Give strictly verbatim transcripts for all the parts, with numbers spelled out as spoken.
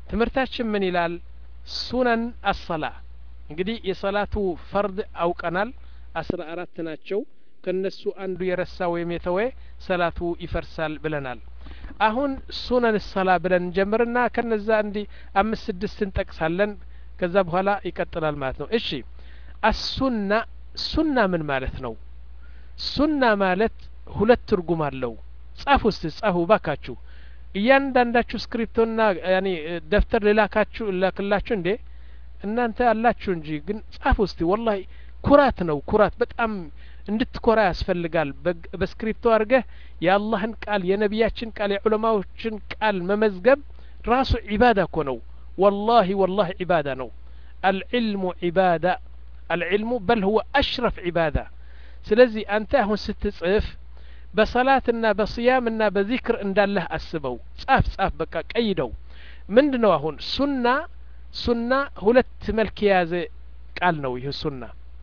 ትምህርታችን ምን ይላል ሱነን አሰላ እንግዲህ የሰላቱ ፈርድ አውቀናል አስራ አራት ናቸው ከነሱ አንዱ የረሳ ወይም የተወ ሰላቱ ይፈርሳል ብለናል አሁን ሱነን ሰላ ብለን ጀምርና ከነዛ እንዲ አምስት ስድስት እንጠቅሳለን ከዛ በኋላ ይቀጥላል ማለት ነው እሺ አሱና ሱና ምን ማለት ነው ሱና ማለት ሁለት ትርጉም አለው ጻፉ እስቲ ጻፉ ባካችሁ እያንዳንዳችሁ ስክሪፕቶና ያኒ ደፍተር ላካችሁ ላክላችሁ እንዴ እናንተ አላችሁ እንጂ ግን ጻፉ እስቲ ወላሂ ኩራት ነው ኩራት በጣም እንድትኮራ ያስፈልጋል በስክሪፕቶ አርገህ የአላህን ቃል የነቢያችን ቃል የዑለማዎችን ቃል መመዝገብ ራሱ ዒባዳ እኮ ነው والله والله عبادة ነው العلم عبادة العلم بل هو أشرف عبادة ስለዚህ አንተ አሁን ስትጽፍ በሰላትና በصيامና በዚክር እንዳለህ አስበው ጻፍ ጻፍ በቃ ቀይደው ምንድነው አሁን ሱና ሱና ሁለት መልክ የያዘ ቃል ነው ይህ ሱና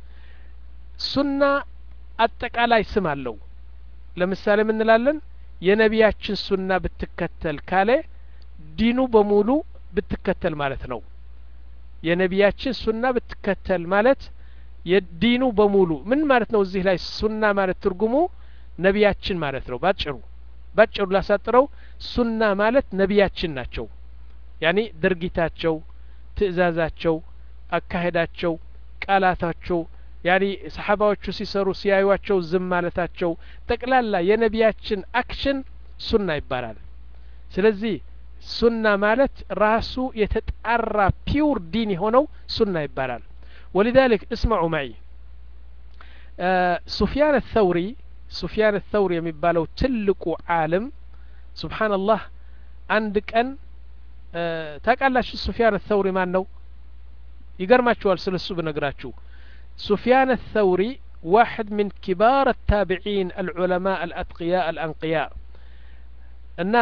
ሱና አጠቃላይ ስም አለው ለምሳሌ ምን እንላለን የነቢያችን ሱና ብትከተል ካለ ዲኑ በሙሉ ብትከተል ማለት ነው የነቢያችን ሱና ብትከተል ማለት የዲኑ በሙሉ ምን ማለት ነው እዚህ ላይ ሱና ማለት ትርጉሙ ነቢያችን ማለት ነው ባጭሩ ባጭሩ ላሳጥረው ሱና ማለት ነቢያችን ናቸው ያኒ ድርጊታቸው ትእዛዛቸው አካሄዳቸው ቃላታቸው ያኒ ሰሃባዎቹ ሲሰሩ ሲያዩዋቸው ዝም ማለታቸው ጠቅላላ የነቢያችን አክሽን ሱና ይባላል ስለዚህ ሱና ማለት ራሱ የተጣራ ፒውር ዲን የሆነው ሱና ይባላል ولذلك اسمعوا معي آه سفيان الثوري سفيان الثوري የሚባለው ትልቁ ዓለም سبحان الله አንድ ቀን ታውቃላችሁ سفيان الثوري ማን ነው ይገርማችኋል ስለሱ ብነግራችሁ سفيان الثوري واحد من كبار التابعين العلماء الأتقياء الأنقياء እና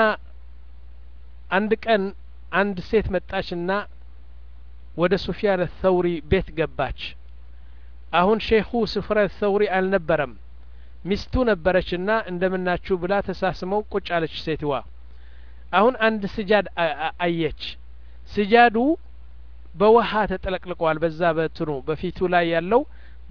አንድ ቀን አንድ ሴት መጣችና ወደ سفيان الثوري ቤት ገባች አሁን ሼኹ سفيان الثوري አልነበረም ሚስቱ ነበረችና እንደምናችሁ ብላ ተሳስመው ቁጭ አለች ሴትዋ አሁን አንድ ስጃድ አየች ስጃዱ በውሃ ተጠለቅልቀዋል በዛ በትኑ በፊቱ ላይ ያለው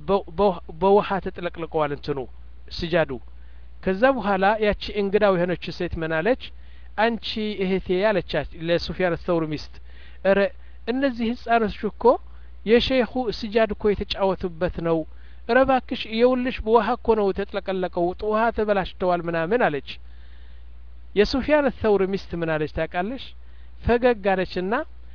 በውሃ ተጠለቅልቀዋል እንትኑ ስጃዱ ከዛ በኋላ ያቺ እንግዳው የሆነች ሴት ምናለች አንቺ እህቴ ያለቻት ለሱፊያን الثوري ሚስት እረ እነዚህ ህፃኖች እኮ የሼኹ ስጃድ እኮ የተጫወቱበት ነው ረባክሽ የውልሽ በውሃ እኮ ነው ተጠለቀለቀው ውሃ ተበላሽተዋል ምናምን አለች የሱፊያን الثوري ሚስት ምናለች ታውቃለሽ ፈገግ አለችና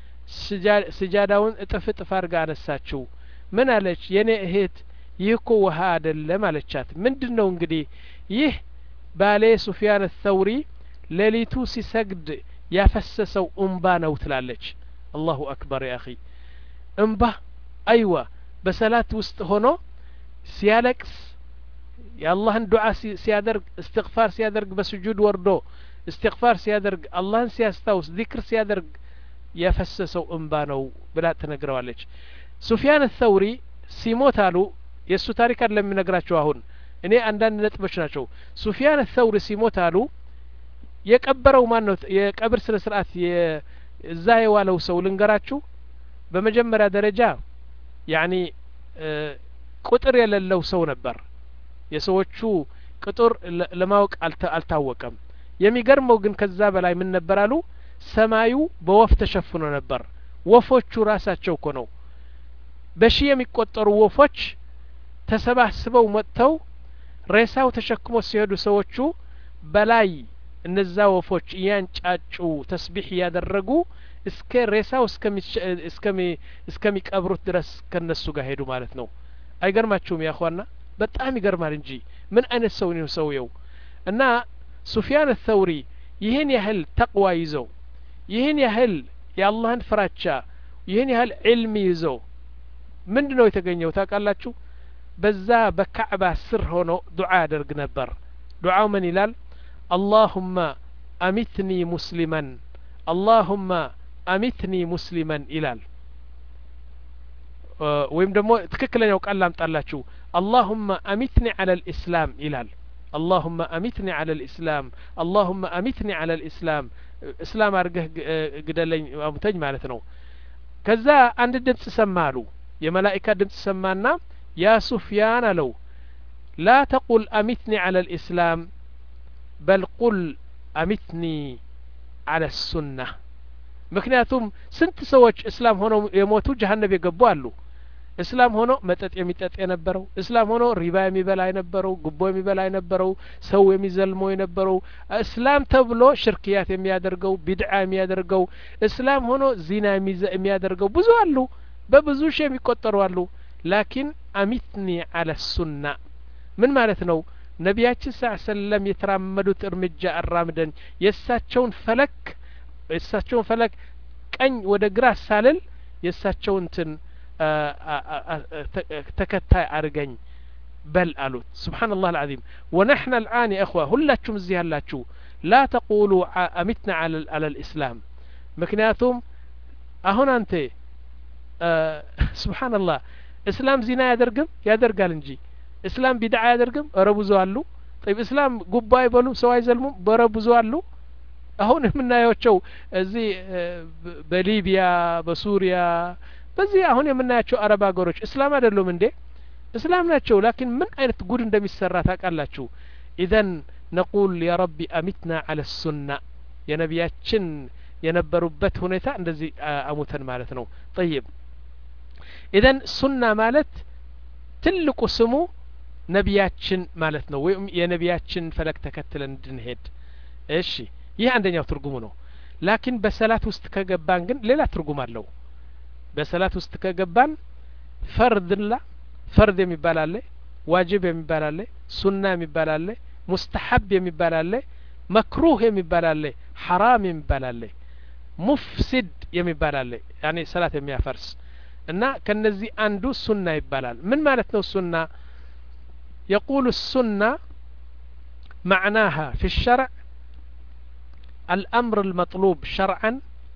ስጃዳውን እጥፍ እጥፍ አርጋ አነሳችው ምን አለች የኔ እህት ይህ እኮ ውሃ አይደለም አለቻት ምንድነው እንግዲህ ይህ ባሌ ሱፊያን الثوري ሌሊቱ ሲሰግድ ያፈሰሰው እንባ ነው ትላለች አላሁ አክበር ያ اخي እንባ አይዋ በሰላት ውስጥ ሆኖ ሲያለቅስ የአላህን ዱዓ ሲያደርግ استغفار ሲያደርግ በስጁድ ወርዶ استغفار ሲያደርግ አላህን ሲያስታውስ ዚክር ሲያደርግ ያፈሰሰው እንባ ነው ብላ ተነግረዋለች ሱፊያን الثوري ሲሞት አሉ የሱ ታሪክ አይደለም የሚነግራቸው አሁን እኔ አንዳንድ ነጥቦች ናቸው ሱፊያን الثوري ሲሞት አሉ የቀበረው ማን ነው የቀብር ስነ ስርዓት የዛ የዋለው ሰው ልንገራችሁ በመጀመሪያ ደረጃ ያኒ ቁጥር የሌለው ሰው ነበር የሰዎቹ ቁጥር ለማወቅ አልታወቀም የሚገርመው ግን ከዛ በላይ ምን ነበር አሉ ሰማዩ በወፍ ተሸፍኖ ነበር ወፎቹ ራሳቸው እኮ ነው በሺ የሚቆጠሩ ወፎች ተሰባስበው መጥተው ሬሳው ተሸክሞ ሲሄዱ ሰዎቹ በላይ እነዛ ወፎች ያንጫጩ ተስቢህ ያደረጉ እስከ ሬሳው እስከሚ እስከሚቀብሩት ድረስ ከነሱ ጋር ሄዱ ማለት ነው አይገርማችሁም ያኳና በጣም ይገርማል እንጂ ምን አይነት ሰው ነው ሰውየው እና ሱፊያን الثوري ይህን ያህል ተቅዋ ይዘው ይህን ያህል የአላህን ፍራቻ ይህን ያህል ዒልም ይዘው ምንድነው የተገኘው ታውቃላችሁ በዛ በካዕባ ስር ሆኖ ዱዓ ያደርግ ነበር ዱዓው ምን ይላል اللهم أمتني مسلما اللهم أمتني مسلما ይላል ወይም ደግሞ ትክክለኛው ቃል ላምጣላችሁ اللهم أمتني على الإسلام ይላል اللهم أمتني على الإسلام اللهم أمتني على الإسلام إسلام أرجه قدلين أمتج مالتنا كذا عند دمس سمالو يا ملائكة دمس سمانا يا سفيان لو لا تقل أمتني على الإسلام بل قل أمتني على السنة ምክንያቱም ስንት ሰዎች እስላም ሆነው የሞቱ ጀሃነም የገቡ አሉ እስላም ሆኖ መጠጥ የሚጠጥ የነበረው እስላም ሆኖ ሪባ የሚበላ የነበረው ጉቦ የሚበላ የነበረው ሰው የሚዘልመው የነበረው እስላም ተብሎ ሽርክያት የሚያደርገው ቢድዓ የሚያደርገው እስላም ሆኖ ዚና የሚያደርገው ብዙ አሉ በብዙ ሺህ የሚቆጠሩ አሉ ላኪን አሚትኒ አለ ሱና ምን ማለት ነው ነቢያችን ሰለላሁ የተራመዱት እርምጃ አራምደን የሳቸውን ፈለክ የሳቸውን ፈለክ ቀኝ ወደ ግራ ሳልል የሳቸውን እንትን ተከታይ አርገኝ በል አሉት ሱብሃንአላህ العظيم ونحن الآن يا اخوة ሁላችሁም እዚህ ያላችሁ لا تقولوا أمتنا على على الإسلام ምክንያቱም አሁን አንተ ሱብሃንአላህ እስላም ዚና ያደርግም ያደርጋል እንጂ እስላም ቢድዓ ያደርግም ኧረ ብዙ አሉ طيب እስላም ጉባ አይበሉ ሰው አይዘልሙም ኧረ ብዙ አሉ አሁን የምናያቸው እዚህ በሊቢያ በሱሪያ በዚህ አሁን የምናያቸው አረብ ሀገሮች እስላም አይደሉም እንዴ እስላም ናቸው ላኪን ምን አይነት ጉድ እንደሚሰራ ታውቃላችሁ ኢዘን ነቁል ያ ረቢ አሚትና አለ ሱና የነቢያችን የነበሩበት ሁኔታ እንደዚህ አሙተን ማለት ነው طيب ኢዘን ሱና ማለት ትልቁ ስሙ ነቢያችን ማለት ነው ወይም የነቢያችን ፈለግ ተከትለን እንድንሄድ እሺ ይህ አንደኛው ትርጉሙ ነው ላኪን በሰላት ውስጥ ከገባን ግን ሌላ ትርጉም አለው በሰላት ውስጥ ከገባን ፈርድላ ፈርድ የሚባል አለ ዋጅብ የሚባል አለ ሱና የሚባል አለ ሙስተሐብ የሚባል አለ መክሩህ የሚባል አለ ሐራም የሚባል አለ ሙፍሲድ የሚባል አለ ያኔ ሰላት የሚያፈርስ እና ከነዚህ አንዱ ሱና ይባላል ምን ማለት ነው ሱና يقول السنة معناها في الشرع الأمر المطلوب شرعا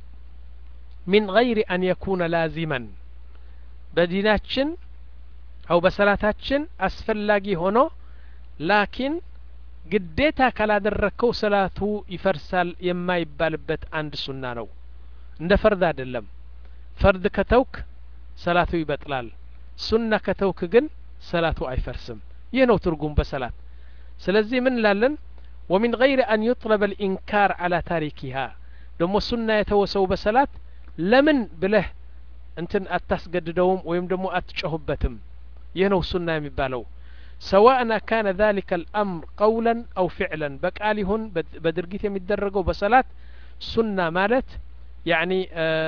من غير أن يكون لازما بديناتشن أو بسلاتاتشن أسفلاقي هونو لكن قديتا كلا دركو سلاتو يفرسال يما يبالبت عند سنة نو عند فرد أدلم فرد كتوك سلاتو يبطلال سنة كتوك جن سلاتو أي فرسم ينو ترقم بسلات سلزي من لالن ومن غير أن يطلب الإنكار على تاريكها دمو سنة يتوسو بسلات لمن بله انتن أتسقد دوم ويمدمو أتشهبتم ينو سنة يمبالو سواء كان ذلك الأمر قولا أو فعلا بقالهن بدرقيت يمدرقو بسلات سنة مالت يعني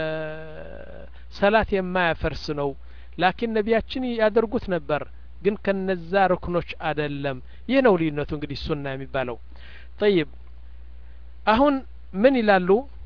آه سلات يما يفرسنو لكن نبياتشني يادرقوت نبر ግን ከነዛ ሩክኖች አይደለም ይህ ነው ልዩነቱ እንግዲህ ሱና የሚባለው طيب አሁን ምን ይላሉ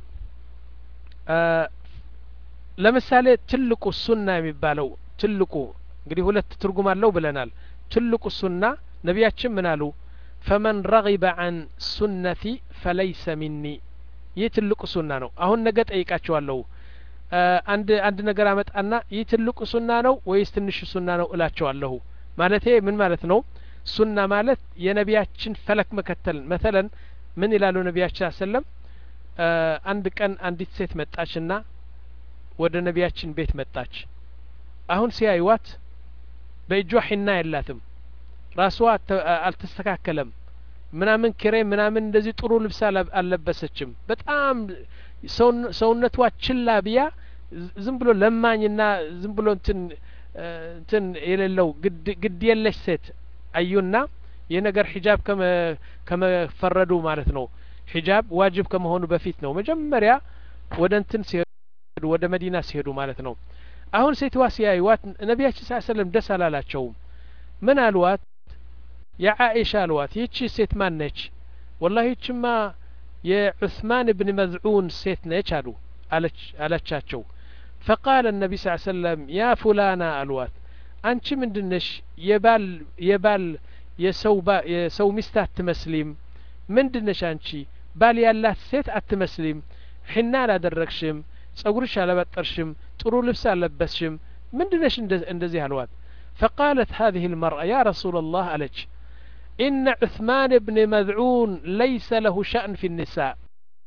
ለምሳሌ ትልቁ ሱና የሚባለው ትልቁ እንግዲህ ሁለት ትርጉም አለው ብለናል ትልቁ ሱና ነቢያችን ምን አሉ فمن رغب عن سنتي فليس مني ይህ ትልቁ ሱና ነው አሁን ነገ ጠይቃቸዋለሁ አንድ አንድ ነገር አመጣና ይህ ትልቁ ሱና ነው ወይስ ትንሽ ሱና ነው እላቸዋለሁ ማለቴ ምን ማለት ነው ሱና ማለት የነቢያችን ፈለክ መከተል مثلا ምን ይላሉ ነቢያችን ሰለም አንድ ቀን አንዲት ሴት መጣችና ወደ ነቢያችን ቤት መጣች አሁን ሲያዩዋት በእጇ ሒና የላትም ራሷ አልተስተካከለም ምናምን ክሬ ምናምን እንደዚህ ጥሩ ልብስ አልለበሰችም በጣም ሰውነቷ ችላ ቢያ ዝም ብሎ ለማኝና ዝም ብሎ እንትን እንትን የሌለው ግድ ግድ የለሽ ሴት አዩና የነገር ሒጃብ ከመ ከመፈረዱ ማለት ነው ሒጃብ ዋጅብ ከመሆኑ በፊት ነው መጀመሪያ ወደ እንትን ሲሄዱ ወደ መዲና ሲሄዱ ማለት ነው አሁን ሴትዋ ሲያዩዋት ነቢያችን ሰለላሁ ዐለይሂ ወሰለም ደስ አላላቸውም ምን አልዋት የዓኢሻ አልዋት ይቺ ሴት ማን ነች ወላሂ ይቺማ የዑስማን ኢብኑ መዝዑን ሴት ነች አሉ አለች አለቻቸው فقال النبي صلى الله عليه وسلم يا فلانة الوات أنت من دنش يبال يبال يسو با يسو مستات تمسليم من دنش أنت بال يالله سيت أتمسليم حنا لا دركشم ጸጉርሽ አለበጠርሽም ጥሩ ልብስ አለበስሽም من دنش እንደዚህ الوات فقالت هذه المرأة يا رسول الله عليك إن عثمان بن مذعون ليس له شأن في النساء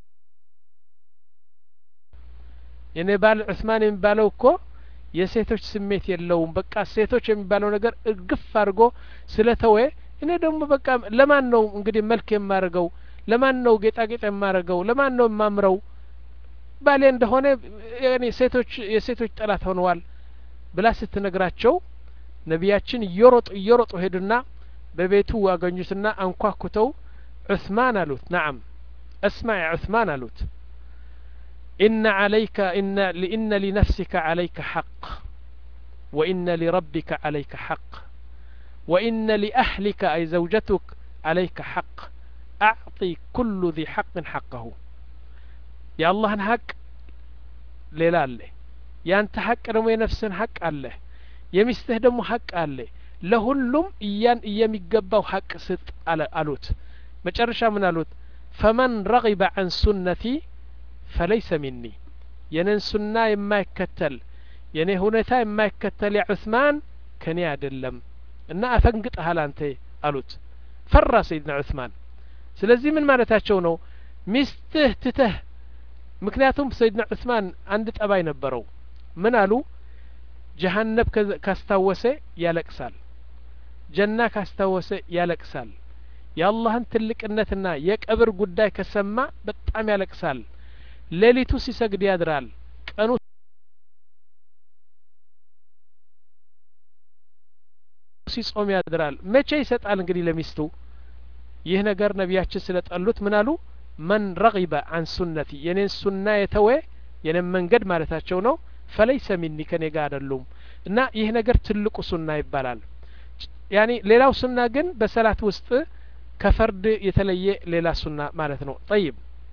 የኔ ባል ዑስማን የሚባለው እኮ የሴቶች ስሜት የለውም በቃ ሴቶች የሚባለው ነገር እርግፍ አድርጎ ስለተወ እኔ ደግሞ በቃ ለማን ነው እንግዲህ መልክ የማረገው ለማን ነው ጌጣጌጥ የማረገው ለማን ነው የማምረው ባሌ እንደሆነ ያኔ ሴቶች የሴቶች ጠላት ሆነዋል ብላ ስትነግራቸው ነቢያችን እየሮጡ እየሮጡ ሄዱና በቤቱ አገኙትና አንኳኩተው ዑስማን አሉት ነዓም اسمع يا عثمان አሉት إن عليك إن لإن لنفسك عليك حق وإن لربك عليك حق وإن لأهلك أي زوجتك عليك حق أعطي كل ذي حق حقه يا الله حق ليلا له يا أنت حق دمو የነፍስን حق አለ የሚስትህ ደግሞ حق አለ ለሁሉም እያን የሚገባው حق ስጥ አሉት መጨረሻ ምን አሉት فمن رغب عن سنتي فليس مني የነን ሱና የማይከተል የኔ ሁኔታ የማይከተል ያ ዑስማን ከኔ አይደለም እና አፈንግጠሃል አንተ አሉት ፈራ ሰይድና ዑስማን ስለዚህ ምን ማለታቸው ነው ሚስትህ ትተህ ምክንያቱም ሰይድና ዑስማን አንድ ጠባይ ነበረው ምን አሉ ጀሃነም ካስታወሰ ያለቅሳል ጀና ካስታወሰ ያለቅሳል የአላህን ትልቅነትና የቀብር ጉዳይ ከሰማ በጣም ያለቅሳል ሌሊቱ ሲሰግድ ያድራል ቀኑ ሲጾም ያድራል መቼ ይሰጣል እንግዲህ ለሚስቱ ይህ ነገር ነቢያችን ስለጠሉት ምን አሉ من رغب عن سنتي የኔን ሱና የተወ የኔን መንገድ ማለታቸው ነው فليس مني ከኔ ጋር አይደሉም እና ይህ ነገር ትልቁ ሱና ይባላል ያኒ ሌላው ሱና ግን በሰላት ውስጥ ከፈርድ የተለየ ሌላ ሱና ማለት ነው طيب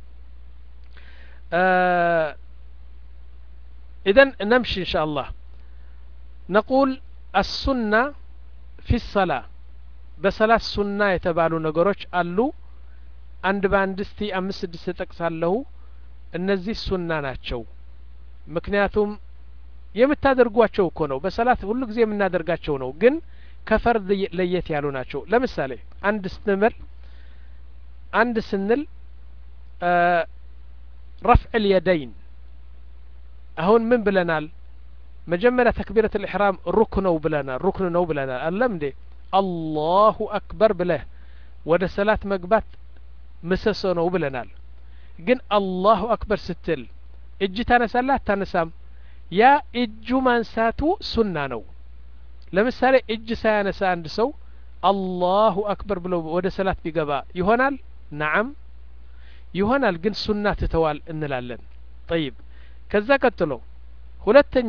آه إذن نمشي إن شاء الله نقول السنة في الصلاة بصلاة السنة يتبالو نقروش ألو عند باندستي أمس سدست تقصاله النزي السنة ناتشو مكنياتهم የምታደርጓቸው እኮ ነው በሰላት ሁሉ ጊዜ የምናደርጋቸው ነው ግን ከፈርድ ለየት ያሉ ናቸው ለምሳሌ አንድ ስንምር አንድ ስንል رفع اليدين አሁን ምን ብለናል መጀመሪያ ተክቢረቱ الإحرام ሩክን ነው ብለናል ሩክን ነው ብለናል አለም እንዴ አላሁ አክበር ብለህ ወደ ሰላት መግባት ምሰሶ ነው ብለናል ግን አላሁ አክበር ስትል እጅ ታነሳለህ አታነሳም ያ እጁ ማንሳቱ ሱና ነው ለምሳሌ እጅ ሳያነሳ አንድ ሰው አላሁ አክበር ብሎ ወደ ሰላት ቢገባ ይሆናል ነዓም ይሆናል ግን ሱና ትተዋል እንላለን طيب ከዛ ቀጥሎ ሁለተኛ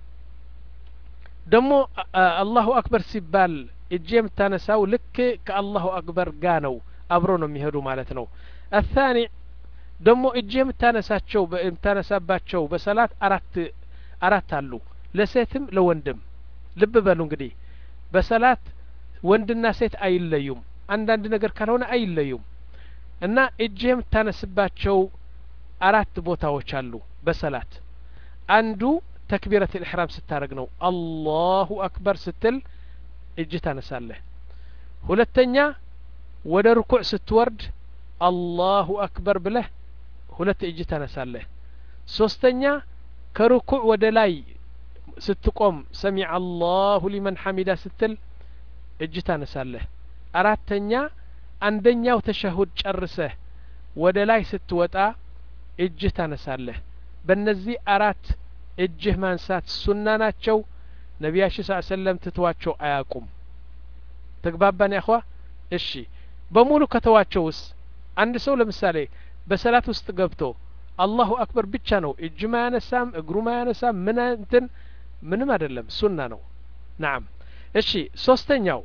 ደሞ አላሁ አክበር ሲባል እጅ የምታነሳው ልክ ከአላሁ አክበር ጋ ነው አብሮ ነው የሚሄዱ ማለት ነው الثاني ደሞ እጅ የምታነሳቸው የምታነሳባቸው በሰላት አራት አራት አሉ ለሴትም ለወንድም ልብ በሉ እንግዲህ በሰላት ወንድና ሴት አይለዩም አንዳንድ ነገር ካልሆነ አይለዩም እና እጅ የምታነስባቸው አራት ቦታዎች አሉ በሰላት አንዱ ተክቢረቱ الإحرام ስታረግ ነው አላሁ አክበር ስትል እጅ ታነሳለህ ሁለተኛ ወደ ሩኩዕ ስትወርድ አላሁ አክበር ብለህ ሁለት እጅ ታነሳለህ ሶስተኛ ከሩኩዕ ወደ ላይ ስትቆም ሰሚዐ አላሁ ሊመን ሐሚዳ ስትል እጅ ታነሳለህ አራተኛ አንደኛው ተሸሁድ ጨርሰህ ወደ ላይ ስትወጣ እጅ ታነሳለህ በእነዚህ አራት እጅህ ማንሳት ሱና ናቸው ነቢያችን ሰለላሁ ዐለይሂ ወሰለም ትተዋቸው አያውቁም ተግባባን ያኹዋ እሺ በሙሉ ከተዋቸውስ አንድ ሰው ለምሳሌ በሰላት ውስጥ ገብቶ አላሁ አክበር ብቻ ነው እጅ ማያነሳም እግሩ ማያነሳም ምን እንትን ምንም አይደለም ሱና ነው نعم እሺ ሶስተኛው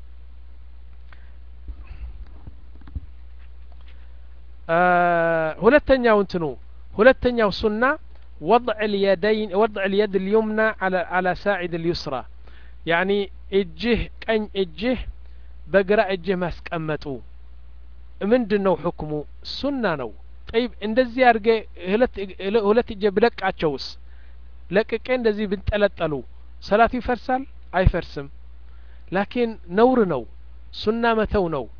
ሁለተኛው እንትኑ ሁለተኛው ሱና وضع اليدين وضع اليد اليمنى على على ساعد اليسرى يعني እጅህ ቀኝ እጅህ በግራ እጅህ ማስቀመጡ ምንድነው ሁክሙ ሱና ነው طيب እንደዚህ አድርገ ሁለት ሁለት እጅ ብለቃቸውስ ለቅቄ እንደዚህ ብንጠለጠሉ ሰላቱ ይፈርሳል አይፈርስም ላኪን ነውር ነው ሱና መተው ነው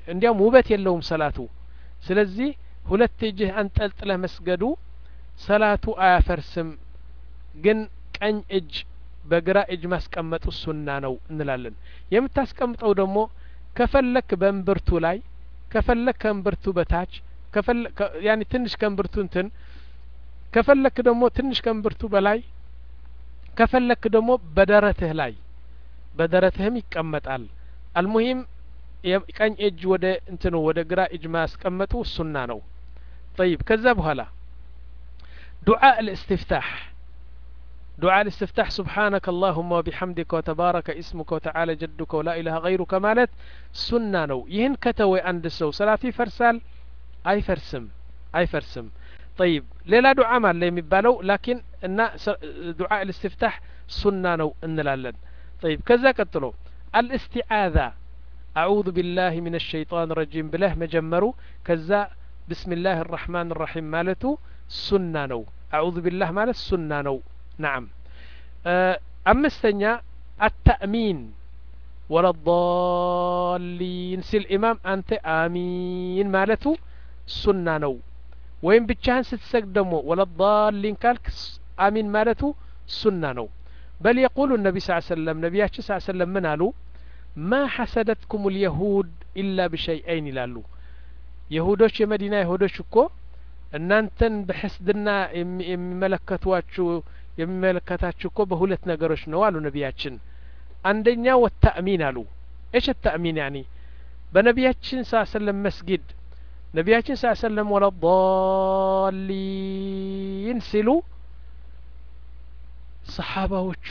እንዲያውም ውበት የለውም ሰላቱ ስለዚህ ሁለት እጅህ አንጠልጥለህ መስገዱ ሰላቱ አያፈርስም ግን ቀኝ እጅ በግራ እጅ ማስቀመጡ ሱና ነው እንላለን የምታስቀምጠው ደግሞ ከፈለክ በእምብርቱ ላይ ከፈለክ ከእምብርቱ በታች ከፈለክ ያኒ ትንሽ ከእምብርቱ እንትን ከፈለክ ደግሞ ትንሽ ከእምብርቱ በላይ ከፈለክ ደግሞ በደረትህ ላይ በደረትህም ይቀመጣል አልሙሂም ቀኝ እጅ ወደ እንትኑ ወደ ግራ እጅ ማስቀመጡ ሱና ነው طيب ከዛ በኋላ دعاء الاستفتاح دعاء الاستفتاح سبحانك اللهم وبحمدك وتبارك اسمك وتعالى جدك ولا إله غيرك مالت سنة نو يهن كتوي عند السو صلاتي فرسال أي فرسم أي فرسم طيب ليلا دعاء ما اللي يمبالو لكن إن دعاء الاستفتاح سنة نو إن لالن طيب كذا قتلو الاستعاذة أعوذ بالله من الشيطان الرجيم بله مجمرو كذا بسم الله الرحمن الرحيم مالتو سنة نو أعوذ بالله مالت سنة نو نعم أمستنيا التأمين ولا الضالين سي الإمام أنت آمين مالتو سنة نو وين بتشان ستسقدمو ولا الضالين كالك آمين مالتو سنة نو بل يقول النبي صلى الله عليه وسلم نبياتش صلى الله عليه وسلم من قالوا ما حسدتكم اليهود إلا بشيئين لالو يهودوش يمدينة يهودوش كو እናንተን በሕስድና የሚመለከቷችሁ የሚመለከታችሁ እኮ በሁለት ነገሮች ነው አሉ ነቢያችን አንደኛ ወተእሚን አሉ ايش التأمين يعني በነቢያችን ሰለላሁ ዐለይሂ ወሰለም መስጊድ ነቢያችን ሰለላሁ ዐለይሂ ወሰለም ወላ ضالين ሲሉ ሰሓባዎቹ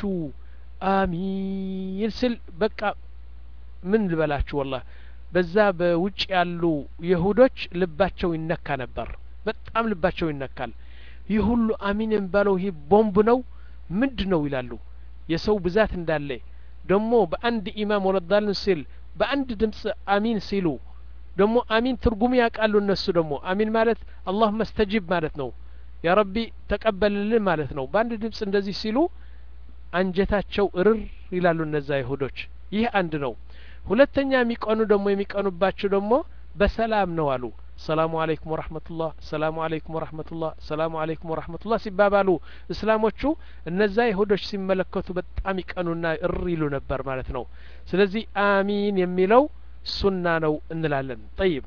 አሚን ስል በቃ ምን ልበላችሁ والله በዛ በውጭ ያሉ ይሁዶች ልባቸው ይነካ ነበር በጣም ልባቸው ይነካል ይህ ሁሉ አሚን እንባለው ይህ ቦምብ ነው ምንድነው ይላሉ የሰው ብዛት እንዳለ ደሞ በአንድ ኢማም ወለዳልን ሲል በአንድ ድምጽ አሚን ሲሉ ደሞ አሚን ትርጉም ያቃሉ እነሱ ደሞ አሚን ማለት اللهم استجب ማለት ነው ያ ረቢ ተቀበልልን ማለት ነው በአንድ ድምጽ እንደዚህ ሲሉ አንጀታቸው እርር ይላሉ እነዛ ይሁዶች ይህ አንድ ነው ሁለተኛ የሚቀኑ ደሞ የሚቀኑባቸው ደሞ በሰላም ነው አሉ ሰላሙ አለይኩም ወራህመቱላህ ሰላሙ አለይኩም ወራህመቱላህ ሰላሙ አለይኩም ወራህመቱላህ ሲባባሉ እስላሞቹ እነዛ ይሁዶች ሲመለከቱ በጣም ይቀኑና እር ይሉ ነበር ማለት ነው ስለዚህ አሚን የሚለው ሱና ነው እንላለን طيب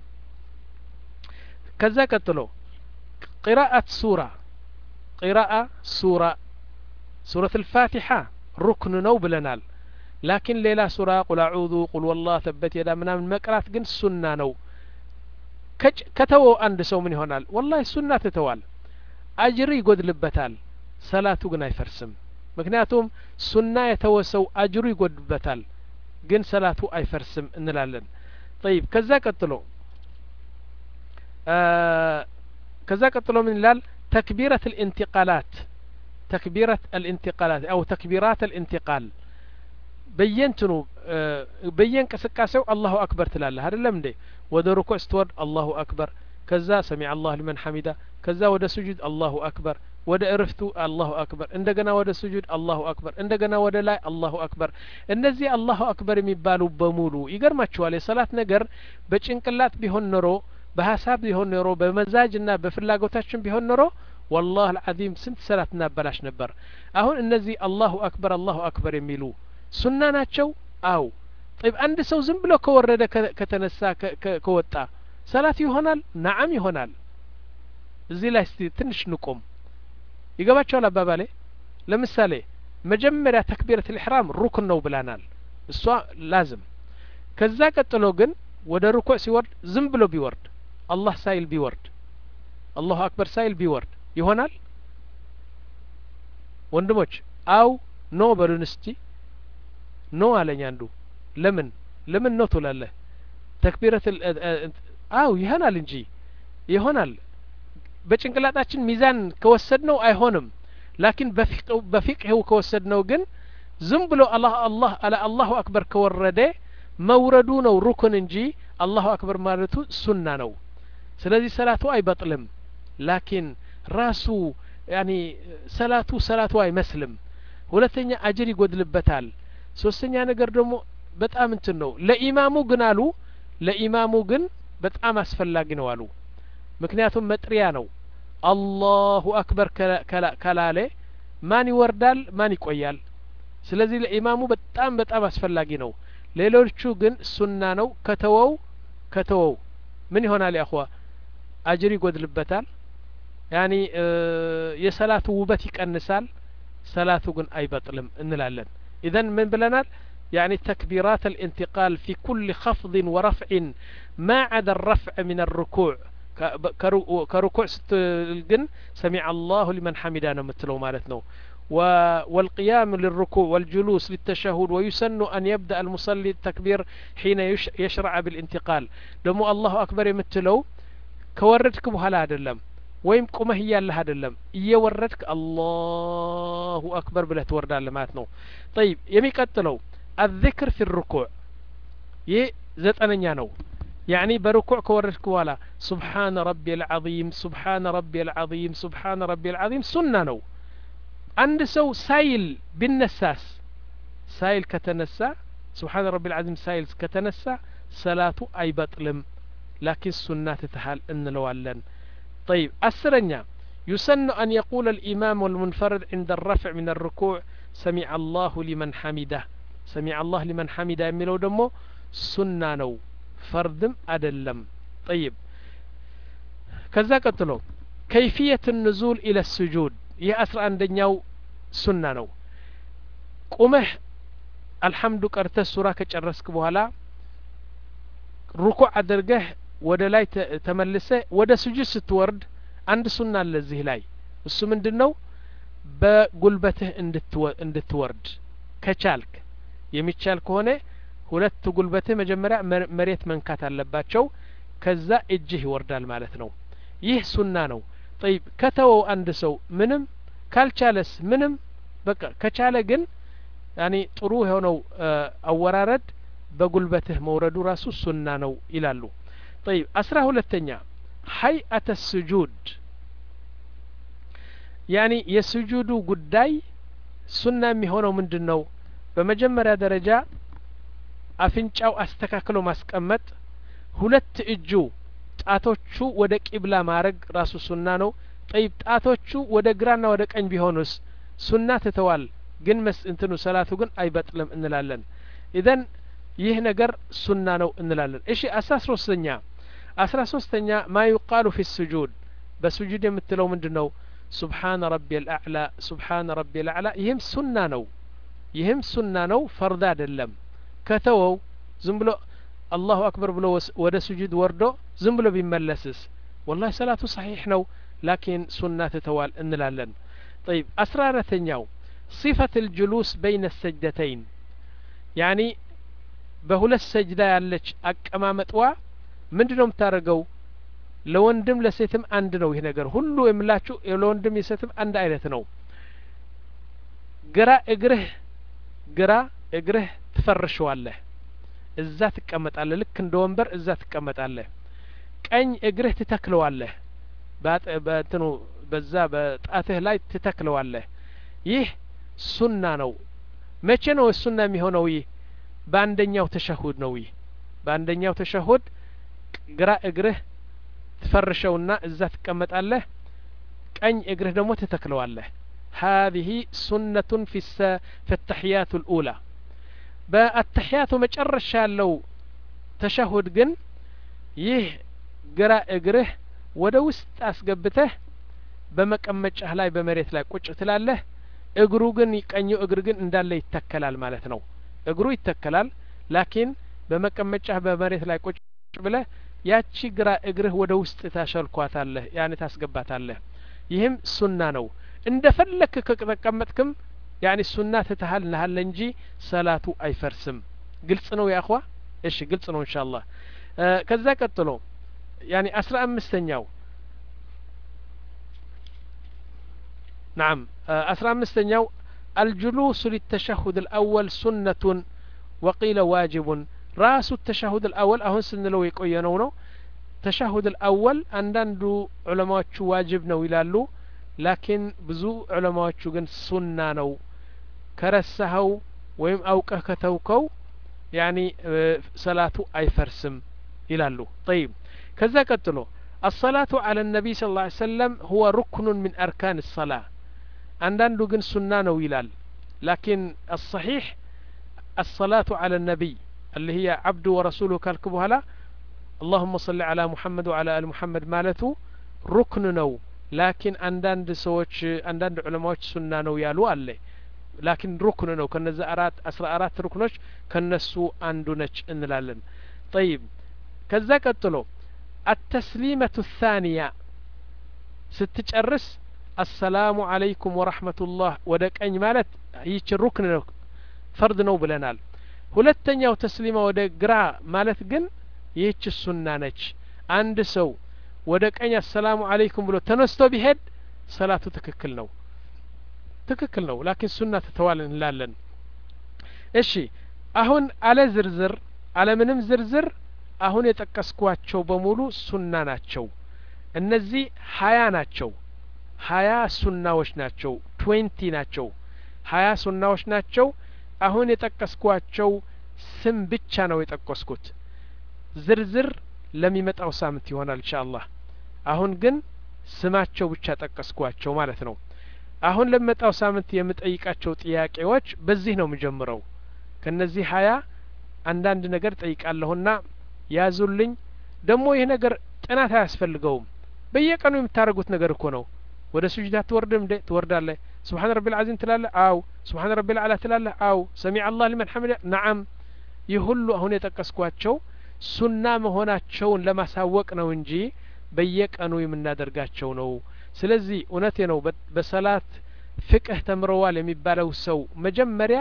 ከዛ ቀጥሎ قراءة سورة قراءة سورة سورة الفاتحة ركن ነው ብለናል لكن ሌላ ሱራ قل اعوذ قل والله ثبت يدا ምናምን መቅራት ግን ሱና ነው ከተወው አንድ ሰው ምን ይሆናል والله ሱና ተተዋል አጅር ይጎድልበታል ሰላቱ ግን አይፈርስም ምክንያቱም ሱና የተወሰው አጅሩ ይጎድልበታል ግን ሰላቱ አይፈርስም እንላለን طيب ከዛ ቀጥሎ ከዛ ቀጥሎ ምን ይላል تكبيرة الانتقالات تكبيرة الانتقالات أو تكبيرات الانتقال በየንትኑ በየንቀስቃሴው አላሁ አክበር ትላለህ አይደለም እንዴ ወደ ሩኩዕ ስትወርድ አላሁ አክበር ከዛ ሰሚዐ አላሁ ሊመን ሐሚዳ ከዛ ወደ ሱጁድ አላሁ አክበር ወደ እርፍቱ አላሁ አክበር እንደገና ወደ ሱጁድ አላሁ አክበር እንደገና ወደ ላይ አላሁ አክበር እነዚህ አላሁ አክበር የሚባሉ በሙሉ ይገርማችኋል የሰላት ነገር በጭንቅላት ቢሆን ኖሮ በሐሳብ ቢሆን ኖሮ በመዛጅና በፍላጎታችን ቢሆን ኖሮ والله العظيم ስንት ሰላት እናበላሽ ነበር አሁን እነዚህ አላሁ አክበር አላሁ አክበር የሚሉ ሱና ናቸው አው طيب አንድ ሰው ዝም ብሎ ከወረደ ከተነሳ ከወጣ ሰላት ይሆናል ነዓም ይሆናል እዚህ ላይ እስቲ ትንሽ ንቆም ይገባቸዋል አባባሌ ለምሳሌ መጀመሪያ ተክቢረቱ الإحرام ሩክን ነው ብለናል እሷ ላዝም ከዛ ቀጥሎ ግን ወደ ሩኩዕ ሲወርድ ዝም ብሎ ቢወርድ አላህ ሳይል ቢወርድ አላሁ አክበር ሳይል ቢወርድ ይሆናል ወንድሞች አው ኖ በሉን እስቲ ኖ አለኝ አንዱ ለምን ለምን ነው ትላለህ ተክቢረት አው ይሆናል እንጂ ይሆናል በጭንቅላታችን ሚዛን ከወሰድነው አይሆንም ላኪን በፊቅሁ በፊቅሁ ከወሰድነው ግን ዝም ብሎ አላህ አላህ አላ አላሁ አክበር ከወረደ መውረዱ ነው ሩክን እንጂ አላሁ አክበር ማለቱ ሱና ነው ስለዚህ ሰላቱ አይበጥልም ላኪን ራሱ ያኒ ሰላቱ ሰላቱ አይመስልም ሁለተኛ አጅር ይጎድልበታል ሶስተኛ ነገር ደግሞ በጣም እንትን ነው ለኢማሙ ግን አሉ ለኢማሙ ግን በጣም አስፈላጊ ነው አሉ ምክንያቱም መጥሪያ ነው አላሁ አክበር ከላለ ማን ይወርዳል ማን ይቆያል ስለዚህ ለኢማሙ በጣም በጣም አስፈላጊ ነው ሌሎቹ ግን ሱና ነው ከተወው ከተወው ምን ይሆናል ያخوا አጅር ይጎድልበታል ያኒ የሰላቱ ውበት ይቀንሳል ሰላቱ ግን አይበጥልም እንላለን ኢዘን ምን ብለናል يعني تكبيرات الانتقال في كل خفض ورفع ما عدا الرفع من الركوع كركوع ستلقن سمع الله لمن حمدنا متلو مالتنا والقيام للركوع والجلوس للتشهد ويسن أن يبدأ المصلي التكبير حين يشرع بالانتقال دمو الله أكبر يمتلو كوردك بهلا دلم ويم قمه هي الله دلم يوردك الله أكبر بلا تورد لماتنا طيب يمي قتلو الذكر في الركوع يه زت أنا نيانو يعني بركوع كوردك ولا سبحان ربي العظيم سبحان ربي العظيم سبحان ربي العظيم سنة نو عند سو سايل بالنساس سايل كتنسى سبحان ربي العظيم سايل كتنسى صلاته أي بطلم لكن سنة تتحال إن لوالن طيب أسرنيا يسن أن يقول الإمام والمنفرد عند الرفع من الركوع سمع الله لمن حمده سمع الله لمن حمده يميلو دمو سنة نو فردم أدلم طيب كذا قتلو كيفية النزول إلى السجود ይህ አስራ አንደኛው ሱና ነው ቁመህ አልহামዱ ቀርተህ ሱራ ከጨረስክ በኋላ ሩኩዕ አድርገህ ወደ ላይ ተመልሰህ ወደ ስጁድ ስትወርድ አንድ ሱና አለ እዚህ ላይ እሱ ምንድነው በጉልበትህ እንድትወርድ ከቻልክ የሚቻል ከሆነ ሁለት ጉልበትህ መጀመሪያ መሬት መንካት አለባቸው ከዛ እጅህ ይወርዳል ማለት ነው ይህ ሱና ነው طيب ከተው አንድ ሰው ምንም ካልቻለስ ምንም በቃ ከቻለ ግን يعني ጥሩ የሆነው አወራረድ በጉልበትህ መውረዱ ራሱ ሱና ነው ይላሉ طيب አስራ ሁለተኛ هيئة السجود يعني የስጁዱ ጉዳይ ሱና የሚሆነው ምንድነው በመጀመሪያ ደረጃ አፍንጫው አስተካክሎ ማስቀመጥ ሁለት እጁ ጣቶቹ ወደ ቂብላ ማረግ ራሱ ሱና ነው طيب ጣቶቹ ወደ ግራና ወደ ቀኝ ቢሆኑስ ሱና ተተዋል ግን መስ እንትኑ ሰላቱ ግን አይበጥልም እንላለን ኢዘን ይህ ነገር ሱና ነው እንላለን እሺ አስራ ሶስተኛ አስራ ሶስተኛ ما يقال في السجود በስጁድ የምትለው ምንድነው سبحان ربي الأعلى سبحان ربي الأعلى ይህም ሱና ነው ይህም ሱና ነው ፈርድ አይደለም ከተወው ዝም ብሎ الله أكبر بلو ود سجود وردو زنبلو بيملسس والله صلاة صحيح نو لكن سنة توال إن لالن طيب أسرار ثنياو صفة الجلوس بين السجدتين يعني بهول السجدة يالج أك أمامتوا من دنهم تارجو لو اندم لسيتم عندنا وهنا جر هلو إملاتشو لو اندم يسيتم عند عيلتنا جرا إجره جرا إجره تفرشوا الله እዛ ትቀመጣለህ ልክ እንደ ወንበር እዛ ትቀመጣለህ ቀኝ እግርህ ትተክለዋለህ በእንትኑ በዛ በጣትህ ላይ ትተክለዋለህ ይህ ሱና ነው መቼ ነው ሱና የሚሆነው ይህ በአንደኛው ተሸሁድ ነው ይህ በአንደኛው ተሸሁድ ግራ እግርህ ትፈርሸውና እዛ ትቀመጣለህ ቀኝ እግርህ ደግሞ ትተክለዋለህ هذه سنة في في التحيات الأولى በአተህያቱ መጨረሻ ያለው ተሸሁድ ግን ይህ ግራ እግርህ ወደ ውስጥ አስገብተህ በመቀመጫህ ላይ በመሬት ላይ ቁጭ ትላለህ እግሩ ግን ቀኙ እግር ግን እንዳለ ይተከላል ማለት ነው እግሩ ይተከላል ላኪን በመቀመጫህ በመሬት ላይ ቁጭ ብለህ ያቺ ግራ እግርህ ወደ ውስጥ ታሸልኳታለህ ያኔ ታስገባታለህ ይህም ሱና ነው እንደፈለክ ከተቀመጥክም يعني السنة تتهل نهل لنجي صلاة أي فرسم قلت نو يا أخوة إيش قلت نو إن شاء الله آه كذا قلتلو يعني أسرع مستنياو نعم آه أسرع مستنياو الجلوس للتشهد الأول سنة وقيل واجب راس التشهد الأول أهون سن لو يقوينونه تشهد الأول عندنا علماء واجب نو يلالو لكن بزو علماء جن سنة نو كرسهو ويم أوقه كتوكو يعني صلاته أي فرسم ይላሉ طيب ከዛ ቀጥሎ الصلاة على النبي صلى الله عليه وسلم هو ركن من أركان الصلاة አንዳንዱ ግን ሱና ነው ይላል لكن الصحيح الصلاة على النبي اللي هي عبد ورسوله ካልክ በኋላ اللهم صل على محمد وعلى آل محمد ማለቱ ሩክን ነው ላኪን አንዳንድ ሰዎች አንዳንድ ዑለማዎች ሱና ነው ያሉ አለ ላኪን ሩክን ነው ከነዛ አራት አስራ አራት ሩክኖች ከነሱ አንዱ ነች እንላለን طيب ከዛ ቀጥሎ التسليمة الثانية ስትጨርስ السلام عليكم ورحمة الله ወደ ቀኝ ማለት ይች ሩክን ነው ፈርድ ነው ብለናል ሁለተኛው ተስሊማ ወደ ግራ ማለት ግን ይህች ሱና ነች አንድ ሰው ወደ ቀኝ አሰላሙ አለይኩም ብሎ ተነስቶ ቢሄድ ሰላቱ ትክክል ነው ትክክል ነው ላኪን ሱና ተተዋል እንላለን እሺ አሁን አለ ዝርዝር አለ ምንም ዝርዝር አሁን የጠቀስኳቸው በሙሉ ሱና ናቸው እነዚህ ሀያ ናቸው ሀያ ሱናዎች ናቸው ትዌንቲ ናቸው ሀያ ሱናዎች ናቸው አሁን የጠቀስኳቸው ስም ብቻ ነው የጠቀስኩት ዝርዝር ለሚመጣው ሳምንት ይሆናል ኢንሻአላህ አሁን ግን ስማቸው ብቻ ጠቀስኳቸው ማለት ነው አሁን ለሚመጣው ሳምንት የምጠይቃቸው ጥያቄዎች በዚህ ነው የምጀምረው ከነዚህ ሀያ አንዳንድ ነገር ጠይቃለሁና ያዙልኝ ደግሞ ይሄ ነገር ጥናት አያስፈልገውም በየቀኑ የምታረጉት ነገር እኮ ነው ወደ ሱጁድ አትወርድም እንዴ ትወርዳለህ سبحان ربي العظيم تلاله أو سبحان ربي الأعلى تلاله أو سمع الله لمن حمده نعم يهلو هون يتقسكواتشو سنة مهوناتشون لما ساوق ነው እንጂ በየቀኑ የምናደርጋቸው ነው ስለዚህ እውነቴ ነው በሰላት ፍቅህ ተምረዋል የሚባለው ሰው መጀመሪያ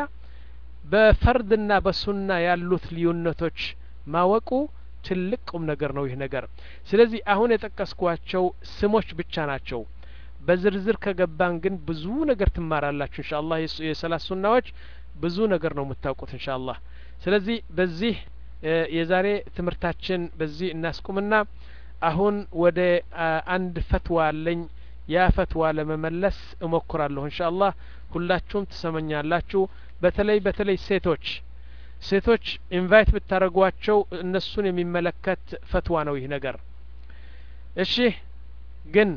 በፈርድና በሱና ያሉት ልዩነቶች ማወቁ ትልቅ ቁም ነገር ነው ይህ ነገር ስለዚህ አሁን የጠቀስኳቸው ስሞች ብቻ ናቸው በዝርዝር ከገባን ግን ብዙ ነገር ትማራላችሁ ኢንሻአላህ የሰላት ሱናዎች ብዙ ነገር ነው የምታውቁት ኢንሻአላህ ስለዚህ በዚህ የዛሬ ትምርታችን በዚህ እናስቁምና አሁን ወደ አንድ ፈትዋ አለኝ ያ ፈትዋ ለመመለስ እሞክራለሁ ኢንሻአላህ ሁላችሁም ትሰማኛላችሁ በተለይ በተለይ ሴቶች ሴቶች ኢንቫይት ብታረጓቸው እነሱን የሚመለከት ፈትዋ ነው ይህ ነገር እሺ ግን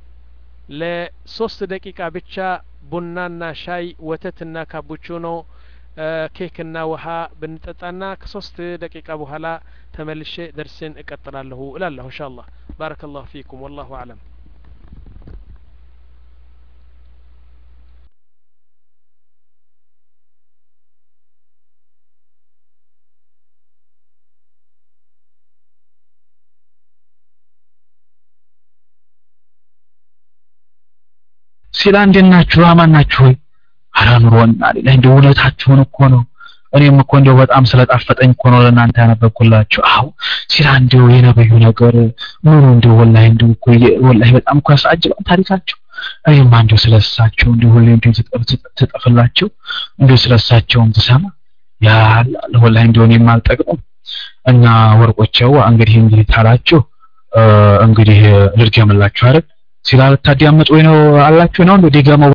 ለሶስት ደቂቃ ብቻ ቡናና ሻይ ወተትና ካፑቺኖ ኬክና ውሃ ብንጠጣና ከሶስት ደቂቃ በኋላ ተመልሼ ደርሰን እቀጥላለሁ እላለሁ ኢንሻአላህ ባረከላሁ ፊኩም والله اعلم ሲላ እንደናችሁ አማናችሁ ሆይ አራኑሮና ለይ እንደው ውለታችሁን እኮ ነው እኔም እኮ እንደው በጣም ስለጣፈጠኝ እኮ ነው ለእናንተ ያነበብኩላችሁ አው ሲላ እንደው የነብዩ ነገር ምን እንደው ወላሂ እንደው እኮ ወላሂ በጣም እኮ ያሳጅባል ታሪካቸው እኔም እንደው ስለሳቸው እንደው ሁሌ እንደው ተጠፍላቸው እንደው ስለሳቸውም ተሰማ ያ ወላሂ እንደው እኔም አልጠቅም እና ወርቆቸው እንግዲህ እንግዲህ ታላችሁ እንግዲህ ልርገምላችሁ አይደል ሲላ ታዲያመጡ ወይ ነው አላችሁ ነው እንዴ ዲገመው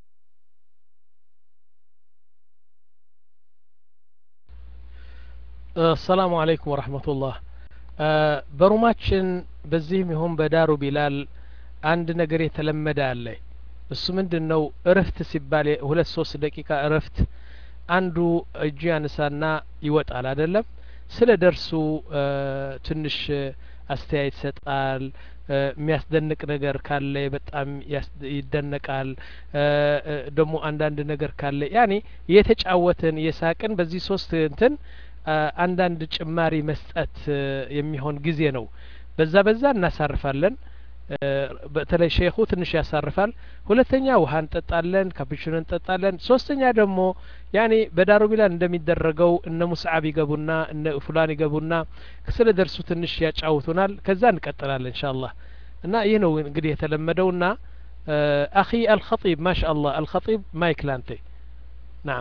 السلام عليكم ورحمة الله በሩማችን በዚህም ይሁን በዳሩ ቢላል አንድ ነገር የተለመደ አለ እሱ ምንድነው እረፍት ሲባል ሁለት ሶስት ደቂቃ እረፍት አንዱ እጁ ያነሳና ይወጣል አይደለም ስለ ደርሱ ትንሽ አስተያየት ይሰጣል የሚያስደንቅ ነገር ካለ በጣም ይደነቃል ደግሞ አንዳንድ ነገር ካለ ያኔ የተጫወተን የሳቅን በዚህ ሶስት እንትን አንዳንድ ጭማሪ መስጠት የሚሆን ጊዜ ነው በዛ በዛ እናሳርፋለን በተለይ ሼኹ ትንሽ ያሳርፋል ሁለተኛ ውሃ እንጠጣለን ካፑቺኖ እንጠጣለን ሶስተኛ ደግሞ ያኔ በዳሩ ቢላል እንደሚደረገው እነ ሙስዓብ ይገቡና እነ ፉላን ይገቡና ስለ ደርሱ ትንሽ ያጫውቱናል ከዛ እንቀጥላለን ኢንሻአላህ እና ይህ ነው እንግዲህ የተለመደውና አኺ አልኸጢብ ማሻአላህ አልኸጢብ ማይክ ላንተ نعم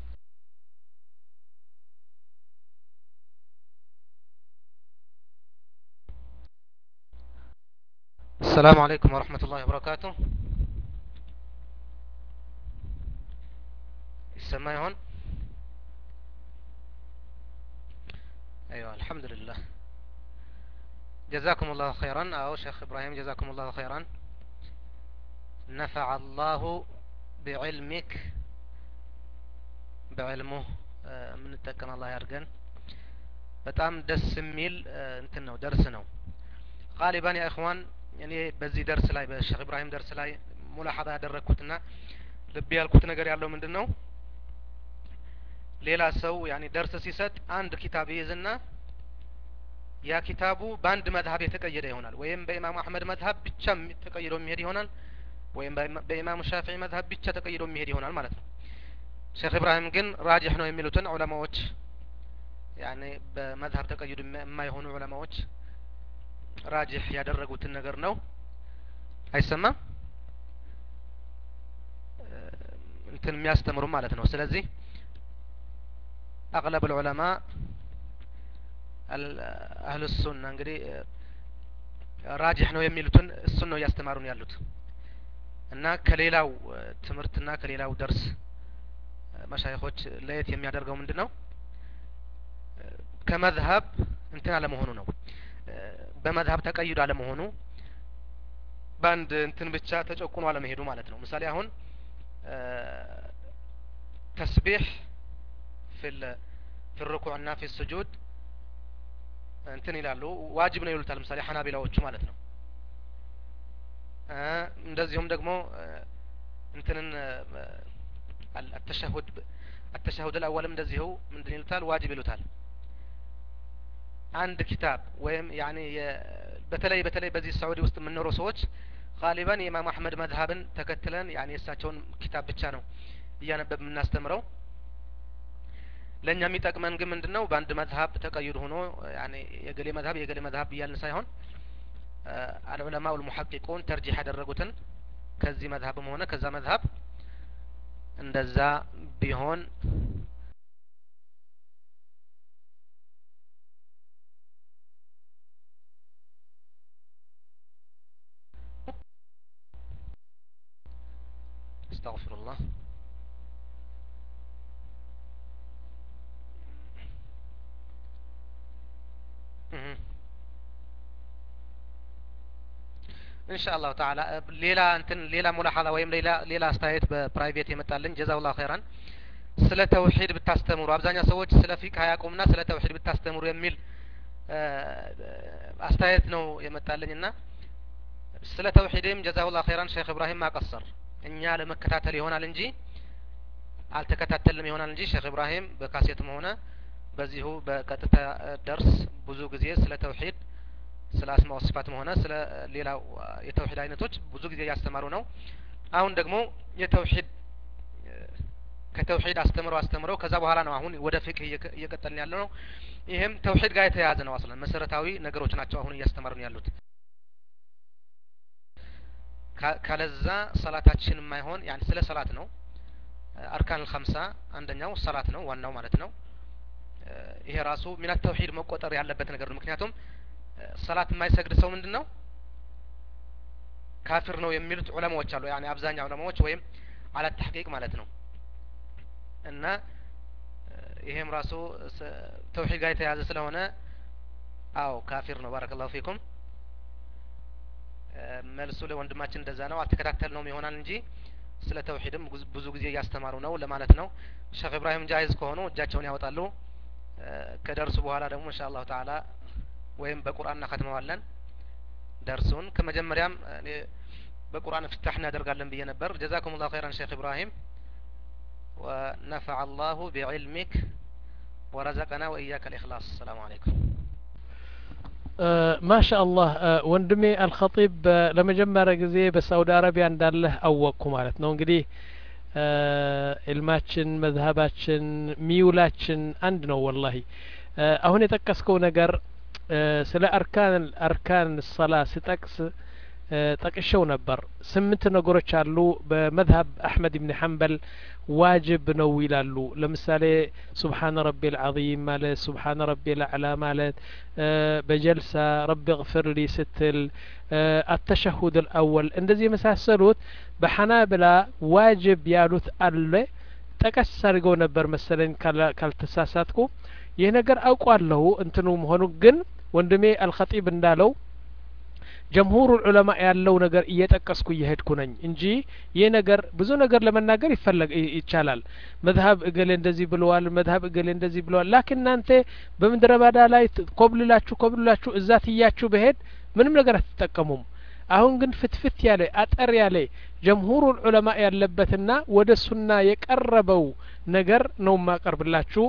السلام عليكم ورحمة الله وبركاته. السماء هون. أيوة الحمد لله. جزاكم الله خيرا أو شيخ إبراهيم جزاكم الله خيرا نفع الله بعلمك بعلمه من التكن الله يرجن በጣም ደስ የሚል እንትን ነው ደርስ ነው غالبا يا اخوان يعني በዚህ ደርስ ላይ በሼክ ኢብራሂም ደርስ ላይ ሙላሐዛ ያደረኩትና ልብ ያልኩት ነገር ያለው ምንድነው ሌላ ሰው يعني ደርስ ሲሰጥ አንድ ኪታብ ይይዝና ያ ኪታቡ በአንድ መዝሀብ የተቀየደ ይሆናል ወይም በኢማም አህመድ መዝሀብ ብቻ ተቀይዶ የሚሄድ ይሆናል ወይም በኢማም ሻፊዒ መዝሀብ ብቻ ተቀይዶ የሚሄድ ይሆናል ማለት ነው ሼክ ኢብራሂም ግን ራጂህ ነው የሚሉትን ዑለማዎች يعني በመዝሀብ ተቀይዶ የማይሆኑ ዑለማዎች ራጂህ ያደረጉትን ነገር ነው አይሰማም እንትን የሚያስተምሩ ማለት ነው ስለዚህ اغلب العلماء اهل السنه እንግዲህ ራጂህ ነው የሚሉትን እሱን ነው ያስተማሩን ያሉት እና ከሌላው ትምህርትና ከሌላው ደርስ መሻይኾች ለየት የሚያደርገው ምንድነው ከመዝሀብ እንትን አለ መሆኑ ነው በመዝሀብ ተቀይዶ አለ መሆኑ ባንድ እንትን ብቻ ተጨቁኖ አለ መሄዱ ማለት ነው ምሳሌ አሁን ተስቢህ في في الركوع እና في السجود እንትን ይላሉ ዋጅብ ነው ይሉታል ምሳሌ ሐናቢላዎቹ ማለት ነው እንደዚሁም ደግሞ እንትንን التشهد التشهد الاول እንደዚሁ ምንድን ይሉታል ዋጅብ ይሉታል አንድ ኪታብ ወይም يعني በተለይ በተለይ በዚህ ሳዑዲ ውስጥ የምንኖረው ሰዎች غالبا የኢማም አህመድ መዝሀብን ተከትለን يعني እሳቸውን ኪታብ ብቻ ነው እያነበብ የምናስተምረው ለኛ የሚጠቅመን ግን ምንድነው በአንድ መዝሀብ ተቀይዶ ሆኖ يعني የገሌ መዝሀብ የገሌ መዝሀብ ይያልን ሳይሆን العلماء والمحققون ترجيح ያደረጉትን ከዚህ መዝሀብም ሆነ ከዛ መዝሀብ እንደዛ ቢሆን استغفر الله ان شاء الله تعالى ሌላ እንትን ሌላ ሙላሐዛ ወይም ሌላ ሌላ አስተያየት በፕራይቬት የመጣልን ጀዛውላሁ ኸይራን ስለ ተውሂድ ብታስተምሩ አብዛኛው ሰዎች ስለ ፊቅህ ያቆምና ስለ ተውሂድ ብታስተምሩ የሚል አስተያየት ነው የመጣልኝና ስለ ተውሂድም ጀዛውላሁ ኸይራን ሼክ ኢብራሂም ማቀሰር እኛ ለመከታተል ይሆናል እንጂ አልተከታተልም ይሆናል እንጂ ሼክ ኢብራሂም በካሴትም ሆነ በዚሁ በቀጥታ ደርስ ብዙ ጊዜ ስለ ተውሂድ ስለ አስማው ወሲፋትም ሆነ ስለ ሌላው የተውሂድ አይነቶች ብዙ ጊዜ ያስተማሩ ነው አሁን ደግሞ የተውሂድ ከተውሂድ አስተምሮ አስተምሮ ከዛ በኋላ ነው አሁን ወደ ፍቅህ እየቀጠልን ያለው ነው ይሄም ተውሂድ ጋር የተያያዘ ነው አስለን መሰረታዊ ነገሮች ናቸው አሁን እያስተማሩን ያሉት ካለዛ ሰላታችን የማይሆን يعني ስለ ሰላት ነው አርካን الخمسة አንደኛው ሰላት ነው ዋናው ማለት ነው ይሄ ራሱ ሚና ተውሂድ መቆጠር ያለበት ነገር ነው ምክንያቱም ሰላት የማይሰግድ ሰው ምንድነው ካፊር ነው የሚሉት ዑለማዎች አሉ يعني አብዛኛው ዑለማዎች ወይም على التحقيق ማለት ነው እና ይሄም ራሱ ተውሂድ ጋር የተያያዘ ስለሆነ አው ካፊር ነው ባረከላሁ ፊኩም መልሱ ለወንድማችን እንደዛ ነው አልተከታተል ነው ይሆናል እንጂ ስለ ተውሂድም ብዙ ጊዜ ያስተማሩ ነው ለማለት ነው ሼክ ኢብራሂም ጃይዝ ከሆኑ እጃቸውን ያወጣሉ ከደርሱ በኋላ ደግሞ ኢንሻአላህ ተዓላ ወይም በቁርአን እናከትመዋለን ደርሱን ከመጀመሪያም በቁርአን ፍታህ እናደርጋለን ብዬ ነበር ጀዛኩሙላሁ ኸይራን ሼክ ኢብራሂም ونفع الله بعلمك ورزقنا وإياك الإخلاص السلام عليكم ما شاء الله ወንድሜ አልኸጢብ ለመጀመሪያ ጊዜ በሳውዲ አረቢያ እንዳለህ አወቅኩ ማለት ነው እንግዲህ ኢልማችን መዝሀባችን ሚውላችን አንድ ነው ወላሂ አሁን የጠቀስከው ነገር ስለ አርካን አርካን ሰላ ስጠቅስ ጠቅሸው ነበር ስምንት ነገሮች አሉ በመዝሀብ አህመድ ኢብኑ ሐንበል ዋጅብ ነው ይላሉ ለምሳሌ ሱብሃነ ረቢል ዐዚም ማለት ሱብሃነ ረቢል አዕላ ማለት በጀልሳ ረቢ اغفر لي ስትል التشهد الأول እንደዚህ የመሳሰሉት በሐናብላ ዋጅብ ያሉት አለ ጠቀስ አድርገው ነበር መሰለኝ ካልተሳሳትኩ ይህ ነገር አውቃለሁ እንትኑ መሆኑ ግን ወንድሜ አልኸጢብ እንዳለው ጀምሁሩ ዑለማ ያለው ነገር እየጠቀስኩ እየሄድኩ ነኝ እንጂ ይህ ነገር ብዙ ነገር ለመናገር ይፈለግ ይቻላል መዝሀብ እገሌ እንደዚህ ብለዋል መዝሀብ እገሌ እንደዚህ ብለዋል ላኪን እናንተ በምድረ በዳ ላይ ኮብልላችሁ ኮብልላችሁ እዛ ትያችሁ በሄድ ምንም ነገር አትጠቀሙም አሁን ግን ፍትፍት ያለ አጠር ያለ ጀምሁሩ ዑለማ ያለበትና ወደ ሱና የቀረበው ነገር ነው ማቀርብላችሁ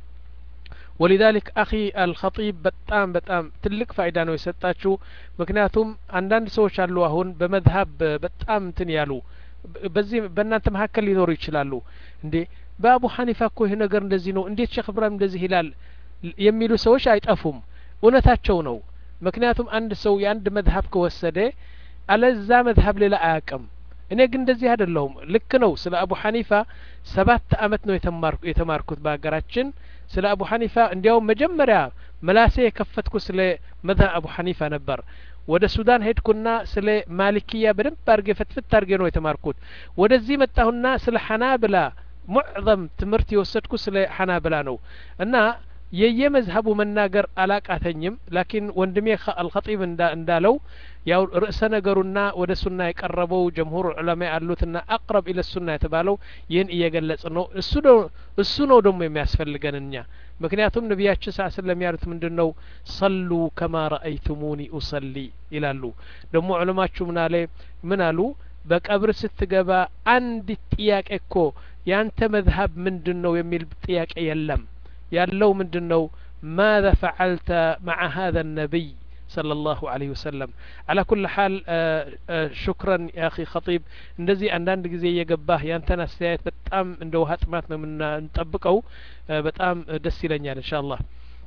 ولذلك أخي الخطيب በጣም በጣም ትልቅ ፋይዳ ነው የሰጣችሁ ምክንያቱም አንዳንድ ሰዎች አሉ አሁን በመዝሀብ በጣም እንትን ያሉ በዚህ በእናንተ መካከል ሊኖሩ ይችላሉ እንዴ በአቡ ሐኒፋ እኮ ይሄ ነገር እንደዚህ ነው እንዴት ሼክ ኢብራሂም እንደዚህ ይላል የሚሉ ሰዎች አይጠፉም እውነታቸው ነው ምክንያቱም አንድ ሰው የአንድ መዝሀብ ከወሰደ አለዛ መዝሀብ ሌላ አያውቅም እኔ ግን እንደዚህ አይደለሁም ልክ ነው ስለ አቡ ሐኒፋ ሰባት አመት ነው የተማርኩ የተማርኩት በአገራችን ስለ አቡ ሐኒፋ እንዲያው መጀመሪያ መላሴ የከፈትኩ ስለ መዝሀብ አቡ ሐኒፋ ነበር ወደ ሱዳን ሄድኩና ስለ ማሊኪያ በደንብ አድርጌ ፈትፍት አድርጌ ነው የተማርኩት ወደዚህ መጣሁና ስለ ሐናብላ ሙዕዘም ትምህርት የወሰድኩ ስለ ሐናብላ ነው እና የየመዝሀቡ መናገር አላቃተኝም ላኪን ወንድሜ አልኸጢብ እንዳለው ያው ርዕሰ ነገሩና ወደ ሱና የቀረበው ጀምሁር ዑለማ ያሉትና አቅረብ ኢለ ሱና የተባለው ይህን እየገለጽ ነው እሱ ነው እሱ ነው ደግሞ የሚያስፈልገን እኛ ምክንያቱም ነቢያችን ሰለላሁ ዐለይሂ ወሰለም ያሉት ምንድነው ሰሉ ከማ ረአይቱሙኒ ኡሰሊ ይላሉ ደግሞ ዑለማችሁ ምን አለ ምን አሉ በቀብር ስትገባ አንድ ጥያቄ እኮ ያንተ መዝሀብ ምንድነው የሚል ጥያቄ የለም ያለው ምንድነው ماذا فعلت مع هذا النبي صلى الله عليه وسلم على كل حال آآ آآ شكرا يا أخي خطيب እንደዚህ አንዳንድ ጊዜ እየገባህ ያንተን አስተያየት በጣም እንደ ውሃ ጥማት ነው የምንጠብቀው በጣም ደስ ይለኛል ኢንሻአላህ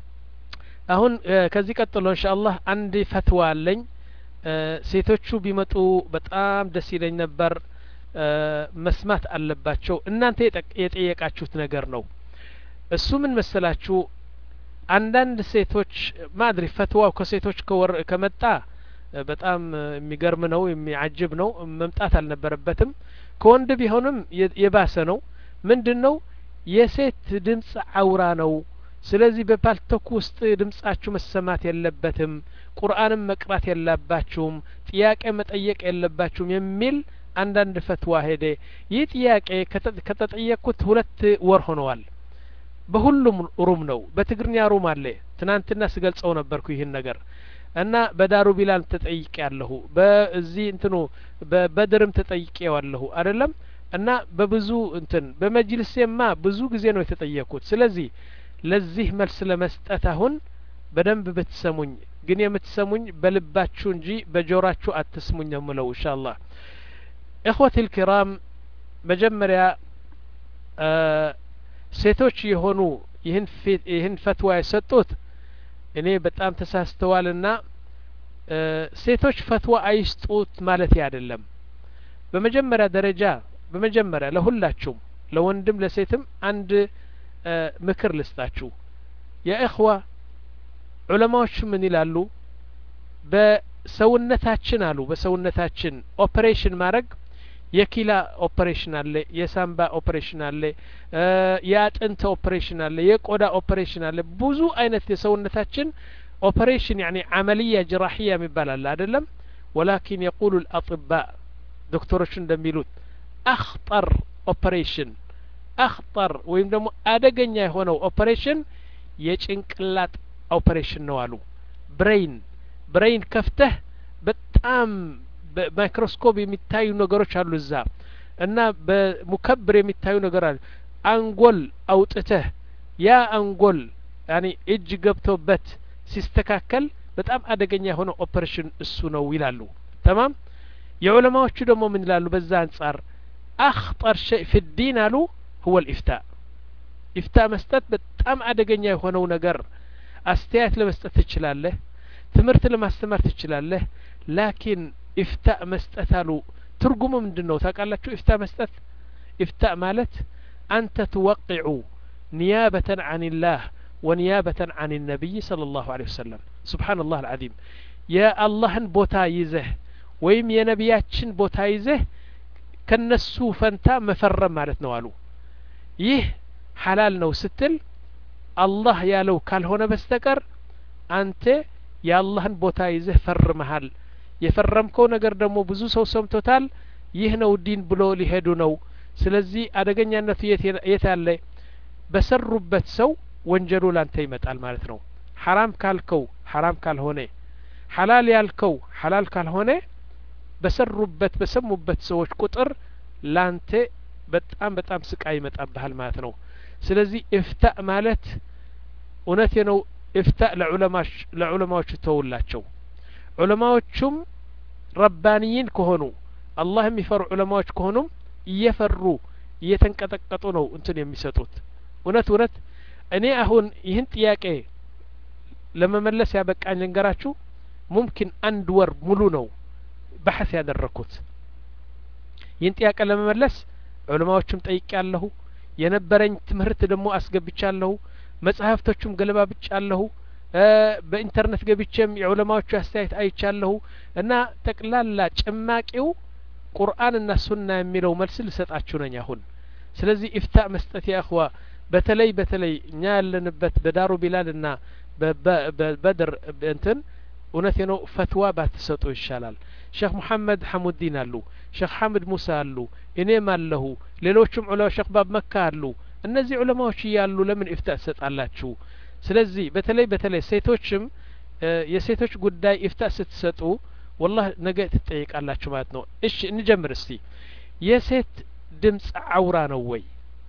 አሁን ከዚህ ቀጥሎ ኢንሻአላህ አንድ ፈትዋ አለኝ ሴቶቹ ቢመጡ በጣም ደስ ይለኝ ነበር መስማት አለባቸው እናንተ የጠየቃችሁት ነገር ነው እሱ ምን መሰላችሁ አንዳንድ ሴቶች ማድሪ ፈትዋው ከሴቶች ከወር ከመጣ በጣም የሚገርም ነው የሚያጅብ ነው መምጣት አልነበረበትም ከወንድ ቢሆንም የባሰ ነው ምንድነው የሴት ድምጽ አውራ ነው ስለዚህ በፓልቶክ ውስጥ ድምጻችሁ መሰማት የለበትም ቁርአንም መቅራት የለባችሁም ጥያቄ መጠየቅ የለባችሁም የሚል አንዳንድ ፈትዋ ሄደ ይህ ጥያቄ ከተጠየቁት ሁለት ወር ሆነዋል በሁሉም ሩም ነው በትግርኛ ሩም አለ ትናንትና ስገልጸው ነበርኩ ይህን ነገር እና በዳሩ ቢላል ተጠይቄ ያለሁ በዚህ እንትኑ በበድርም ተጠይቄ ያለሁ አይደለም እና በብዙ እንትን በመጅልስማ ብዙ ጊዜ ነው የተጠየቁት ስለዚህ ለዚህ መልስ ለመስጠት አሁን በደንብ ብትሰሙኝ ግን የምትሰሙኝ በልባችሁ እንጂ በጆራችሁ አትስሙኝ ነው የምለው ኢንሻአላህ اخوتي الكرام መጀመሪያ ሴቶች የሆኑ ይህን ይህን ፈትዋ የሰጡት እኔ በጣም ተሳስተዋልና ሴቶች ፈትዋ አይስጡት ማለት አይደለም በመጀመሪያ ደረጃ በመጀመሪያ ለሁላችሁም ለወንድም ለሴትም አንድ ምክር ልስጣችሁ ያ እخوة ዑለማዎች ምን ይላሉ በሰውነታችን አሉ በሰውነታችን ኦፕሬሽን ማድረግ የኪላ ኦፕሬሽን አለ የሳምባ ኦፕሬሽን አለ የአጥንት ኦፕሬሽን አለ የቆዳ ኦፕሬሽን አለ ብዙ አይነት የሰውነታችን ኦፕሬሽን يعني عملية جراحية የሚባል አይደለም ولكن يقول الأطباء ዶክተሮች እንደሚሉት أخطر ኦፕሬሽን أخطر ወይም ደግሞ አደገኛ የሆነው ኦፕሬሽን የጭንቅላት ኦፕሬሽን ነው አሉ ብሬን ብሬን ከፍተህ በጣም በማይክሮስኮፕ የሚታዩ ነገሮች አሉ እዛ እና በሙከብር የሚታዩ ነገር አለ አንጎል አውጥተህ ያ አንጎል يعني እጅ ገብቶበት ሲስተካከል በጣም አደገኛ የሆነ ኦፕሬሽን እሱ ነው ይላሉ تمام የዑለማዎቹ ደግሞ ምን ይላሉ በዛ አንፃር أخطر شيء في الدين አሉ هو الإفتاء إفتاء መስጠት በጣም አደገኛ የሆነው ነገር አስተያየት ለመስጠት ትችላለህ ትምህርት ለማስተማር ትችላለህ ላኪን إفتاء መስጠት አሉ ትርጉሙ ምንድነው ታውቃላችሁ إفتاء መስጠት إفتاء ማለት أنت توقع نيابة عن الله ونيابة عن النبي صلى الله عليه وسلم سبحان الله العظيم يا الله بوتا يزه ويم يا نبياتشن بوتا يزه ከነሱ ፈንታ መፈረም ማለት ነው አሉ ይህ ሐላል ነው ስትል አላህ ያለው ካልሆነ በስተቀር አንተ የአላህን ቦታ ይዘህ ፈርመሃል የፈረምከው ነገር ደግሞ ብዙ ሰው ሰምቶታል ይህ ነው ዲን ብሎ ሊሄዱ ነው ስለዚህ አደገኛነቱ የት ያለ በሰሩበት ሰው ወንጀሉ ላንተ ይመጣል ማለት ነው ሐራም ካልከው ሐራም ካልሆነ ሐላል ያልከው ሐላል ካልሆነ በሰሩበት በሰሙበት ሰዎች ቁጥር ላንተ በጣም በጣም ስቃይ ይመጣብሃል ማለት ነው ስለዚህ ኢፍታእ ማለት እውነቴ ነው ኢፍታእ ለዑለማዎች ለዑለማዎች ተውላቸው ዑለማዎቹም ረባኒይን ከሆኑ አላህ የሚፈሩ ዑለማዎች ከሆኑም እየፈሩ እየተንቀጠቀጡ ነው እንትን የሚሰጡት እውነት እውነት እኔ አሁን ይህን ጥያቄ ለመመለስ ያበቃኝ ልንገራችሁ ሙምኪን አንድ ወር ሙሉ ነው በሐስ ያደረኩት ይህን ጥያቄ ለመመለስ ዑለማዎችም ጠይቄያለሁ የነበረኝ ትምህርት ደግሞ አስገብቻለሁ መጽሐፍቶቹም ገለባብጫለሁ በኢንተርኔት ገብቼም የዑለማዎቹ አስተያየት አይቻለሁ እና ጠቅላላ ጭማቂው ቁርአንና ሱና የሚለው መልስ ልሰጣችሁ ነኝ አሁን ስለዚህ ኢፍታእ መስጠት ያخوا በተለይ በተለይ እኛ ያለንበት በዳሩ ቢላልና በበድር እንትን እውነቴ ነው ፈትዋ ባትሰጡ ይሻላል ሼክ መሐመድ ሐሙዲን አሉ ሼክ ሐምድ ሙሳ አሉ እኔም አለሁ ሌሎችም ዑለማ ሼክ ባብ መካ አሉ እነዚህ ዑለማዎች ያሉ ለምን ኢፍታእ ሰጣላችሁ ስለዚህ በተለይ በተለይ ሴቶችም የሴቶች ጉዳይ ኢፍታእ ስትሰጡ والله ነገ ትጠይቃላችሁ ማለት ነው እሺ እንጀምር እስቲ የሴት ድምጽ አውራ ነው ወይ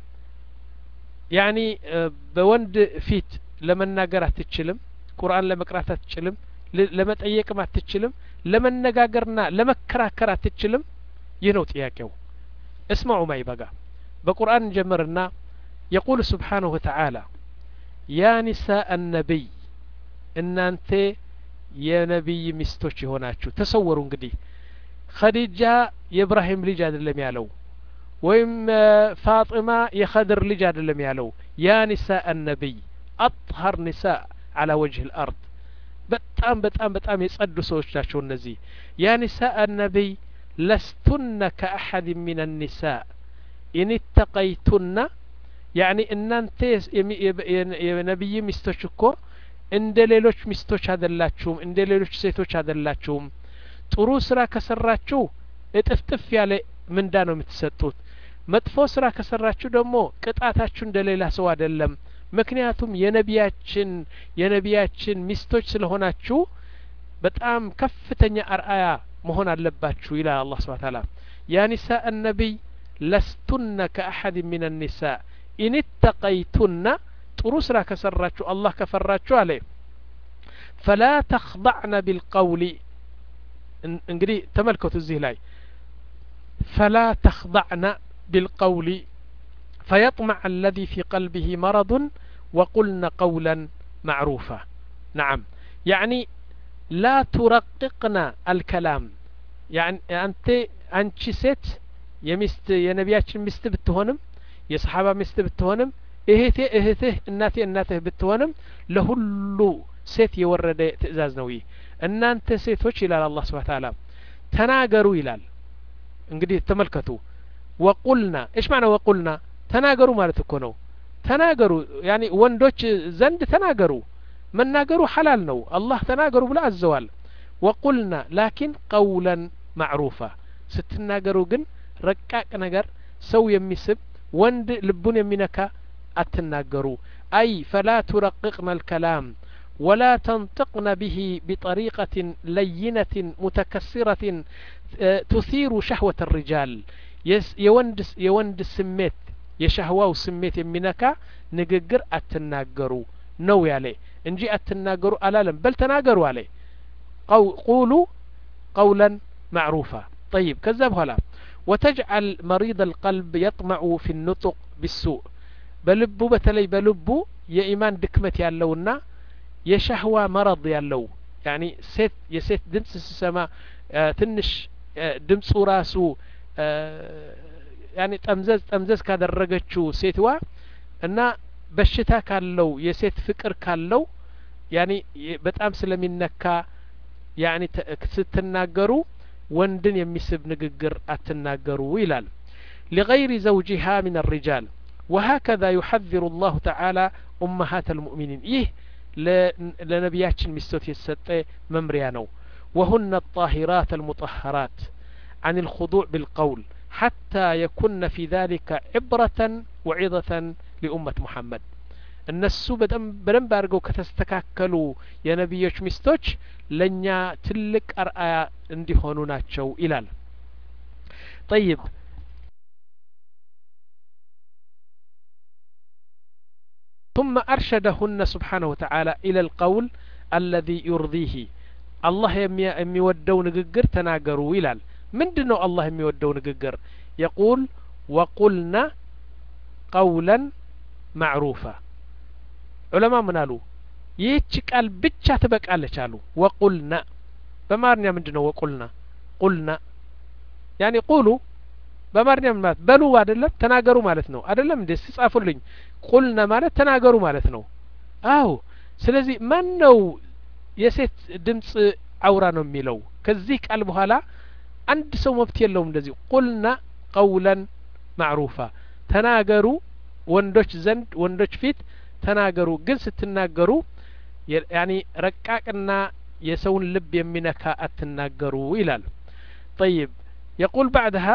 ያኒ በወንድ ፊት ለመናገር አትችልም ቁርአን ለመቅራት አትችልም ለመጠየቅም አትችልም ለመነጋገርና ለመከራከር አትችልም ይህ ነው ጥያቄው اسمعوا معي بقى በቁርአን ጀመርና يقول سبحانه وتعالى يا نساء النبي እናንተ የነብይ ሚስቶች ይሆናችሁ ተሰወሩ እንግዲህ ኸዲጃ የኢብራሂም ልጅ አይደለም ያለው ወይም ፋጢማ የኸድር ልጅ አይደለም ያለው ያ نساء النبي أطهر نساء على وجه الأرض በጣም በጣም በጣም የጸዱ ሰዎች ናቸው እነዚህ ያ نساء النبي لستن كأحد من النساء إن اتقيتن يعني እናንተ የነብይ ሚስቶች እኮ እንደ ሌሎች ሚስቶች አይደላችሁም እንደ ሌሎች ሴቶች አይደላችሁም ጥሩ ስራ ከሰራችሁ እጥፍጥፍ ያለ ምንዳ ነው የምትሰጡት መጥፎ ስራ ከሰራችሁ ደግሞ ቅጣታችሁ እንደሌላ ሰው አይደለም ምክንያቱም የነቢያችን የነቢያችን ሚስቶች ስለሆናችሁ በጣም ከፍተኛ አርአያ መሆን አለባችሁ ይላል አላህ Subhanahu Wa Ta'ala ያ نساء النبي لستن كأحد من النساء إن اتقيتن ጥሩ ስራ ከሰራችሁ አላህ ከፈራችሁ አለ فلا تخضعن بالقول እንግዲህ ተመልከቱ እዚህ ላይ فلا تخضعن بالقول فيطمع الذي في قلبه مرض وقلن قولا معروفا نعم يعني لا ترققن الكلام يعني أنت أنت ست يمست የነቢያችን ሚስት ብትሆንም የሰሃባ ሚስት ብትሆንም እህቴ እህትህ እናቴ እናትህ ብትሆንም ለሁሉ ሴት የወረደ ትእዛዝ ነው ይህ እናንተ ሴቶች ይላል አላህ Subhanahu Wa Ta'ala ተናገሩ ይላል እንግዲህ ተመልከቱ ወቁልና ايش معنى وقلنا ተናገሩ ማለት እኮ ነው ተናገሩ يعني ወንዶች ዘንድ ተናገሩ መናገሩ ሐላል ነው አላህ ተናገሩ ብሎ አዘዋል وقلنا لكن قولا معروفا ስትናገሩ ግን ረቃቅ ነገር ሰው የሚስብ ወንድ ልቡን የሚነካ أتناقروا أي فلا ترققن الكلام ولا تنطقن به بطريقة لينة متكسرة تثير شهوة الرجال يوند يوند سميت يشهواو سميت يمنكا نققر أتناقروا نوي عليه انجي أتناقروا ألالا بل تناقروا عليه قولوا قولا معروفا طيب كذب هلا وتجعل مريض القلب يطمع في النطق بالسوء በልቡ በተለይ በልቡ የኢማን ድክመት ያለውና የሸህዋ መረድ ያለው ያኒ ሴት የሴት ድምጽ ሲሰማ ትንሽ ድምጹ ራሱ ያኒ ጠምዘዝ ጠምዘዝ ካደረገችው ሴትዋ እና በሽታ ካለው የሴት ፍቅር ካለው ያኒ በጣም ስለሚነካ ያኒ ስትናገሩ ወንድን የሚስብ ንግግር አትናገሩ ይላል لغير زوجها من الرجال وهكذا يحذر الله تعالى أمهات المؤمنين إيه ለነቢያችን ሚስቶች የተሰጠ መምሪያ ነው وهن الطاهرات المطهرات عن الخضوع بالقول حتى يكون في ذلك عبرة وعظة لأمة محمد እነሱ በደንብ አድርገው ከተስተካከሉ የነቢዮች ሚስቶች ለኛ ትልቅ አርአያ እንዲሆኑ ናቸው ይላል طيب ثم أرشدهن سبحانه وتعالى إلى القول الذي يرضيه الله የሚወደው ንግግር ተናገሩ ይላል ምንድነው አላህ የሚወደው ንግግር يقول وقلنا قولا معروفا ዑለማ ምን አሉ ይህች ቃል ብቻ ትበቃለች አሉ ወቁልና በማርኛ ምንድነው ወቁልና ቁልና ያኒ ቁሉ በማርኛ ማለት በሉ አይደለም ተናገሩ ማለት ነው አይደለም እንዴ ሲጻፉልኝ ቁልና ማለት ተናገሩ ማለት ነው አው ስለዚህ ማን ነው የሴት ድምጽ አውራ ነው የሚለው ከዚህ ቃል በኋላ አንድ ሰው መብት የለውም እንደዚህ ቁልና ቀውለን ማዕሩፋ ተናገሩ ወንዶች ዘንድ ወንዶች ፊት ተናገሩ ግን ስትናገሩ ያኒ ረቃቅና የሰውን ልብ የሚነካ አትናገሩ ይላል طيب يقول بعدها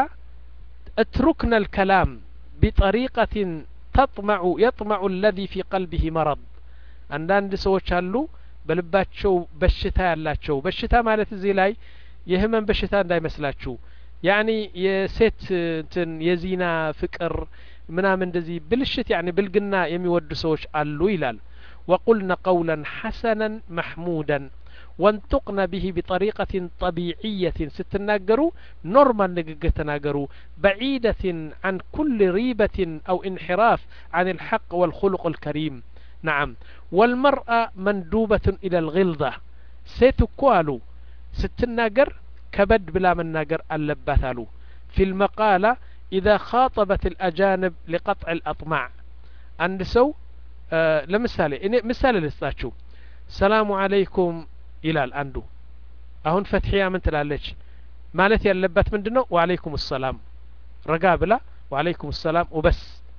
اتركنا الكلام بطريقة تطمع يطمع الذي في قلبه مرض አንዳንድ ሰዎች አሉ በልባቸው በሽታ ያላቸው በሽታ ማለት እዚህ ላይ የህመም በሽታ እንዳይመስላችሁ ያኒ የሴት እንትን የዚና ፍቅር ምናምን እንደዚህ ብልሽት ያኒ ብልግና የሚወዱ ሰዎች አሉ ይላል وقلنا قولا حسنا محمودا وانطقنا به بطريقة طبيعية ستناقروا نورمال نقق تناقروا بعيدة عن كل ريبة أو انحراف عن الحق والخلق الكريم نعم والمرأة مندوبة إلى الغلظة سيتكوالو ستناقر كبد بلا من ناقر اللباتالو في المقالة إذا خاطبت الأجانب لقطع الأطماع عند سو آه لمثالي إني مثال لستاتشو السلام عليكم إلى الأندو أهون فتحية من تلالج مالتي اللبات من دنو وعليكم السلام رقابلة وعليكم السلام وبس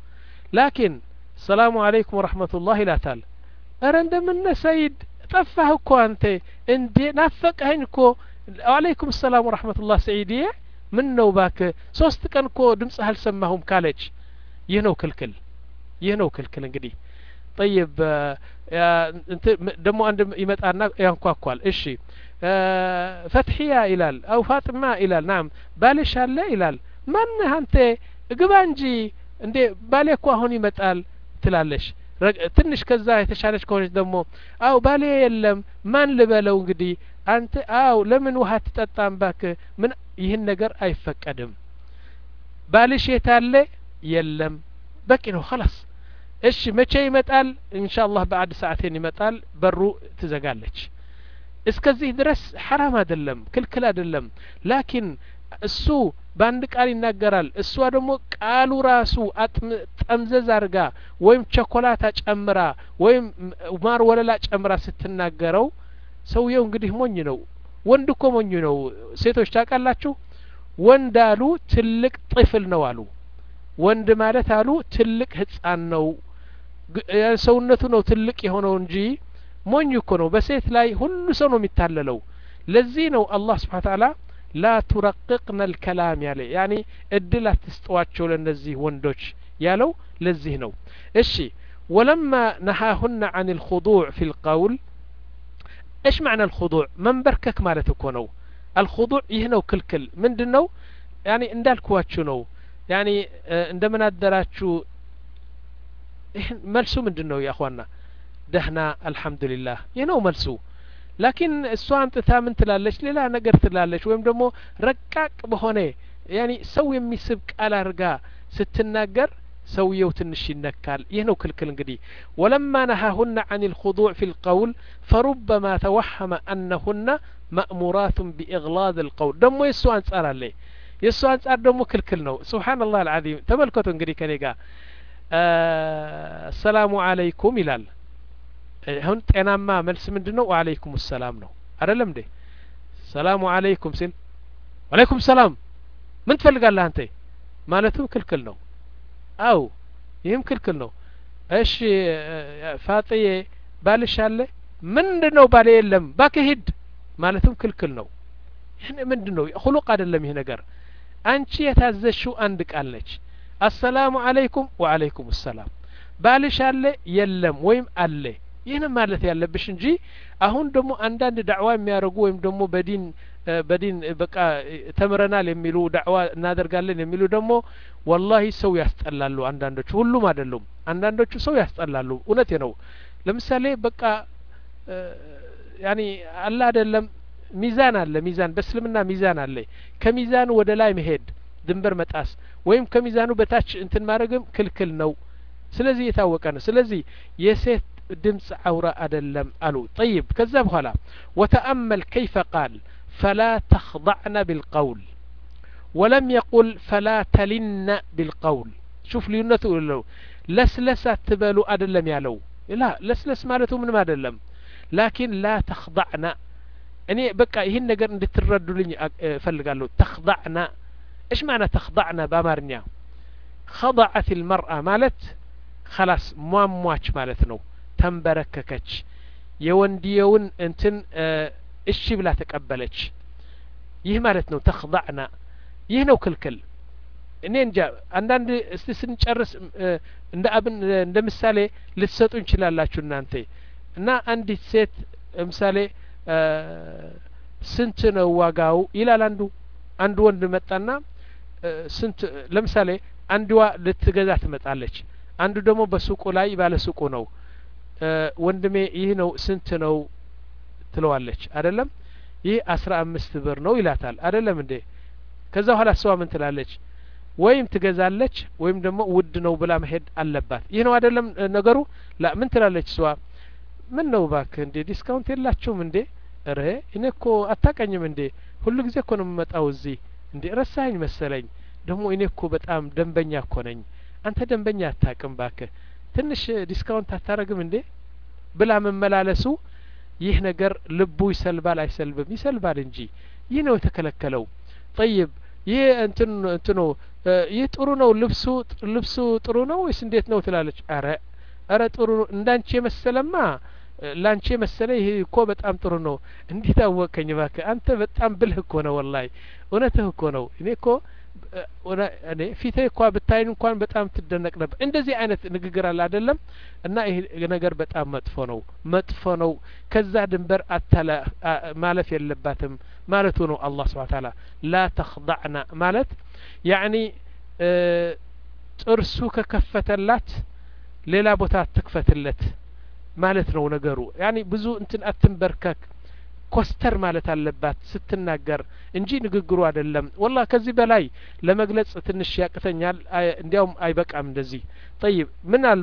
لكن السلام عليكم ورحمة الله لا تال أرند من سيد طفهكو أنت اندي نافقهنكو وعليكم السلام ورحمة الله سعيدية من نوباك ሶስት ቀን እኮ ድምጽ አልሰማሁም ካለች ይህ ነው ክልክል ይህ ነው ክልክል እንግዲህ طيب انت ደሞ አንድ ይመጣና ያንኳኳል እሺ ፈትሂያ ይላል አው ፋጥማ ይላል ናም ባልሽ አለ ይላል ማን አንተ ግባ እንጂ እንዴ ባሌ እኮ አሁን ይመጣል ትላለሽ ትንሽ ከዛ የተሻለች ከሆነች ደሞ አው ባሌ የለም ማን ልበለው እንግዲህ አንተ አው ለምን ውሃ ትጠጣም ባክ ምን ይህን ነገር አይፈቀድም ባልሽ የታለ የለም በቂ ነው خلاص እሺ መቼ ይመጣል ኢንሻአላህ بعد ሰዓቴን ይመጣል በሩ ትዘጋለች እስከዚህ ድረስ حرام አይደለም ክልክል አይደለም ላኪን እሱ ባንድ ቃል ይናገራል እሷ ደግሞ ቃሉ ራሱ ጠምዘዝ አርጋ ወይም ቸኮላታ ጨምራ ወይም ማር ወለላ ጨምራ ስትናገረው ሰውየው እንግዲህ ሞኝ ነው ወንድ እኮ ሞኝ ነው ሴቶች ታውቃላችሁ ወንድ አሉ ትልቅ ጥፍል ነው አሉ ወንድ ማለት አሉ ትልቅ ህፃን ነው ሰውነቱ ነው ትልቅ የሆነው እንጂ ሞኝ እኮ ነው በሴት ላይ ሁሉ ሰው ነው የሚታለለው ለዚህ ነው አላህ Subhanahu Wa Ta'ala لا ترققن الكلام ያለ يعني እድል አትስጧቸው ለነዚህ ወንዶች ያለው ለዚህ ነው እሺ ولما نهاهن عن الخضوع في القول ايش معنى الخضوع منبركك مالتكو نو الخضوع يهنو كلكل مندنو يعني እንዳልኳችሁ ነው يعني እንደምን አደራችሁ መልሱ ምንድነው يا اخوانا دهنا الحمد لله ينو መልሱ لكن እሷ አንጥታ ምን ትላለች ሌላ ነገር ትላለች ወይም ደግሞ ረቃቅ በሆነ يعني ሰው የሚስብ ቃል አርጋ ስትናገር ሰውየው ትንሽ ይነካል ይህ ነው ክልክል እንግዲህ ولما نهاهن عن الخضوع في القول فربما توهم أنهن مأمورات بإغلاظ القول ደሞ የሱ አንጻር አለ የሱ አንጻር ደሞ ክልክል ነው سبحان الله العظيم ተመልከቱ እንግዲህ ከኔ ጋር السلام عليكم ይላል አሁን ጤናማ መልስ ምንድነው ወአለይኩም ሰላም ነው አይደለም እንዴ ሰላም አለይኩም ሲል ወአለይኩም ሰላም ምን ትፈልጋለህ አንተ ማለቱ ክልክል ነው አው ይህም ክልክል ነው እሺ ፋጥዬ ባልሽ አለ ምንድነው ባል የለም ባከሂድ ማለቱም ክልክል ነው ይሄ ምንድነው خلق አይደለም ይሄ ነገር አንቺ የታዘሽው አንድ ቃል ነች አሰላሙ አለይኩም ወአለይኩም ሰላም ባልሽ አለ የለም ወይም አለ ይሄን ማለት ያለብሽ እንጂ አሁን ደግሞ አንዳንድ ዳዕዋ የሚያደርጉ ወይም ደግሞ በዲን በዲን በቃ ተምረናል የሚሉ ዳዕዋ እናደርጋለን የሚሉ ደግሞ ወላሂ ሰው ያስጠላሉ አንዳንዶቹ ሁሉም አይደሉም አንዳንዶቹ ሰው ያስጠላሉ እውነቴ ነው ለምሳሌ በቃ ያኒ አላ አይደለም ሚዛን አለ ሚዛን በእስልምና ሚዛን አለ ከሚዛኑ ወደ ላይ መሄድ ድንበር መጣስ ወይም ከሚዛኑ በታች እንትን ማድረግም ክልክል ነው ስለዚህ የታወቀ ነው ስለዚህ የሴት ድምጽ አውራ አይደለም አሉ طيب ከዛ በኋላ وتأمل كيف قال فلا تخضعن بالقول ولم يقل فلا تلن بالقول شوف ልዩነቱ ለው ለስለስ አትበሉ አይደለም ያለው لا ለስለስ ማለቱ ምንም አይደለም لكن لا تخضعن እኔ በቃ ይሄን ነገር እንድትረዱልኝ ፈልጋለሁ تخضعن ايش معنى تخضعن በአማርኛ خضعت المرأة ማለት خلاص ሟሟች ማለት ነው ተንበረከከች የወንዲየውን እንትን እሺ ብላ ተቀበለች ይህ ማለት ነው ተخضعنا ይህ ነው ክልክል እኔ እንጃ አንዳንድ እስቲ ስንጨርስ እንደ አብን እንደ ምሳሌ ልትሰጡ እንችላላችሁ እናንተ እና አንዲት ሴት ምሳሌ ስንት ነው ዋጋው ይላል አንዱ አንዱ ወንድ መጣና ስንት ለምሳሌ አንዷ ልትገዛ ትመጣለች አንዱ ደግሞ በሱቁ ላይ ባለ ሱቁ ነው ወንድሜ ይህ ነው ስንት ነው ትለዋለች አይደለም ይህ አስራ አምስት ብር ነው ይላታል አይደለም እንዴ ከዛ በኋላ እሷ ምን ትላለች ወይም ትገዛለች ወይም ደግሞ ውድ ነው ብላ መሄድ አለባት ይህ ነው አይደለም ነገሩ ላ ምን ትላለች እሷ ምን ነው ባክ እንዴ ዲስካውንት የላችሁም እንዴ እረ እኔ እኮ አታቀኝም እንዴ ሁሉ ጊዜ እኮ ነው የምመጣው እዚህ እንዴ ረሳኝ መሰለኝ ደግሞ እኔ እኮ በጣም ደንበኛ እኮ ነኝ አንተ ደንበኛ አታቅም ባክ ትንሽ ዲስካውንት አታረግም እንዴ ብላ መመላለሱ ይህ ነገር ልቡ ይሰልባል አይሰልብም ይሰልባል እንጂ ይህ ነው የተከለከለው طيب ይህ እንትን እንትኑ ይህ ጥሩ ነው ልብሱ ልብሱ ጥሩ ነው ወይስ እንዴት ነው ትላለች አረ አረ ጥሩ እንዳንቺ የመሰለማ ላንቺ የመሰለ ይሄ እኮ በጣም ጥሩ ነው እንዴት አወቀኝ ባክ አንተ በጣም ብልህ እኮ ነው ወላሂ እውነትህ እኮ ነው እኔ እኮ ወላ እኔ ፊቴ እኮ ብታይን እንኳን በጣም ትደነቅ ነበር እንደዚህ አይነት ንግግር አለ አይደለም እና ይሄ ነገር በጣም መጥፎ ነው መጥፎ ነው ከዛ ድንበር አታላ ማለፍ የለባትም ማለቱ ነው አላህ Subhanahu Ta'ala لا تخضعنا ማለት يعني ጥርሱ ከከፈተላት ሌላ ቦታ አትክፈትለት ማለት ነው ነገሩ يعني ብዙ እንትን አትንበርከክ ኮስተር ማለት አለባት ስትናገር እንጂ ንግግሩ አይደለም والله ከዚህ በላይ ለመግለጽ ትንሽ ያቅተኛል እንዲያውም አይበቃም እንደዚህ طيب ምን አሉ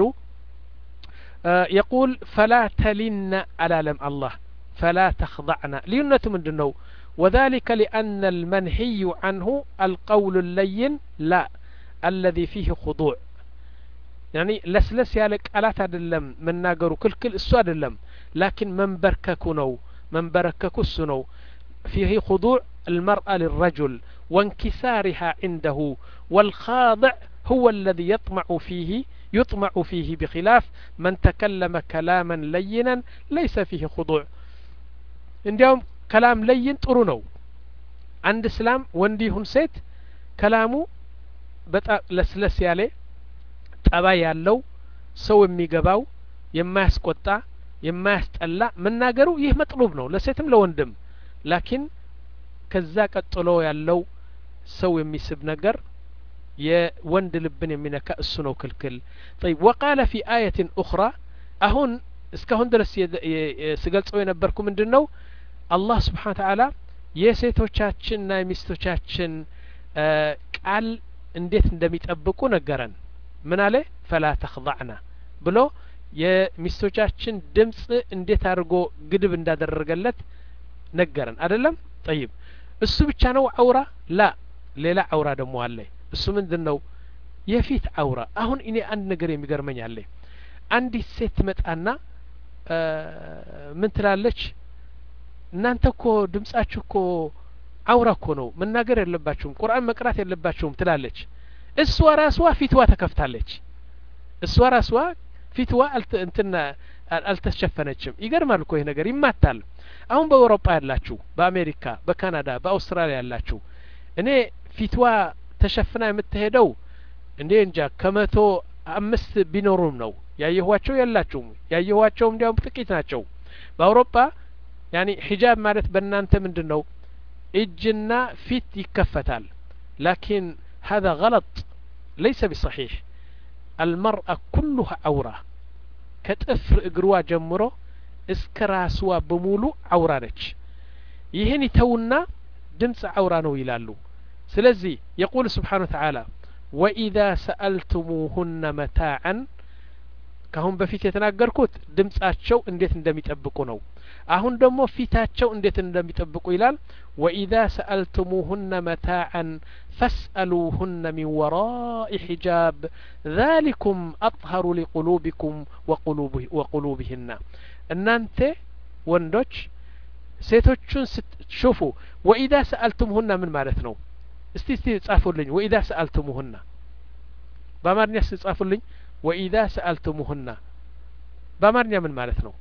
يقول فلا تلن على لم الله فلا تخضعنا لينته ምንድነው وذلك لأن المنهي عنه القول اللين لا الذي فيه خضوع يعني لسلس ያለ ቃላት አይደለም መናገሩ ክልክል እሱ አይደለም لكن መንበርከኩ ነው منبركك السنو فيه خضوع المرأة للرجل وانكسارها عنده والخاضع هو الذي يطمع فيه يطمع فيه بخلاف من تكلم كلاما لينا ليس فيه خضوع عندهم كلام لين طرو عند اسلام وندي هون سيت كلامه بتا لسلس يالي طبا ያለው ሰው የሚገባው የማያስቆጣ የማያስጠላ መናገሩ ይህ መጥሉብ ነው ለሴትም ለወንድም ላኪን ከዛ ቀጥሎ ያለው ሰው የሚስብ ነገር የወንድ ልብን የሚነካ እሱ ነው ክልክል طيب وقال في آية أخرى አሁን እስካሁን ድረስ ስገልጸው የነበርኩ ምንድነው አላህ Subhanahu Ta'ala የሴቶቻችንና የሚስቶቻችን ቃል እንዴት እንደሚጠብቁ ነገረን ምን አለ فلا تخضعنا ብሎ የሚስቶቻችን ድምጽ እንዴት አድርጎ ግድብ እንዳደረገለት ነገረን አይደለም طيب እሱ ብቻ ነው አውራ ላ ሌላ አውራ ደግሞ አለ እሱ ምንድነው የፊት አውራ አሁን እኔ አንድ ነገር የሚገርመኝ አለ አንዲት ሴት መጣና ምን ትላለች እናንተ እኮ ድምጻችሁ እኮ አውራ እኮ ነው መናገር የለባችሁም ቁርአን መቅራት የለባችሁም ትላለች እሷ ራስዋ ፊትዋ ተከፍታለች እሷ ራስዋ ፊትዋ አልተ እንትና አልተሸፈነችም ይገርማል እኮ ይሄ ነገር ይማታል አሁን በአውሮፓ ያላችሁ በአሜሪካ በካናዳ በአውስትራሊያ ያላችሁ እኔ ፊትዋ ተሸፍና የምትሄደው እንዴ እንጃ ከመቶ አምስት ቢኖሩም ነው ያየኋቸው ያላችሁም ያየኋቸው እንዲያውም ጥቂት ናቸው በአውሮፓ ያኒ ሒጃብ ማለት በእናንተ ምንድነው እጅና ፊት ይከፈታል لكن هذا غلط ليس بصحيح المرأة كلها عورة كتفر اقروا جمرو እስከ ራስዋ በሙሉ አውራ ነች ይሄን ይተውና ድምጽ አውራ ነው ይላሉ ስለዚህ يقول سبحانه وتعالى وإذا سألتموهن متاعا ካሁን በፊት የተናገርኩት ድምጻቸው እንዴት እንደሚጠብቁ ነው አሁን ደግሞ ፊታቸው እንዴት እንደሚጠብቁ ይላል وإذا سألتموهن متاعا فاسألوهن من وراء حجاب ذلكم أطهر لقلوبكم وقلوب وقلوبهن እናንተ ወንዶች ሴቶቹን ሹፉ وإذا سألتموهن ምን ማለት ነው እስቲ እስቲ ጻፉልኝ وإذا سألتموهن በአማርኛ ጻፉልኝ وإذا سألتموهن በአማርኛ ምን ማለት ነው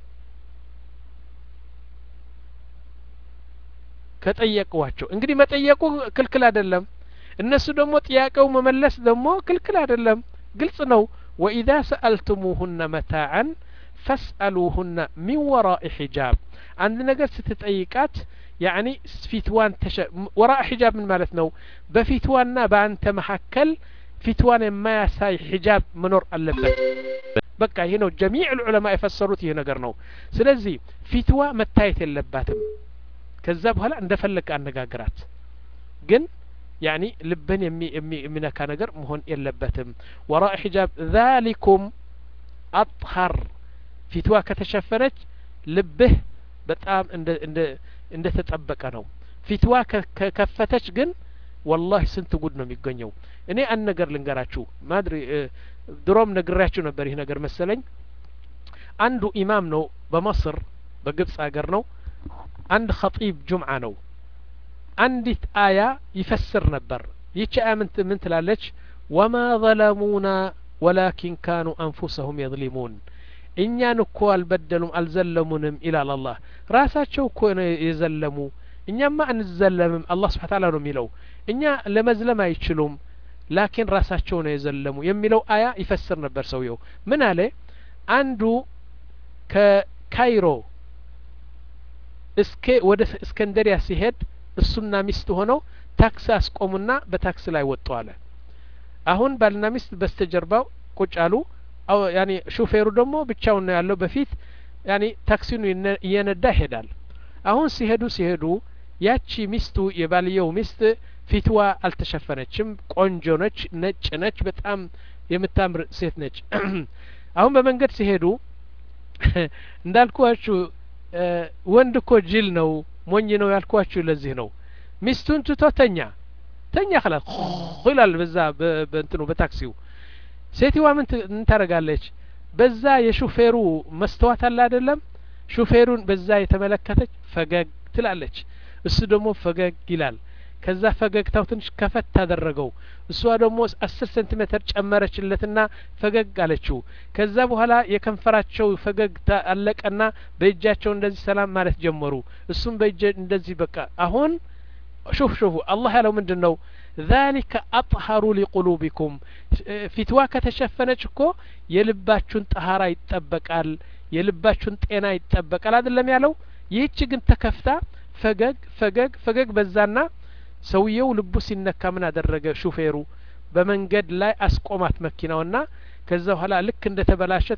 ከጠየቁዋቸው እንግዲህ መጠየቁ ክልክል አይደለም እነሱ ደግሞ ጥያቄው መመለስ ደግሞ ክልክል አይደለም ግልጽ ነው وإذا سألتموهن متاعا فاسألوهن من وراء حجاب عند ነገር ስትጠይቃት يعني ፊትዋን وراء حجاب ምን ማለት ነው በፊትዋና በአንተ መሐከል ፊትዋን የማያሳይ ሒጃብ መኖር አለበት በቃ ይሄ ነው جميع العلماء የፈሰሩት ይሄ ነገር ነው ስለዚህ ፊትዋ መታየት የለባትም ከዛ በኋላ እንደፈለቀ አነጋግራት ግን يعني ልብን የሚነካ ነገር መሆን የለበትም وراء حجاب ذلكم أطهر ፊትዋ ከተሸፈነች ልብህ በጣም እንደ እንደ እንደ ተጠበቀ ነው ፊትዋ ከከፈተች ግን والله ስንት ጉድ ነው የሚገኘው እኔ አንድ ነገር ልንገራችሁ ማድሪ ድሮም ነግራችሁ ነበር ይሄ ነገር መሰለኝ አንዱ ኢማም ነው በመصر በግብጽ ሀገር ነው አንድ ኸጢብ ጁምዓ ነው አንዲት አያ ይፈስር ነበር ይቺ አያ ምን ትላለች وما ظلمونا ولكن كانوا أنفسهم يظلمون እኛን እኮ አልበደሉም አልዘለሙንም ኢላል አላህ ራሳቸው እኮ ነው የዘለሙ እኛማ አንዘለምም አላህ Subhanahu Ta'ala ነው የሚለው እኛ ለመዝለም አይችሉም ላኪን ራሳቸው ነው የዘለሙ የሚለው አያ ይፈስር ነበር ሰውየው ምን አለ አንዱ ከካይሮ እስከ ወደ እስከንደሪያ ሲሄድ እሱና ሚስት ሆነው ታክሲ አስቆሙና በታክሲ ላይ ወጡ አለ አሁን ባልና ሚስት በስተጀርባው ቁጭ አሉ አው ያኒ ሹፌሩ ደግሞ ብቻውን ነው ያለው በፊት ያኒ ታክሲውን እየነዳ ይሄዳል አሁን ሲሄዱ ሲሄዱ ያቺ ሚስቱ የባልየው ሚስት ፊትዋ አልተሸፈነችም ቆንጆ ነች ነጭ ነች በጣም የምታምር ሴት ነች አሁን በመንገድ ሲሄዱ እንዳልኳችሁ ወንድ እኮ ጅል ነው ሞኝ ነው ያልኳችሁ ለዚህ ነው ሚስቱን ትቶተኛ ተኛ خلاص ይላል በዛ በእንትኑ በታክሲው ሴትዋ ምን ታረጋለች በዛ የሹፌሩ መስተዋት አለ አይደለም ሹፌሩን በዛ የተመለከተች ፈገግ ትላለች እሱ ደግሞ ፈገግ ይላል ከዛ ፈገግታው ትንሽ ከፈት ታደረገው እሷ ደግሞ አስር ሴንቲሜትር ጨመረችለትና ፈገግ አለችው ከዛ በኋላ የከንፈራቸው ፈገግታ አለቀና በእጃቸው እንደዚህ ሰላም ማለት ጀመሩ እሱም በእጅ እንደዚህ በቃ አሁን شوف شوفوا الله ያለው ምንድነው ذلك أطهر لقلوبكم ፊትዋ ከተሸፈነች እኮ የልባችሁን ጠሃራ ይጠበቃል የልባችሁን ጤና ይጠበቃል አይደለም ያለው ይህች ግን ተከፍታ ፈገግ ፈገግ ፈገግ በዛና ሰውየው ልቡ ሲነካ ምን አደረገ ሹፌሩ በመንገድ ላይ አስቆማት መኪናውና ከዛ በኋላ ልክ እንደ ተበላሸት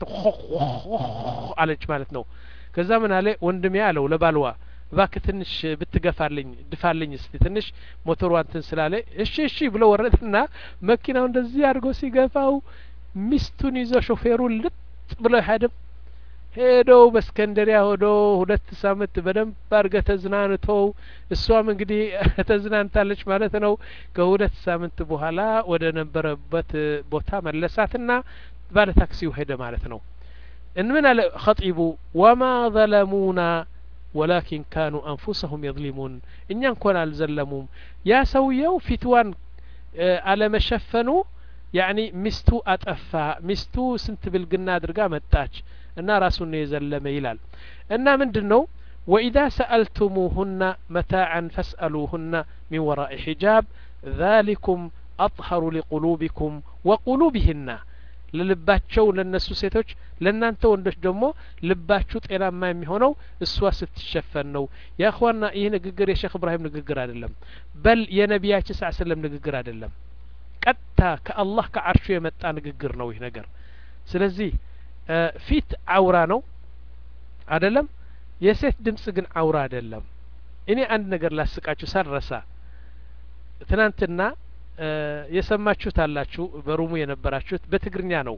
አለች ማለት ነው ከዛ ምን አለ ወንድሜ ያለው ለባልዋ ባክ ትንሽ ብትገፋልኝ ድፋልኝ እስቲ ትንሽ ሞተሯን ትንስላለ እሺ እሺ ብሎ ወረደና መኪናው እንደዚህ አድርጎ ሲገፋው ሚስቱን ይዞ ሾፌሩ ልጥ ብሎ ሄደ ሄዶ በስከንደሪያ ሆዶ ሁለት ሳምንት በደንብ አድርገ ተዝናንተው እሷም እንግዲህ ተዝናንታለች ማለት ነው ከሁለት ሳምንት በኋላ ወደ ነበረበት ቦታ መለሳትና ባለ ታክሲው ሄደ ማለት ነው እንምን አለ ኸጢቡ وما ظلمونا ولكن كانوا أنفسهم يظلمون እኛ እንኳን አልዘለሙም ያ ሰውየው ፊትዋን አለ መሸፈኑ ያኒ ሚስቱ አጠፋ ሚስቱ ስንት ብልግና አድርጋ መጣች እና ራሱን ነው የዘለመ ይላል እና ምንድነው وإذا سألتموهن متاعا فاسألوهن من وراء حجاب ذلكم أطهر لقلوبكم وقلوبهن ለልባቸው ለነሱ ሴቶች ለናንተ ወንዶች ደግሞ ልባችሁ ጤናማ የሚሆነው እሷ ስትሸፈን ነው ያ ኸዋና ይሄ ንግግር የሼክ ኢብራሂም ንግግር አይደለም በል የነቢያችን ሰለላሁ ዐለይሂ ወሰለም ንግግር አይደለም ቀጥታ ከአላህ ከአርሹ የመጣ ንግግር ነው ይሄ ነገር ስለዚህ ፊት አውራ ነው አይደለም የሴት ድምጽ ግን አውራ አይደለም እኔ አንድ ነገር ላስቃችሁ ሳልረሳ ትናንትና የሰማችሁት አላችሁ በሩሙ የነበራችሁት በትግርኛ ነው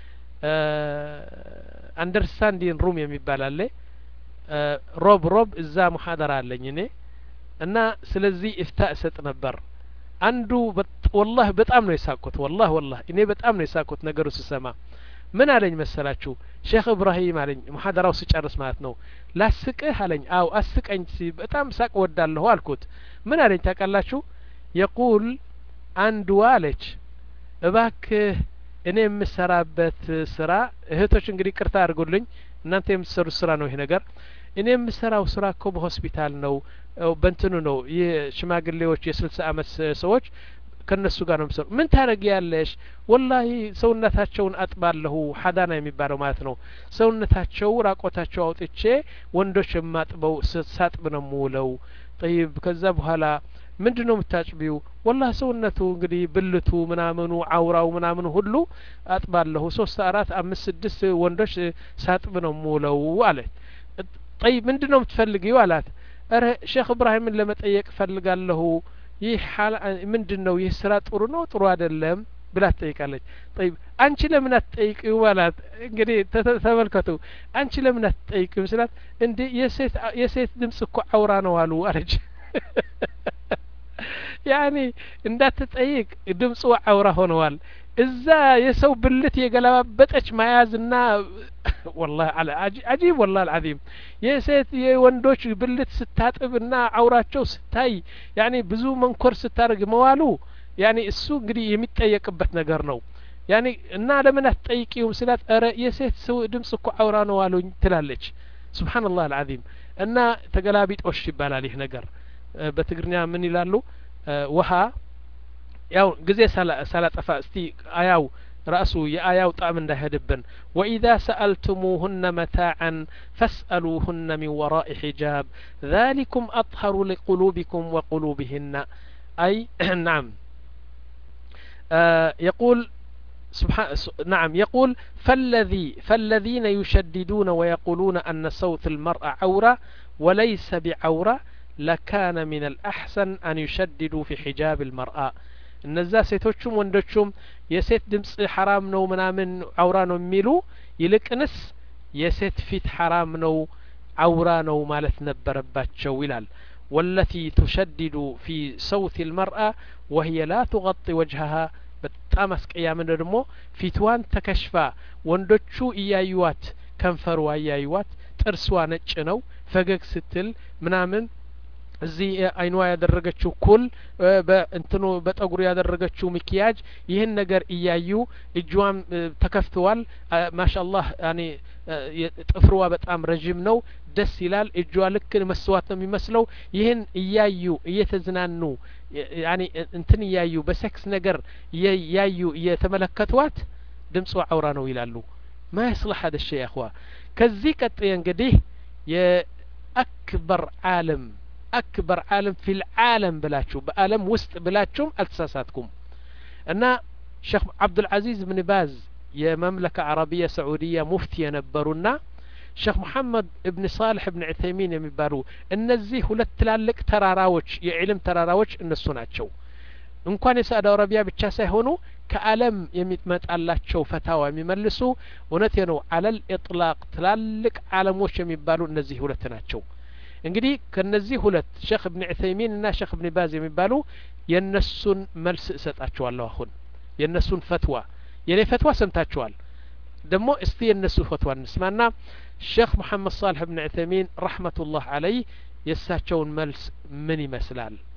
አንደርስታንዲንግ ሩም የሚባል አለ ሮብ ሮብ እዛ ሙሐደራ አለኝ እኔ እና ስለዚህ ኢፍታ እሰጥ ነበር አንዱ والله በጣም ነው የሳቁት والله والله እኔ በጣም ነው የሳቁት ነገሩ ሲሰማ ምን አለኝ መሰላችሁ ሼክ ኢብራሂም አለኝ ሙሐደራው ሲጨርስ ማለት ነው ላስቅህ አለኝ አው አስቀኝ በጣም ሳቅ ወዳለሁ አልኩት ምን አለኝ ታውቃላችሁ يقول አንዱ አለች እባክህ እኔ የምሰራበት ስራ እህቶች እንግዲህ ቅርታ አድርጉልኝ እናንተ የምትሰሩት ስራ ነው ይሄ ነገር እኔ የምሰራው ስራ እኮ በሆስፒታል ነው በእንትኑ ነው የሽማግሌዎች የስልሳ አመት ሰዎች ከነሱ ጋር ነው የምሰራው ምን ታረጊያለሽ ወላሂ ሰውነታቸውን አጥባለሁ ሐዳና የሚባለው ማለት ነው ሰውነታቸው ራቆታቸው አውጥቼ ወንዶች የማጥበው ሳጥብ ነው የምውለው طيب ከዛ በኋላ ምንድነው የምታጭቢው والله ሰውነቱ እንግዲህ ብልቱ ምናምኑ አውራው ምናምኑ ሁሉ አጥባለሁ ሶስት አራት አምስት ስድስት ወንዶች ሳጥብ ነው የምውለው አለ طيب ምንድነው የምትፈልጊው አላት አረ ሼክ ኢብራሂምን ለመጠየቅ ፈልጋለሁ ይህ ምንድነው ይህ ስራ ጥሩ ነው ጥሩ አይደለም ብላ ትጠይቃለች طيب አንቺ ለምን አትጠይቂው አላት እንግዲህ ተመልከቱ አንቺ ለምን አትጠይቂው ስላት እንዴ የሴት የሴት ድምጽ እኮ አውራ ነው አሉ አለች ያኒ እንዳትጠይቅ ድምጹ አውራ ሆነዋል እዛ የሰው ብልት የገላበጠች ማያዝና والله على عجيب والله العظيم የሴት የወንዶች ብልት ስታጥብና አውራቸው ስታይ ያኒ ብዙ መንኮር ስታርግ መዋሉ ያኒ እሱ እንግዲህ የሚጠየቅበት ነገር ነው ያኒ እና ለምን አትጠይቂው ስላት አረ የሴት ሰው ድምጽ እኮ አውራ ነው አሉኝ ትላለች ሱብሃንአላህ العظيم እና ተገላቢጦሽ ይባላል ይህ ነገር በትግርኛ ምን ይላሉ ውሃ ያው ጊዜ ሳላጠፋ እስቲ አያው ራሱ የአያው ጣም እንዳይሄድብን وإذا سألتموهن متاعا فاسألوهن من وراء حجاب ذلكم أطهر لقلوبكم وقلوبهن أي نعم آه يقول سبحان نعم يقول فالذي فالذين يشددون ويقولون أن صوت المرأة عورة وليس بعورة لكان من الأحسن أن يشددوا في حجاب المرأة እነዛ ሴቶቹም ወንዶቹም የሴት ድምጽ حرام ነው ምናምን አውራ ነው የሚሉ ይልቅንስ የሴት ፊት حرام ነው አውራ ነው ማለት ነበረባቸው ይላል والتي تشدد في صوت المرأة وهي لا تغطي وجهها በጣም አስቀያሚ ደግሞ ፊትዋን ተከሽፋ ወንዶቹ እያዩዋት ከንፈሯ እያዩዋት ጥርሷ ነጭ ነው ፈገግ ስትል ምናምን እዚህ አይኗ ያደረገችው ኩል በእንትኑ በጠጉሩ ያደረገችው ሚኪያጅ ይህን ነገር እያዩ እጇም ተከፍተዋል ማሻአላህ ያኒ ጥፍሯ በጣም ረጅም ነው ደስ ይላል እጇ ልክ መስዋዕት ነው የሚመስለው ይህን እያዩ እየተዝናኑ ያኒ እንትን እያዩ በሴክስ ነገር እያዩ እየተመለከቷት ድምጿ አውራ ነው ይላሉ ما يصلح هذا الشيء يا اخوان ከዚህ ቀጥየ እንግዲህ የአክበር ዓለም أكبر عالم في العالم بلاتشو بعالم وسط بلاتشوم التساساتكم أن شيخ عبد العزيز بن باز يا مملكة عربية سعودية مفتي نبرونا شيخ محمد ابن صالح ابن عثيمين يمبارو النزيه ولا تلالك تراراوش يعلم تراراوش النسوناتشو إن كان يسأل عربية بتشاسه هونو كعالم يمتمت الله شو فتاوى يملسو ونتينو على الإطلاق تلالك عالموش يمبارو النزيه ولا تناتشو እንግዲህ ከነዚህ ሁለት ሼክ ኢብኑ ዑሰይሚን እና ሼክ ኢብኑ ባዝ የሚባሉ የነሱን መልስ እሰጣቸዋለሁ አሁን የነሱን ፈትዋ የኔ ፈትዋ ሰምታችኋል ደግሞ እስቲ የነሱ ፈትዋ እንስማና ሼክ መሐመድ ሷሊህ ኢብኑ ዑሰይሚን ረህመቱላህ ዐለይህ የሳቸውን መልስ ምን ይመስላል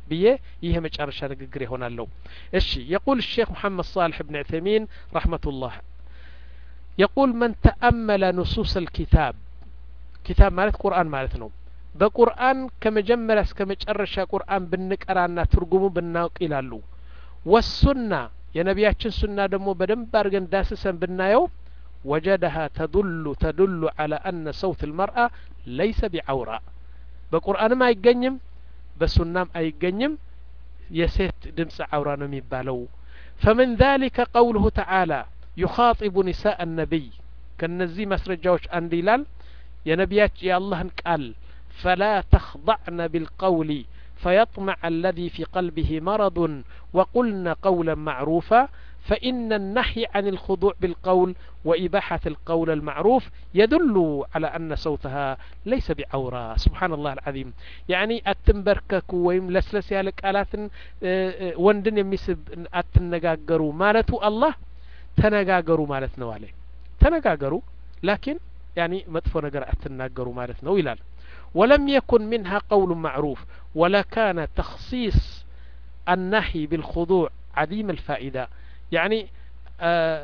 ብዬ ይሄ መጨረሻ ንግግር ይሆናል እሺ يقول الشيخ محمد صالح بن عثيمين رحمة الله يقول من تأمل نصوص الكتاب كتاب مالت قرآن مالت نو بقرآن كمجمل اسكمجرش قرآن بنقرانا ترجمو بناوق ይላሉ والسنة የነቢያችን ሱና ደግሞ በደንብ አድርገን ዳስሰን ብናየው وجدها تدل تدل على أن صوت المرأة ليس بعورة بقرآن ما يجنم بسنام أيجنم يسيت دمس عورة نميبالو فمن ذلك قوله تعالى يخاطب نساء النبي كالنزي مسرجوش أنديلال يا نبيات يا الله قال فلا تخضعن بالقول فيطمع الذي في قلبه مرض وقلن قولا معروفا فإن النهي عن الخضوع بالقول وإباحة القول المعروف يدل على أن صوتها ليس بعورة سبحان الله العظيم يعني أتنبركك ويم لسلس يالك آلات وندن يميسب أتنقاقروا مالتو الله تنقاقروا مالتنا عليه تنقاقروا لكن يعني مدفو نقر أتنقاقروا مالتنا ويلال ولم يكن منها قول معروف ولا كان تخصيص النهي بالخضوع عديم الفائدة يعني آه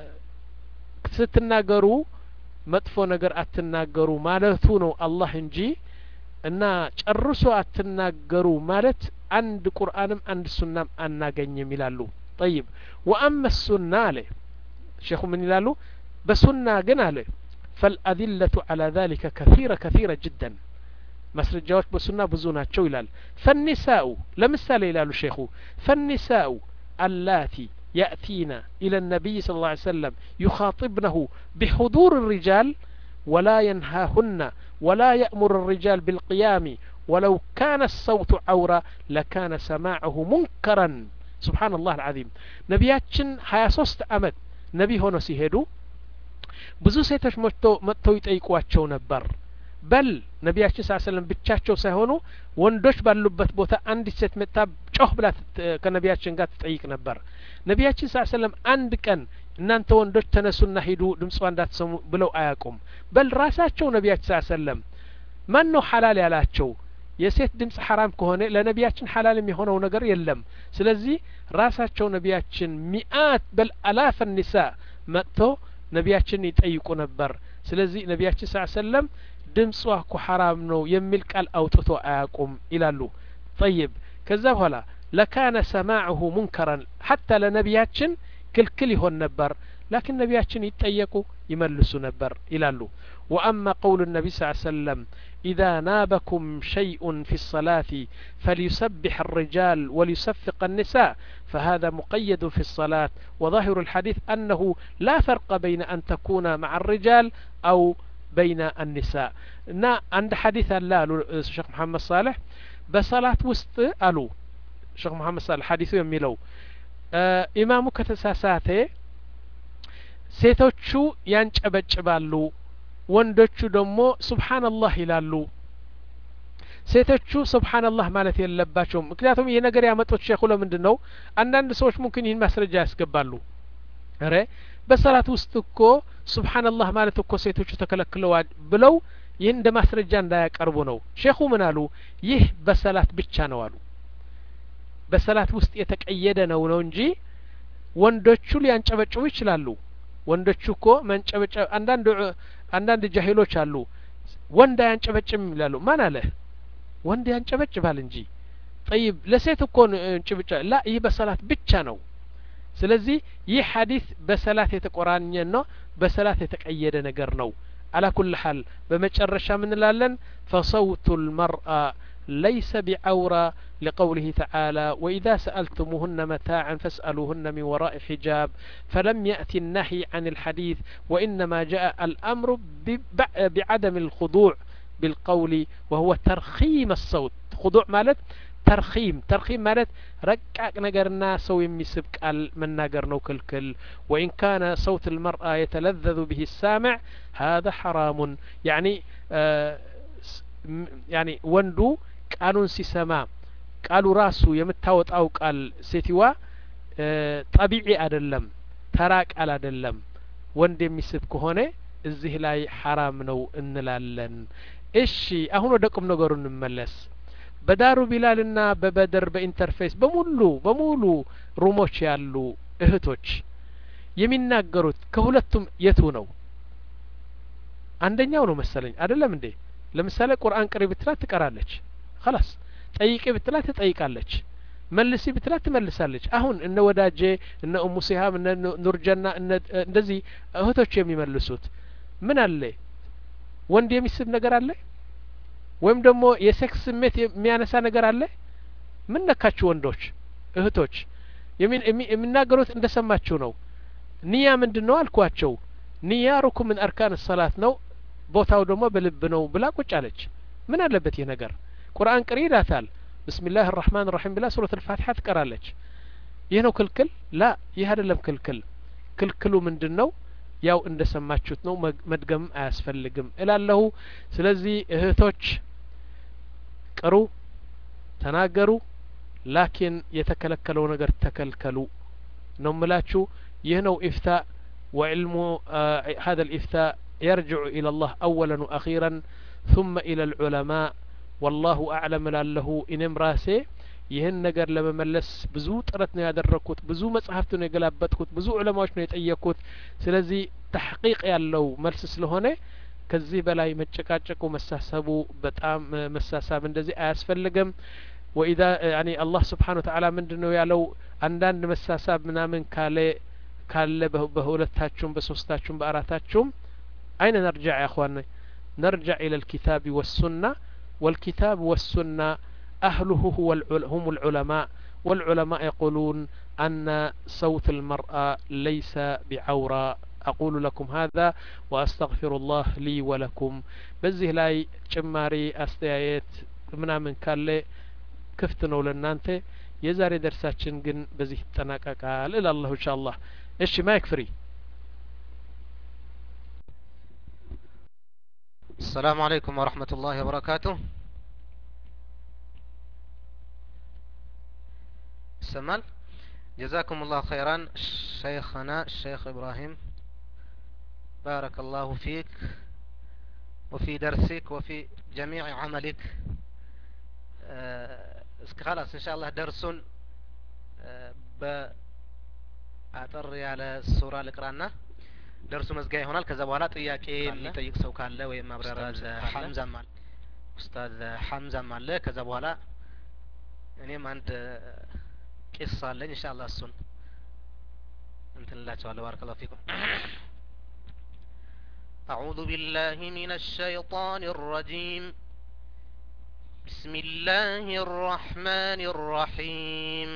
ستناقروا مدفو نقر أتناقروا مالتو نو الله انجي انا چرسو أتناقروا مالت عند قرآنم عند السنة أناقن يميلالو طيب وأما السنة له شيخ من يلالو بسنة قناله فالأدلة على ذلك كثيرة كثيرة جدا مسرجاوش بسنة بزوناتشو يلال فالنساء لمثال يلالو شيخو فالنساء اللاتي يأتينا إلى النبي صلى الله عليه وسلم يخاطبنه بحضور الرجال ولا ينهاهن ولا يأمر الرجال بالقيام ولو كان الصوت عورة لكان سماعه منكرا سبحان الله العظيم نبياتشن هيا صوست أمد نبي هونو سيهدو بزو سيتش متو يتأيقواتشو نبر بل نبياتشن صلى الله عليه وسلم بتشاتشو سيهونو وندوش باللبت بوتا عندي ست متاب ጮህ ብላ ከነቢያችን ጋር ትጠይቅ ነበር ነቢያችን ሰለላሁ ዐለይሂ ወሰለም አንድ ቀን እናንተ ወንዶች ተነሱና ሂዱ ድምጿ እንዳትሰሙ ብለው አያውቁም በል ራሳቸው ነቢያችን ሰለላሁ ዐለይሂ ወሰለም ማን ነው ሐላል ያላቸው የሴት ድምጽ ሐራም ከሆነ ለነቢያችን ሐላል የሚሆነው ነገር የለም ስለዚህ ራሳቸው ነቢያችን ሚአት በል አላፍ النساء መጥቶ ነቢያችን ይጠይቁ ነበር ስለዚህ ነቢያችን ሰለላሁ ዐለይሂ ወሰለም ድምጿ እኮ ሐራም ነው የሚል ቃል አውጥቶ አያውቁም ይላሉ طيب كذا بهلا لكان سماعه منكرا حتى لنبياتشن كل كل يهون نبر لكن نبياتشن يتأيقوا يملسوا نبر إلالو وأما قول النبي صلى الله عليه وسلم إذا نابكم شيء في الصلاة فليسبح الرجال وليصفق النساء فهذا مقيد في الصلاة وظاهر الحديث أنه لا فرق بين أن تكون مع الرجال أو بين النساء نا عند حديث الله الشيخ محمد صالح بصلاة وسط قالوا شيخ محمد صالح حديثه يميلو آه إمامو كتساساته ሴቶቹ ያንጨበጭባሉ ወንዶቹ ደግሞ ሱብሃንአላህ ይላሉ ሴቶቹ ሱብሃንአላህ ማለት የለባቸውም ምክንያቱም ይሄ ነገር ያመጡት ሼኹ ለምንድነው አንዳንድ ሰዎች ሙምኪን ይህን ማስረጃ ያስገባሉ አረ በሰላት ውስጥ እኮ ሱብሃንአላህ ማለት እኮ ሴቶቹ ተከለክለዋል ብለው ይህን እንደ ማስረጃ እንዳያቀርቡ ነው ሼኹ ምን አሉ ይህ በሰላት ብቻ ነው አሉ በሰላት ውስጥ የተቀየደ ነው ነው እንጂ ወንዶቹ ሊያንጨበጭቡ ይችላሉ ወንዶቹ እኮ መንጨበጨ አንዳንድ አንዳንድ ጃሂሎች አሉ ወንድ ያንጨበጭም ይላሉ ማን አለ ወንድ ያንጨበጭባል እንጂ طيب ለሴት እኮ እንጭብጫ ላ ይህ በሰላት ብቻ ነው ስለዚህ ይህ ሐዲስ በሰላት የተቆራኘ ነው በሰላት የተቀየደ ነገር ነው على كل حال بمجرشا من لالن فصوت المرأة ليس بعورة لقوله تعالى وإذا سألتموهن متاعا فاسألوهن من وراء حجاب فلم يأتي النهي عن الحديث وإنما جاء الأمر بعدم الخضوع بالقول وهو ترخيم الصوت خضوع مالت ترخيم ترخيم مالت رقاق نجرنا سوي مسبك من نجرنا كل وإن كان صوت المرأة يتلذذ به السامع هذا حرام يعني آه يعني وندو قانون سيسما قالوا راسو يمتاوط أو قال سيتوا آه طبيعي أدلم تراك على أدلم وند يمسبك هنا الزه لاي حرام نو إنلالن إيشي أهونو دكم نجرون نملس በዳሩ ቢላልና በበድር በኢንተርፌስ በሙሉ በሙሉ ሩሞች ያሉ እህቶች የሚናገሩት ከሁለቱም የቱ ነው? አንደኛው ነው መሰለኝ አይደለም እንዴ? ለምሳሌ ቁርአን ቅሪ ብትላት ትቀራለች خلاص ጠይቂ ብትላት ትጠይቃለች መልሲ ብትላት ትመልሳለች አሁን እነ ወዳጄ እነ ኡሙ ሲሃም እነ ኑርጀና እነ እንደዚህ እህቶች የሚመልሱት ምን አለ ወንድ የሚስብ ነገር አለ ወይም ደግሞ የሴክስ ስሜት የሚያነሳ ነገር አለ ምን ነካችሁ ወንዶች እህቶች የሚናገሩት እንደሰማችሁ ነው ንያ ምንድነው አልኳቸው ንያ ሩኩን ምን አርካን الصلاه ነው ቦታው ደግሞ በልብ ነው ብላ ቁጭ አለች ምን አለበት ይሄ ነገር ቁርአን ቅሪ ይላታል بسم الله الرحمن الرحيم بلا سورة الفاتحة تقرالج ይህ ነው ክልክል ላ ይህ አይደለም ክልክል ክልክሉ ምንድነው ያው እንደሰማችሁት ነው መድገም አያስፈልግም እላለሁ ስለዚህ እህቶች ቅሩ ተናገሩ ላኪን የተከለከለው ነገር ተከልከሉ ነው ምላችሁ ይህ ነው ኢፍታ وعلم آه هذا الإفتاء يرجع إلى الله أولا وأخيرا ثم إلى العلماء والله أعلم لاله إنم راسي ይህን ነገር ለመመለስ ብዙ ጥረት ነው ያደረኩት ብዙ መጽሐፍት ነው የገላበጥኩት ብዙ ዑለማዎች ነው የጠየቁት ስለዚህ ተሕቂቅ ያለው መልስ ስለሆነ ከዚህ በላይ መጨቃጨቁ መሳሰቡ በጣም መሳሳብ እንደዚህ አያስፈልግም وإذا يعني الله سبحانه وتعالى ምንድነው ያለው አንዳንድ መሳሳብ ምናምን ካለ ካለ በሁለታችሁም በሶስታችሁም በአራታችሁም አይነ نرجع يا اخوان نرجع إلى الكتاب والسنة والكتاب والسنة أهله هو هم العلماء والعلماء يقولون أن صوت المرأة ليس بعورة أقول لكم هذا وأستغفر الله لي ولكم بزه لاي جماري أستيايت منا من كالي كفتنو لنانت يزاري درساتشن جن بزه تناكا قال إلى الله إن شاء الله إيش ما يكفري السلام عليكم ورحمة الله وبركاته سمال جزاكم الله خيرا شيخنا الشيخ إبراهيم بارك الله فيك وفي درسك وفي جميع عملك أه خلاص إن شاء الله درس أه بأطر على السورة القرآن درس مزجاي هنا كذا ولا طياقي اللي طيق سو كان له ويما أستاذ حمزة مال أستاذ حمزة مال كذا ولا يعني ما عند قصة لين إن شاء الله السن أنت الله تعالى بارك الله فيكم أعوذ بالله من الشيطان الرجيم بسم الله الرحمن الرحيم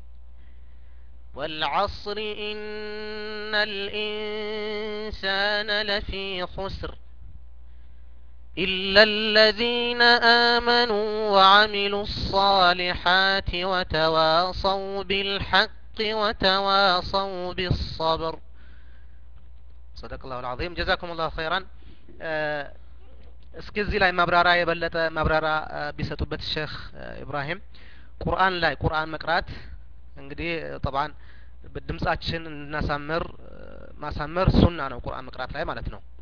والعصر إن الإنسان لفي خسر إلا الذين آمنوا وعملوا الصالحات وتواصوا بالحق وتواصوا بالصبر صدق الله العظيم جزاكم الله خيرا اسكزي لاي مبرارا يبلت مبرارا بيسطوبت الشيخ إبراهيم قرآن لاي قرآن مقرات እንግዲህ طبعا በድምጻችን እናሳምር ማሳመር ሱና ነው ቁርአን መቅራት ላይ ማለት ነው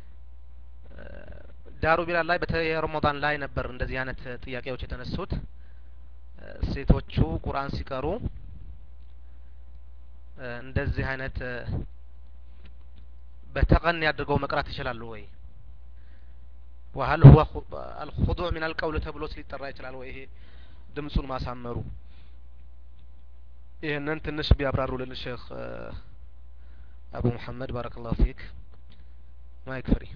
ዳሩ ቢላል ላይ በተለይ ረመዳን ላይ ነበር እንደዚህ አይነት ጥያቄዎች የተነሱት ሴቶቹ ቁርአን ሲቀሩ እንደዚህ አይነት በተቀን ያድርገው መቅራት ይችላሉ ወይ وهل هو الخضوع من القول ተብሎ ሊጠራ ይችላል ወይ ይሄ ድምጹን ማሳመሩ ይሄንን ትንሽ ቢያብራሩልን ሼክ አቡ መሐመድ ባረከላሁ ፊክ ማይክ ፍሪ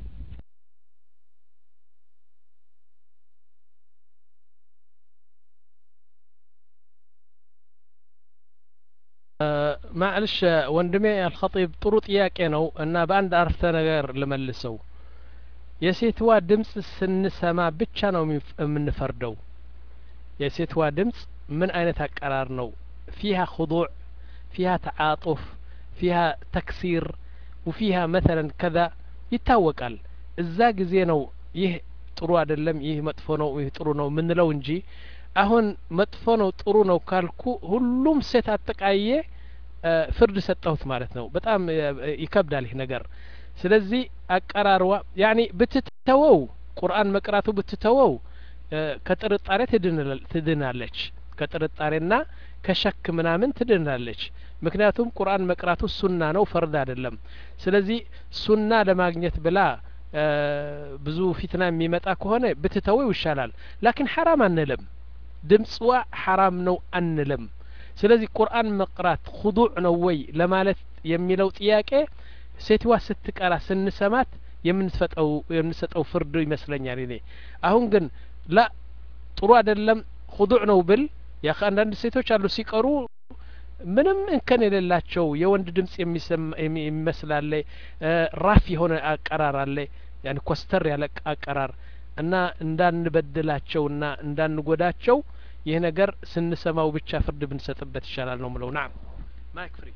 معلش ወንድሜ አልኸጢብ ጥሩ ጥያቄ ነው እና በአንድ አርፍተ ነገር ልመልሰው የሴትዋ ድምጽ ስንሰማ ብቻ ነው የምንፈርደው የሴትዋ ድምጽ ምን አይነት አቀራር ነው فيها خضوع فيها تعاطف فيها تكسير وفيها مثلا كذا ይታወቃል እዛ ጊዜ ነው ይህ ጥሩ አይደለም ይህ መጥፎ ነው ይህ ጥሩ ነው ምን ነው እንጂ አሁን መጥፎ ነው ጥሩ ነው ካልኩ ሁሉም ሴት አጠቃየ ፍርድ ሰጣሁት ማለት ነው በጣም ይከብዳል ይህ ነገር ስለዚህ አቀራርዋ ያኒ ብትተወው ቁርአን መቅራቱ ብትተወው ከጥርጣሬ ትድናለች ከጥርጣሬና ከሸክ ምናምን ትድናለች ምክንያቱም ቁርአን መቅራቱ ሱና ነው ፈርድ አይደለም ስለዚህ ሱና ለማግኘት ብላ ብዙ ፊትና የሚመጣ ከሆነ ብትተወው ይሻላል ላኪን ሐራም አንልም ድምጽዋ ሐራም ነው አንልም ስለዚህ ቁርአን መቅራት ኹዱዕ ነው ወይ ለማለት የሚለው ጥያቄ ሴትዋ ስትቀራ ስንሰማት የምንሰጠው የምንሰጠው ፍርድ ይመስለኛል እኔ አሁን ግን ላ ጥሩ አይደለም ኹዱዕ ነው ብል ያ አንዳንድ ሴቶች አሉ ሲቀሩ ምንም እንከን የሌላቸው የወንድ ድምጽ የሚመስላል ራፍ የሆነ አቀራር አለ ያን ኮስተር ያለ አቀራር እና እንዳንበድላቸውና እንዳንጎዳቸው ይህ ነገር ስንሰማው ብቻ ፍርድ ብንሰጥበት ይሻላል ነው ምለው ናም ማይክ ፍሪ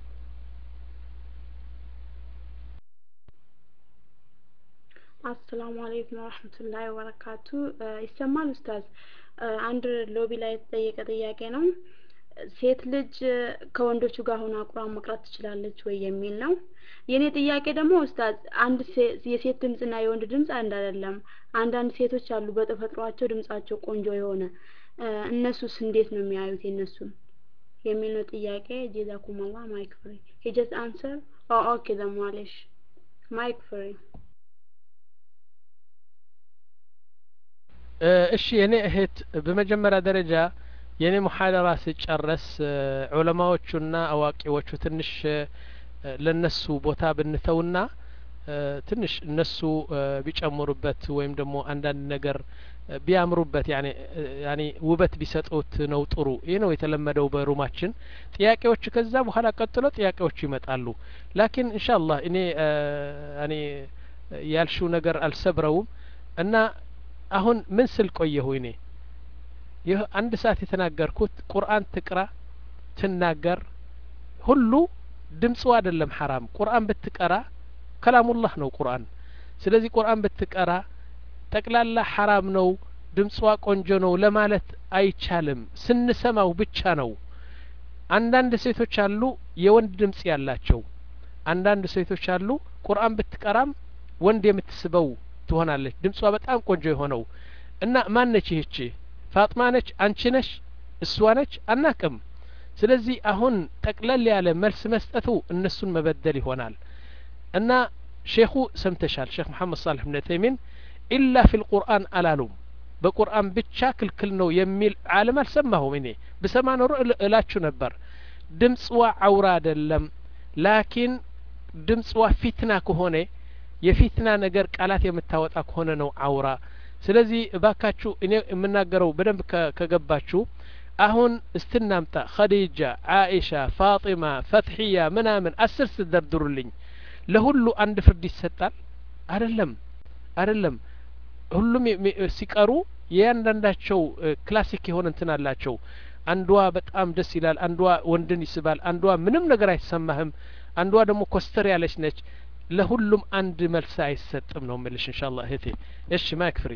አሰላሙ አለይኩም ወራህመቱላሂ ወበረካቱ ይሰማል ኡስታዝ አንድ ሎቢ ላይ የተጠየቀ ጥያቄ ነው ሴት ልጅ ከወንዶቹ ጋር ሆና ቁርአን መቅራት ትችላለች ወይ የሚል ነው የኔ ጥያቄ ደግሞ ኡስታዝ አንድ የሴት ድምጽና የወንድ ድምጽ አንድ አይደለም አንዳንድ ሴቶች አሉ በተፈጥሯቸው ድምጻቸው ቆንጆ የሆነ እነሱስ እንዴት ነው የሚያዩት የነሱን የሚል ነው ጥያቄ ጀዛኩም አላህ ማይክ ፍሪ he just answer oh okay then ማለሽ ማይክ ፍሪ እሺ የኔ እህት በመጀመሪያ ደረጃ የኔ ሙሐደራ ሲጨረስ ዑለማዎቹና አዋቂዎቹ ትንሽ ለነሱ ቦታ ብንተውና ትንሽ እነሱ ቢጨምሩበት ወይም ደግሞ አንዳንድ ነገር ቢያምሩበት ያኔ ያኔ ውበት ቢሰጡት ነው ጥሩ ይሄ ነው የተለመደው በሩማችን ጥያቄዎች ከዛ በኋላ ቀጥሎ ጥያቄዎች ይመጣሉ ላኪን ኢንሻአላህ እኔ እኔ ያልሽው ነገር አልሰብረውም እና አሁን ምን ስል ቆየሁ እኔ ይህ አንድ ሰዓት የተናገርኩት ቁርአን ትቅራ ትናገር ሁሉ ድምጽ አይደለም حرام ቁርአን ብትቀራ ከላሙላህ ነው ቁርአን ስለዚህ ቁርአን ብትቀራ ጠቅላላ حرام ነው ድምጽዋ ቆንጆ ነው ለማለት አይቻልም ስንሰማው ብቻ ነው አንዳንድ ሴቶች አሉ የወንድ ድምጽ ያላቸው አንዳንድ ሴቶች አሉ ቁርአን ብትቀራም ወንድ የምትስበው ትሆናለች ድምጽዋ በጣም ቆንጆ የሆነው እና ማን ነች ይህቺ ፋጥማ ነች አንቺ ነሽ እሷ ነች አናቅም ስለዚህ አሁን ጠቅለል ያለ መልስ መስጠቱ እነሱን መበደል ይሆናል እና ሼኹ ሰምተሻል ሼክ መሐመድ صالح بن تيمين ኢላ ፊል ቁርአን አላሉም በቁርአን ብቻ ክልክል ነው የሚል ዓለም አልሰማሁም እኔ በሰማ ኖሮ እላችሁ ነበር ድምጽዋ አውራ አይደለም ላኪን ድምጽዋ ፊትና ከሆነ የፊትና ነገር ቃላት የምታወጣ ከሆነ ነው አውራ ስለዚህ እባካችሁ እኔ የምናገረው በደንብ ከገባችሁ አሁን እስትናምጣ ኸዲጃ አይሻ ፋጢማ ፈትሂያ ምናምን አስር ስደርድሩልኝ ለሁሉ አንድ ፍርድ ይሰጣል አይደለም አይደለም ሁሉም ሲቀሩ የአንዳንዳቸው ክላሲክ የሆነ እንትን አላቸው አንዷ በጣም ደስ ይላል አንዷ ወንድን ይስባል አንዷ ምንም ነገር አይሰማህም አንዷ ደግሞ ኮስተር ያለች ነች ለሁሉም አንድ መልስ አይሰጥም ነው መልሽ ኢንሻአላህ እህቴ እሺ ማይክ ፍሪ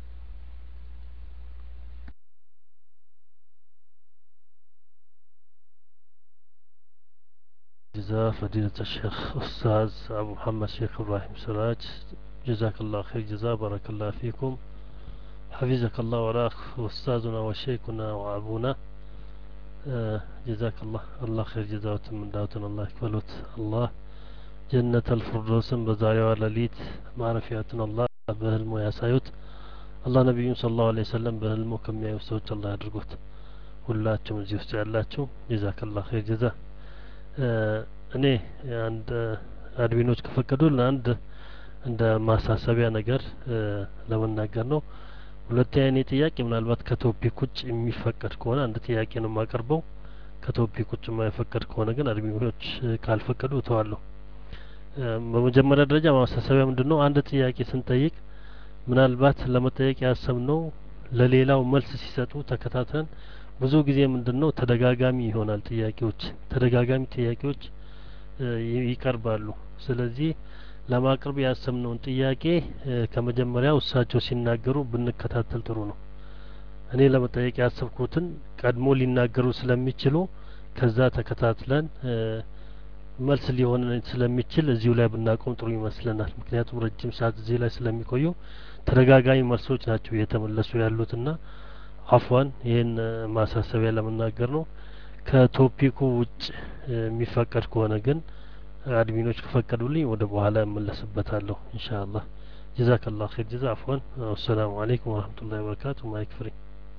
جزاء فضيلة الشيخ أستاذ أبو محمد شيخ إبراهيم سراج جزاك الله خير جزاء بارك الله فيكم حفظك الله وراك أستاذنا وشيخنا وأبونا آه جزاك الله الله خير جزاء من دعوتنا الله يكفلوت الله جنة الفردوس بزايا ولليت معرفياتنا الله بهلمو ياسايوت الله نبي صلى الله عليه وسلم بهلمو كم يوسوت الله يدرقوت ሁላችሁም እዚህ ውስጥ ያላችሁ جزاك الله خير جزاء እኔ አንድ አድሚኖች ከፈቀዱ ለአንድ እንደ ማሳሰቢያ ነገር ለመናገር ነው ሁለተኛ እኔ ጥያቄ ምናልባት ከቶፒክ ውጭ የሚፈቀድ ከሆነ አንድ ጥያቄ ነው የማቀርበው ከቶፒክ ውጭ የማይፈቀድ ከሆነ ግን አድሚኖች ካልፈቀዱ እተዋለሁ በመጀመሪያ ደረጃ ማሳሰቢያ ምንድነው አንድ ጥያቄ ስንጠይቅ ምናልባት ለመጠየቅ ያሰብነው ለሌላው መልስ ሲሰጡ ተከታተን ብዙ ጊዜ ምንድነው ተደጋጋሚ ይሆናል ጥያቄዎች ተደጋጋሚ ጥያቄዎች ይቀርባሉ ስለዚህ ለማቅረብ ያሰብነውን ጥያቄ ከመጀመሪያው እሳቸው ሲናገሩ ብንከታተል ጥሩ ነው እኔ ለመጠየቅ ያሰብኩትን ቀድሞ ሊናገሩ ስለሚችሉ ከዛ ተከታትለን መልስ ሊሆን ስለሚችል እዚሁ ላይ ብናቆም ጥሩ ይመስለናል። ምክንያቱም ረጅም ሰዓት እዚህ ላይ ስለሚቆዩ ተደጋጋሚ መልሶች ናቸው እየተመለሱ ያሉትና አፍዋን ይህን ማሳሰቢያ ለመናገር ነው። ከቶፒኩ ውጭ የሚፈቀድ ከሆነ ግን አድሚኖች ከፈቀዱልኝ ወደ በኋላ እመለስበታለሁ ኢንሻአላህ። ጀዛከላሁ ኸይር ጀዛ። አፍዋን ወሰላሙ አለይኩም ወራህመቱላሂ ወበረካቱ። ማይክ ፍሪ።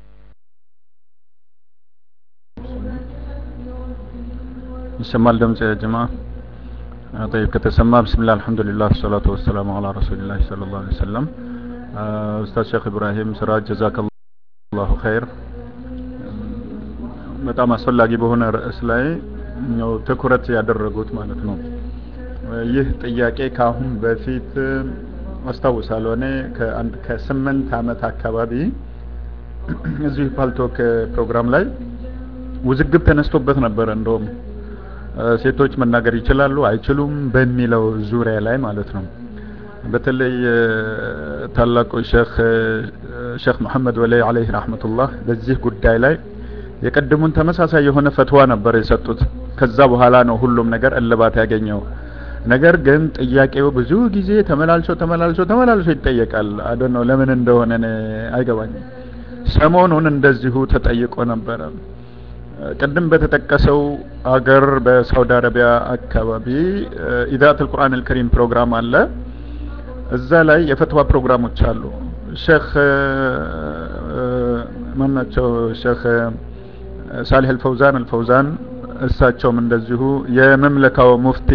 ይሰማል ድምጽ ያ ጀማ? طيب ከተሰማ ቢስሚላህ አልሐምዱሊላህ ወሰላቱ ወሰላሙ ዐላ ረሱሊላህ ሰለላሁ ዐለይሂ ወሰለም። ኡስታዝ ሼክ ኢብራሂም ስራጅ ጀዛከላሁ ኸይር። በጣም አስፈላጊ በሆነ ርዕስ ላይ ነው ትኩረት ያደረጉት ማለት ነው። ይህ ጥያቄ ካሁን በፊት አስታውሳለሁ እኔ ከአንድ ከስምንት አመት አካባቢ እዚህ ፓልቶክ ፕሮግራም ላይ ውዝግብ ተነስቶበት ነበር። እንደውም ሴቶች መናገር ይችላሉ አይችሉም በሚለው ዙሪያ ላይ ማለት ነው። በተለይ ታላቁ ሼክ ሼክ መሐመድ ወሊ አለይሂ ረህመቱላህ በዚህ ጉዳይ ላይ የቀድሙን ተመሳሳይ የሆነ ፈትዋ ነበር የሰጡት። ከዛ በኋላ ነው ሁሉም ነገር እልባት ያገኘው። ነገር ግን ጥያቄው ብዙ ጊዜ ተመላልሶ ተመላልሶ ተመላልሶ ይጠየቃል። አዶ ነው ለምን እንደሆነ አይገባኝም። ሰሞኑን እንደዚሁ ተጠይቆ ነበር። ቅድም በተጠቀሰው አገር በሳውዲ አረቢያ አካባቢ ኢዳአቱል ቁርአን አልከሪም ፕሮግራም አለ። እዛ ላይ የፈትዋ ፕሮግራሞች አሉ። ሼክ ማናቸው ሼክ ሳሊህ አልፈውዛን አልፈውዛን እሳቸውም እንደዚሁ የመምለካው ሙፍቲ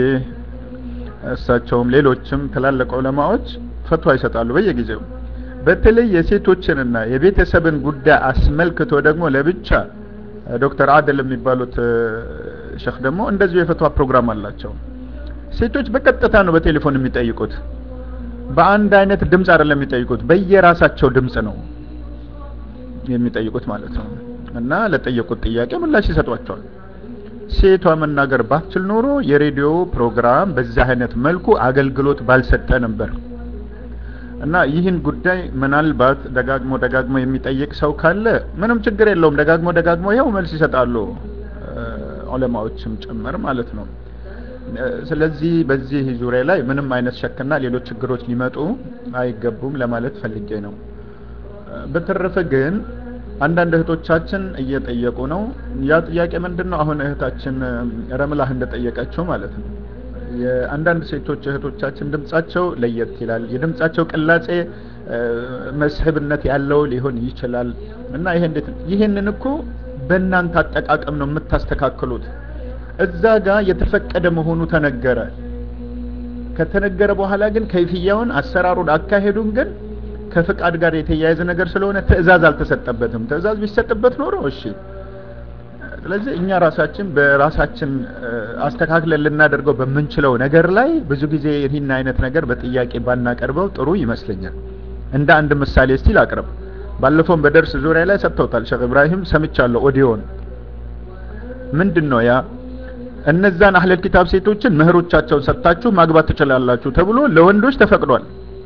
እሳቸውም ሌሎችም ትላልቅ ዑለማዎች ፈትዋ ይሰጣሉ በየጊዜው። በተለይ የሴቶችንና የቤተሰብን ጉዳይ አስመልክቶ ደግሞ ለብቻ ዶክተር አደል የሚባሉት ሼክ ደግሞ እንደዚሁ የፈትዋ ፕሮግራም አላቸው። ሴቶች በቀጥታ ነው በቴሌፎን የሚጠይቁት። በአንድ አይነት ድምጽ አይደለም የሚጠይቁት፣ በየራሳቸው ድምጽ ነው የሚጠይቁት ማለት ነው። እና ለጠየቁት ጥያቄ ምላሽ ይሰጧቸዋል። ሴቷ መናገር ባትችል ኖሮ የሬዲዮ ፕሮግራም በዛ አይነት መልኩ አገልግሎት ባልሰጠ ነበር። እና ይህን ጉዳይ ምናልባት ደጋግሞ ደጋግሞ የሚጠይቅ ሰው ካለ ምንም ችግር የለውም። ደጋግሞ ደጋግሞ ይኸው መልስ ይሰጣሉ ዑለማዎችም ጭምር ማለት ነው። ስለዚህ በዚህ ዙሪያ ላይ ምንም አይነት ሸክና ሌሎች ችግሮች ሊመጡ አይገቡም ለማለት ፈልጌ ነው። በተረፈ ግን አንዳንድ እህቶቻችን እየጠየቁ ነው። ያ ጥያቄ ምንድነው? አሁን እህታችን ረምላህ እንደጠየቀችው ማለት ነው። የአንዳንድ ሴቶች እህቶቻችን ድምጻቸው ለየት ይላል። የድምጻቸው ቅላጼ መስህብነት ያለው ሊሆን ይችላል። እና ይሄ እንዴት ይሄንን እኮ በእናንተ አጠቃቀም ነው የምታስተካክሉት። እዛ ጋር የተፈቀደ መሆኑ ተነገረ። ከተነገረ በኋላ ግን ከይፍያውን አሰራሩን አካሄዱን ግን ከፍቃድ ጋር የተያያዘ ነገር ስለሆነ ትዕዛዝ አልተሰጠበትም። ትዕዛዝ ቢሰጥበት ኖሮ እሺ። ስለዚህ እኛ ራሳችን በራሳችን አስተካክለን ልናደርገው በምንችለው ነገር ላይ ብዙ ጊዜ ይህን አይነት ነገር በጥያቄ ባናቀርበው ጥሩ ይመስለኛል። እንደ አንድ ምሳሌ እስቲ ላቅርብ። ባለፈው በደርስ ዙሪያ ላይ ሰጥተውታል ሼክ ኢብራሂም ሰምቻለሁ ኦዲዮን። ምንድነው ያ? እነዛን አህለል ኪታብ ሴቶችን መህሮቻቸውን ሰጣችሁ ማግባት ትችላላችሁ ተብሎ ለወንዶች ተፈቅዷል።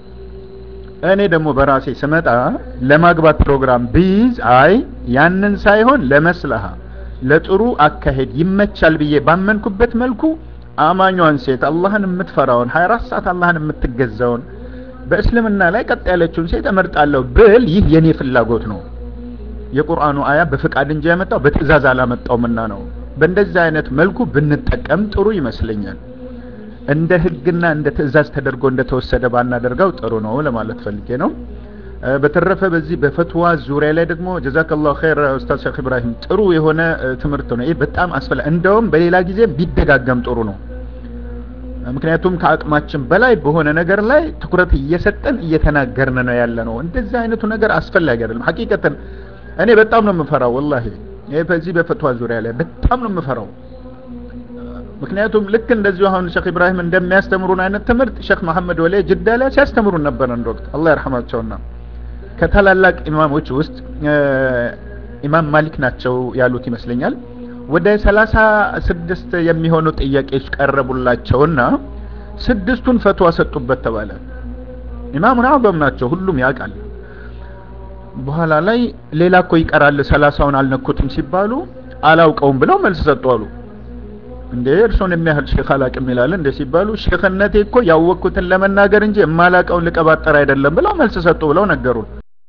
እኔ ደግሞ በራሴ ስመጣ ለማግባት ፕሮግራም ቢዝ አይ ያንን ሳይሆን ለመስለሃ ለጥሩ አካሄድ ይመቻል ብዬ ባመንኩበት መልኩ አማኟን ሴት አላህን የምትፈራውን ሃያ አራት ሰዓት አላህን የምትገዛውን በእስልምና ላይ ቀጥ ያለችውን ሴት እመርጣለሁ ብል ይህ የኔ ፍላጎት ነው። የቁርአኑ አያ በፍቃድ እንጂ ያመጣው በትዕዛዝ አላመጣውምና ነው። በእንደዚህ አይነት መልኩ ብንጠቀም ጥሩ ይመስለኛል። እንደ ህግና እንደ ትዕዛዝ ተደርጎ እንደተወሰደ ባናደርገው ጥሩ ነው ለማለት ፈልጌ ነው። በተረፈ በዚህ በፈትዋ ዙሪያ ላይ ደግሞ ጀዛከላሁ ኸይር ኡስታዝ ሼክ ኢብራሂም ጥሩ የሆነ ትምህርት ነው። ይሄ በጣም አስፈላጊ እንደውም በሌላ ጊዜ ቢደጋገም ጥሩ ነው። ምክንያቱም ከአቅማችን በላይ በሆነ ነገር ላይ ትኩረት እየሰጠን እየተናገርን ነው ያለ ነው። እንደዚህ አይነቱ ነገር አስፈላጊ አይደለም። ሐቂቀተን እኔ በጣም ነው የምፈራው ወላሂ። ይሄ በዚህ በፈትዋ ዙሪያ ላይ በጣም ነው የምፈራው። ምክንያቱም ልክ እንደዚሁ አሁን ሼክ ኢብራሂም እንደሚያስተምሩን አይነት ትምህርት ሼክ መሐመድ ወሊ ጅዳ ላይ ሲያስተምሩን ነበር አንድ ወቅት አላህ ይርሐማቸውና ከታላላቅ ኢማሞች ውስጥ ኢማም ማሊክ ናቸው ያሉት ይመስለኛል። ወደ ሰላሳ ስድስት የሚሆኑ ጥያቄዎች ቀረቡላቸውና ስድስቱን ፈትዋ ሰጡበት ተባለ። ኢማሙን አዕዘም ናቸው ሁሉም ያውቃል። በኋላ ላይ ሌላ እኮ ይቀራል ሰላሳውን አልነኩትም ሲባሉ አላውቀውም ብለው መልስ ሰጡ አሉ። እንዴ እርሶን የሚያህል ሼክ አላቅም ይላል እንደ ሲባሉ ሼክነቴ እኮ ያወቅኩትን ለመናገር እንጂ የማላቀውን ልቀባጠር አይደለም ብለው መልስ ሰጡ ብለው ነገሩን።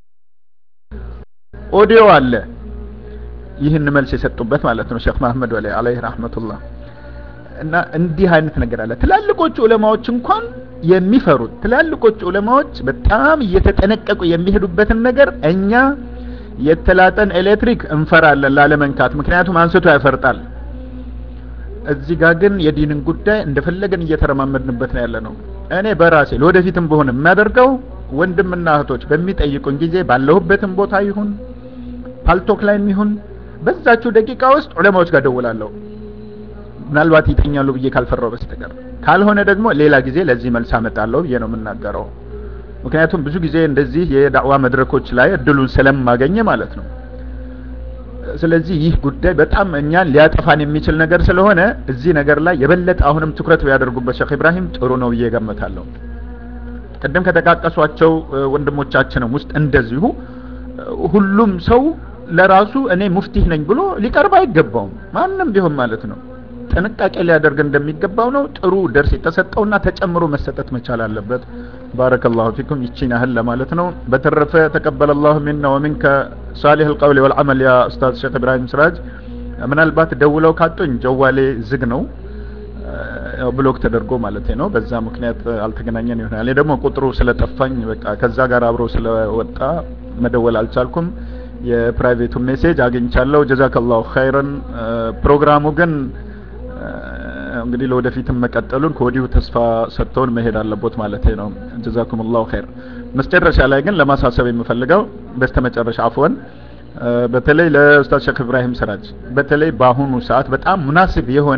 ኦዲዮ አለ ይህን መልስ የሰጡበት ማለት ነው ሼክ መሐመድ ወሊ አለይሂ ረህመቱላህ። እና እንዲህ አይነት ነገር አለ። ትላልቆቹ ዑለማዎች እንኳን የሚፈሩት ትላልቆቹ ዑለማዎች በጣም እየተጠነቀቁ የሚሄዱበትን ነገር እኛ የተላጠን ኤሌክትሪክ እንፈራለን ላለመንካት፣ ምክንያቱም አንስቶ ያፈርጣል። እዚህ ጋር ግን የዲንን ጉዳይ እንደፈለገን እየተረማመድንበት ነው ያለ ነው። እኔ በራሴ ለወደፊትም በሆነ የሚያደርገው ወንድምና እህቶች በሚጠይቁን ጊዜ ባለሁበትም ቦታ ይሁን ፓልቶክ ላይም ይሁን በዛችሁ ደቂቃ ውስጥ ዑለማዎች ጋር ደውላለሁ። ምናልባት ይተኛሉ ብዬ ካልፈራው በስተቀር፣ ካልሆነ ደግሞ ሌላ ጊዜ ለዚህ መልስ አመጣለሁ ብዬ ነው የምናገረው። ምክንያቱም ብዙ ጊዜ እንደዚህ የዳዕዋ መድረኮች ላይ እድሉን ስለማገኘ ማለት ነው። ስለዚህ ይህ ጉዳይ በጣም እኛን ሊያጠፋን የሚችል ነገር ስለሆነ እዚህ ነገር ላይ የበለጠ አሁንም ትኩረት ቢያደርጉበት ሼክ ኢብራሂም ጥሩ ነው ብዬ ገምታለሁ። ቀደም ከተቃቀሷቸው ወንድሞቻችንም ውስጥ እንደዚሁ ሁሉም ሰው ለራሱ እኔ ሙፍቲህ ነኝ ብሎ ሊቀርብ አይገባውም፣ ማንም ቢሆን ማለት ነው። ጥንቃቄ ሊያደርግ እንደሚገባው ነው። ጥሩ ደርስ የተሰጠውና ተጨምሮ መሰጠት መቻል አለበት። ባረከላሁ ፊኩም። ይቺን ያህል ለማለት ነው። በተረፈ ተቀበለላሁ ሚና ወሚንከ ሳሊህ القول والعمل ያ ኡስታዝ ሼክ ኢብራሂም ስራጅ። ምናልባት ደውለው ካጡኝ ጀዋሌ ዝግ ነው ብሎክ ተደርጎ ማለት ነው። በዛ ምክንያት አልተገናኘን ይሆናል። እኔ ደግሞ ቁጥሩ ስለጠፋኝ በቃ ከዛ ጋር አብሮ ስለወጣ መደወል አልቻልኩም። የፕራይቬቱ ሜሴጅ አግኝቻለሁ። ጀዛከላሁ ኸይረን። ፕሮግራሙ ግን እንግዲህ ለወደፊትም መቀጠሉን ከወዲሁ ተስፋ ሰጥተውን መሄድ አለበት ማለት ነው። ጀዛኩሙላሁ ኸይር። መጨረሻ ላይ ግን ለማሳሰብ የምፈልገው በስተመጨረሻ አፍወን በተለይ ለኡስታዝ ሼክ ኢብራሂም ስራጅ በተለይ በአሁኑ ሰዓት በጣም ሙናሲብ የሆነ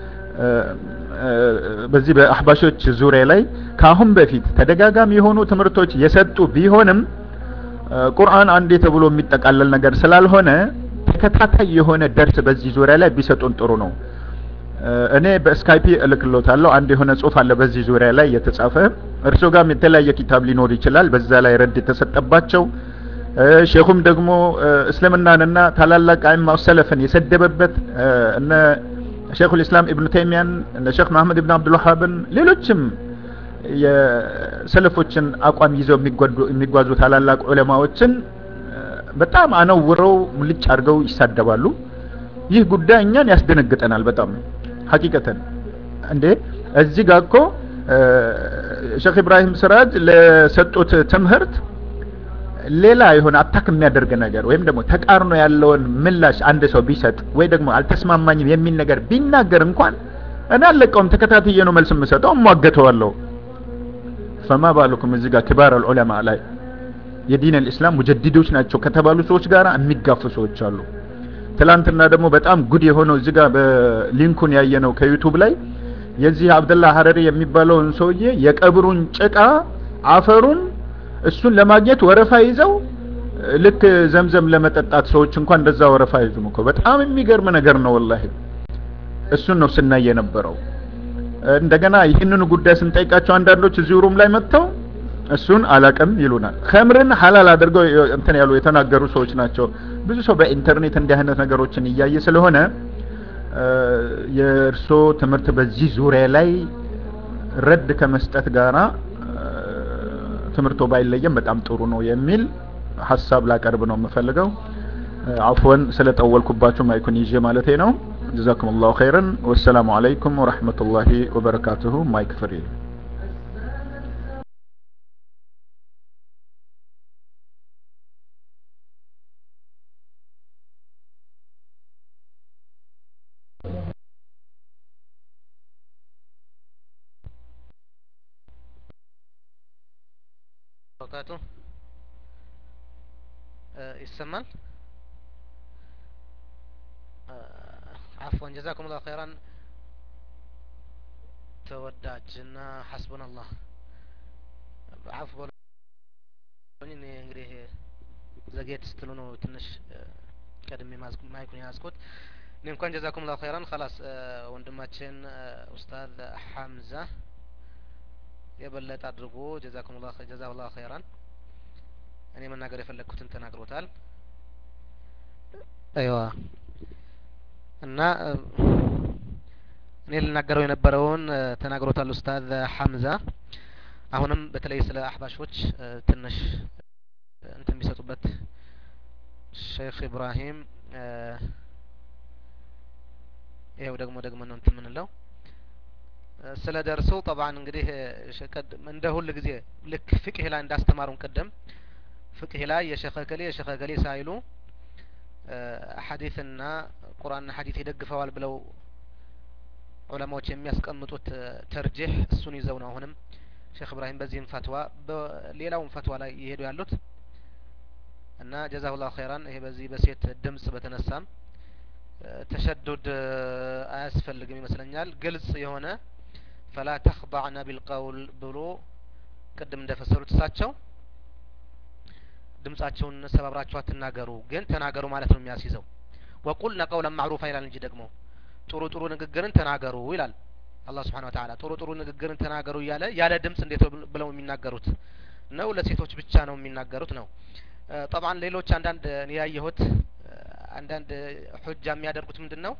በዚህ በአህባሾች ዙሪያ ላይ ካሁን በፊት ተደጋጋሚ የሆኑ ትምህርቶች የሰጡ ቢሆንም ቁርአን አንዴ ተብሎ የሚጠቃለል ነገር ስላልሆነ ተከታታይ የሆነ ደርስ በዚህ ዙሪያ ላይ ቢሰጡን ጥሩ ነው። እኔ በስካይፕ እልክሎታለሁ። አንድ የሆነ ጽሁፍ አለ በዚህ ዙሪያ ላይ የተጻፈ እርሶ ጋርም የተለያየ ኪታብ ሊኖር ይችላል በዛ ላይ ረድ የተሰጠባቸው ሼኹም ደግሞ እስልምናንና ታላላቅ አይማው ሰለፍን የሰደበበት እነ ሼኹል ኢስላም ኢብኑ ተይሚያን እነ ሼክ መሐመድ ኢብኑ አብዱል ወሃብን ሌሎችም የሰለፎችን አቋም ይዘው የሚጓዙ ታላላቅ ዑለማዎችን በጣም አነውረው ሙልጭ አድርገው ይሳደባሉ። ይህ ጉዳይ እኛን ያስደነግጠናል በጣም ሐቂቀተን። እንዴ እዚህ ጋር እኮ ሼክ ኢብራሂም ስራጅ ለሰጡት ትምህርት ሌላ የሆነ አታክ የሚያደርግ ነገር ወይም ደግሞ ተቃርኖ ያለውን ምላሽ አንድ ሰው ቢሰጥ ወይ ደግሞ አልተስማማኝም የሚል ነገር ቢናገር እንኳን እኔ አለቀውም ተከታትዬ ነው መልስ የምሰጠው እሟገተዋለሁ። فما بالكم እዚህ ጋር كبار العلماء ላይ የዲን الاسلام ሙጀዲዶች ናቸው ከተባሉ ሰዎች ጋር የሚጋፉ ሰዎች አሉ። ትላንትና ደግሞ በጣም ጉድ የሆነው እዚህ ጋር በሊንኩን ያየነው ከዩቲዩብ ላይ የዚህ አብደላ ሐረሪ የሚባለውን ሰውዬ የቀብሩን ጭቃ አፈሩን እሱን ለማግኘት ወረፋ ይዘው ልክ ዘምዘም ለመጠጣት ሰዎች እንኳን እንደዛ ወረፋ ይዙም እኮ በጣም የሚገርም ነገር ነው ወላሂ። እሱን ነው ስናይ የነበረው። እንደገና ይህንን ጉዳይ ስንጠይቃቸው አንዳንዶች እዚህ ሩም ላይ መጥተው እሱን አላቀም ይሉናል። ኸምርን ሐላል አድርገው እንትን ያሉ የተናገሩ ሰዎች ናቸው። ብዙ ሰው በኢንተርኔት እንዲህ አይነት ነገሮችን እያየ ስለሆነ የእርሶ ትምህርት በዚህ ዙሪያ ላይ ረድ ከመስጠት ጋራ ትምህርቱ ባይለየም በጣም ጥሩ ነው የሚል ሐሳብ ላቀርብ ነው የምፈልገው። አፍወን ስለጠወልኩባችሁ ማይኩን ይዤ ማለቴ ነው። ጀዛኩሙላሁ ኸይረን። ወሰላሙ አለይኩም ወራህመቱላሂ ወበረካቱሁ። ማይክ ፍሪ። وبركاته. ይሰማል? عفوا جزاكم الله خيرا ተወዳጅና حسبنا الله عفوا እኔ እንግዲህ ዘጌት ስትሉ ነው ትንሽ ቀድሜ ማይኩን ያስቆት። እኔ እንኳን جزاكم الله خيرا خلاص ወንድማችን ኡስታዝ ሐምዛ የበለጠ አድርጎ جزاكم الله جزاه الله خيرا እኔ መናገር የፈለኩትን ተናግሮታል። አይዋ እና እኔ ልናገረው የነበረውን ተናግሮታል ኡስታዝ ሐምዛ። አሁንም በተለይ ስለ አህባሾች ትንሽ እንትን ቢሰጡበት ሼክ ኢብራሂም ይሄው ደግሞ ደግሞ ነው እንትን ምንለው ስለ ደርሰው طبعا እንግዲህ እንደ ሁሉ ጊዜ ልክ ፍቅህ ላይ እንዳስተማሩን ቀደም ፍቅህ ላይ የሼክ ከሌ የሼክ ከሌ ሳይሉ ሐዲስና ቁርአንና ሐዲስ ይደግፈዋል ብለው ዑለማዎች የሚያስቀምጡት ተርጂህ እሱን ይዘው ነው አሁንም ሼክ ኢብራሂም በዚህም ፈትዋ በሌላውም ፈትዋ ላይ ይሄዱ ያሉት እና ጀዛሁላሁ ኸይራን። ይሄ በዚህ በሴት ድምጽ በተነሳም ተሸዱድ አያስፈልግም ይመስለኛል። ግልጽ የሆነ فلا تخضعن بالقول ብሎ ቅድም እንደፈሰሩት እሳቸው ድምጻቸውን ሰባብራችሁ አትናገሩ፣ ግን ተናገሩ ማለት ነው የሚያስይዘው። وقلنا قولا معروفا ይላል እንጂ ደግሞ ጥሩ ጥሩ ንግግርን ተናገሩ ይላል አላህ Subhanahu Wa Ta'ala። ጥሩ ጥሩ ንግግርን ተናገሩ እያለ ያለ ድምጽ እንዴት ብለው የሚናገሩት ነው? ለሴቶች ብቻ ነው የሚናገሩት ነው። طبعا ሌሎች አንዳንድ እኔ ያየሁት አንዳንድ ሁጃ የሚያደርጉት ምንድነው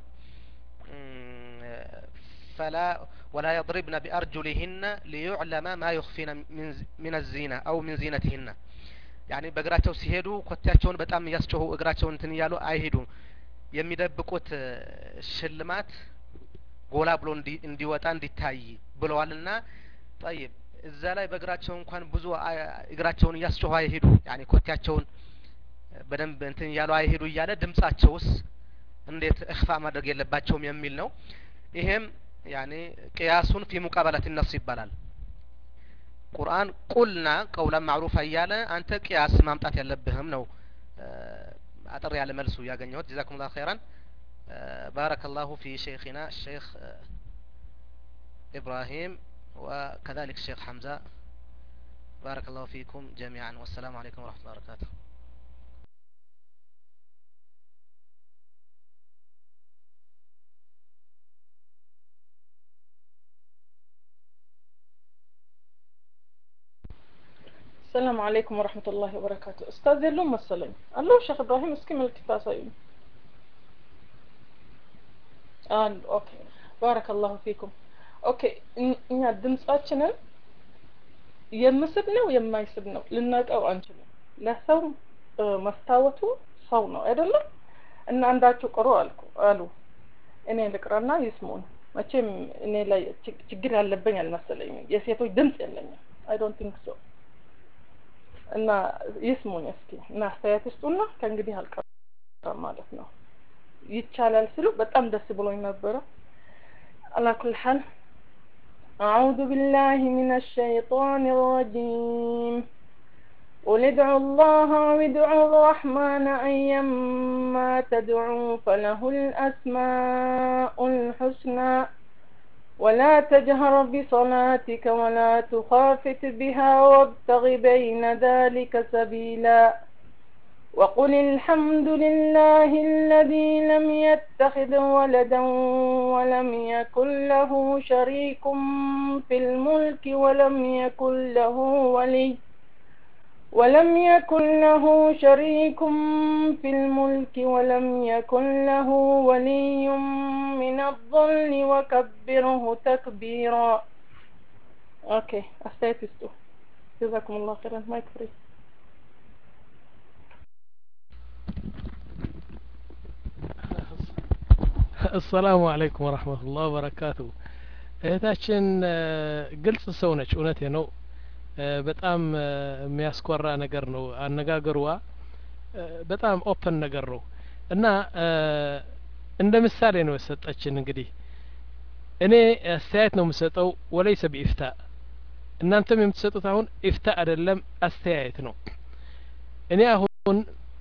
فلا ولا يضربن بأرجلهن ليعلم ما يخفين من من الزينة أو من زينتهن يعني በእግራቸው ሲሄዱ ኮቴያቸውን በጣም ያስጮሁ እግራቸውን እንትን ይያሉ አይሄዱ የሚደብቁት ሽልማት ጎላ ብሎ እንዲወጣ እንዲታይ ብለዋልና طيب እዛ ላይ በእግራቸው እንኳን ብዙ እግራቸውን ያስጮሁ አይሄዱ يعني ኮቴያቸውን በደንብ እንትን ይያሉ አይሄዱ እያለ ድምጻቸውስ እንዴት እخፋ ማድረግ የለባቸውም የሚል ነው። ይሄም يعني قياس في مقابلة النص ይባላል። ቁርአን ቁልና ቀውላ ማዕሩፋ እያለ አንተ ቅያስ ማምጣት ያለብህም ነው። አጠር ያለ መልሱ ያገኘሁት جزاكم الله خيرا بارك الله في شيخنا الشيخ إبراهيم وكذلك الشيخ حمزة بارك الله فيكم جميعا والسلام عليكم ورحمة الله وبركاته. السلام عليكم ورحمة الله وبركاته. أستاذ يلوم مسلم الله شيخ إبراهيم اسكي ملك تاسايون آه أوكي بارك الله فيكم. أوكي إن الدم ساتشنا يمسبنا ويما يسبنا للناك أو أنشنا لا ثوم مستوته صونا أدلة إن عندك قراءة قالوا إني لقرانا يسمون ما تيم إني لا تجير على البنية المسألة يسيتو دم سألنا I don't think so. እና ይስሙኝ እስኪ እና አስተያየት ይስጡና ከእንግዲህ አልቀረም ማለት ነው ይቻላል ሲሉ በጣም ደስ ብሎኝ ነበር። على كل حال أعوذ بالله من الشيطان الرجيم قل ادعوا الله أو ادعوا الرحمن أيما تدعوا فله الأسماء الحسنى ولا تجهر بصلاتك ولا تخافت بها وابتغ بين ذلك سبيلا وقل الحمد لله الذي لم يتخذ ولدا ولم يكن له شريك في الملك ولم يكن له ولي ولم يكن له شريك في الملك ولم يكن له ولي من الظل وكبره تكبيرا. اوكي استيتستو جزاكم الله خيرا. ما يكفري. السلام عليكم ورحمة الله وبركاته. እህታችን ግልጽ ሰው ነች፣ እውነቴ ነው። በጣም የሚያስቆራ ነገር ነው አነጋገሯ፣ በጣም ኦፕን ነገር ነው እና እንደ ምሳሌ ነው የሰጠችን። እንግዲህ እኔ አስተያየት ነው የምሰጠው ወለይሰ ቢኢፍታ። እናንተም የምትሰጡት አሁን ኢፍታ አይደለም አስተያየት ነው። እኔ አሁን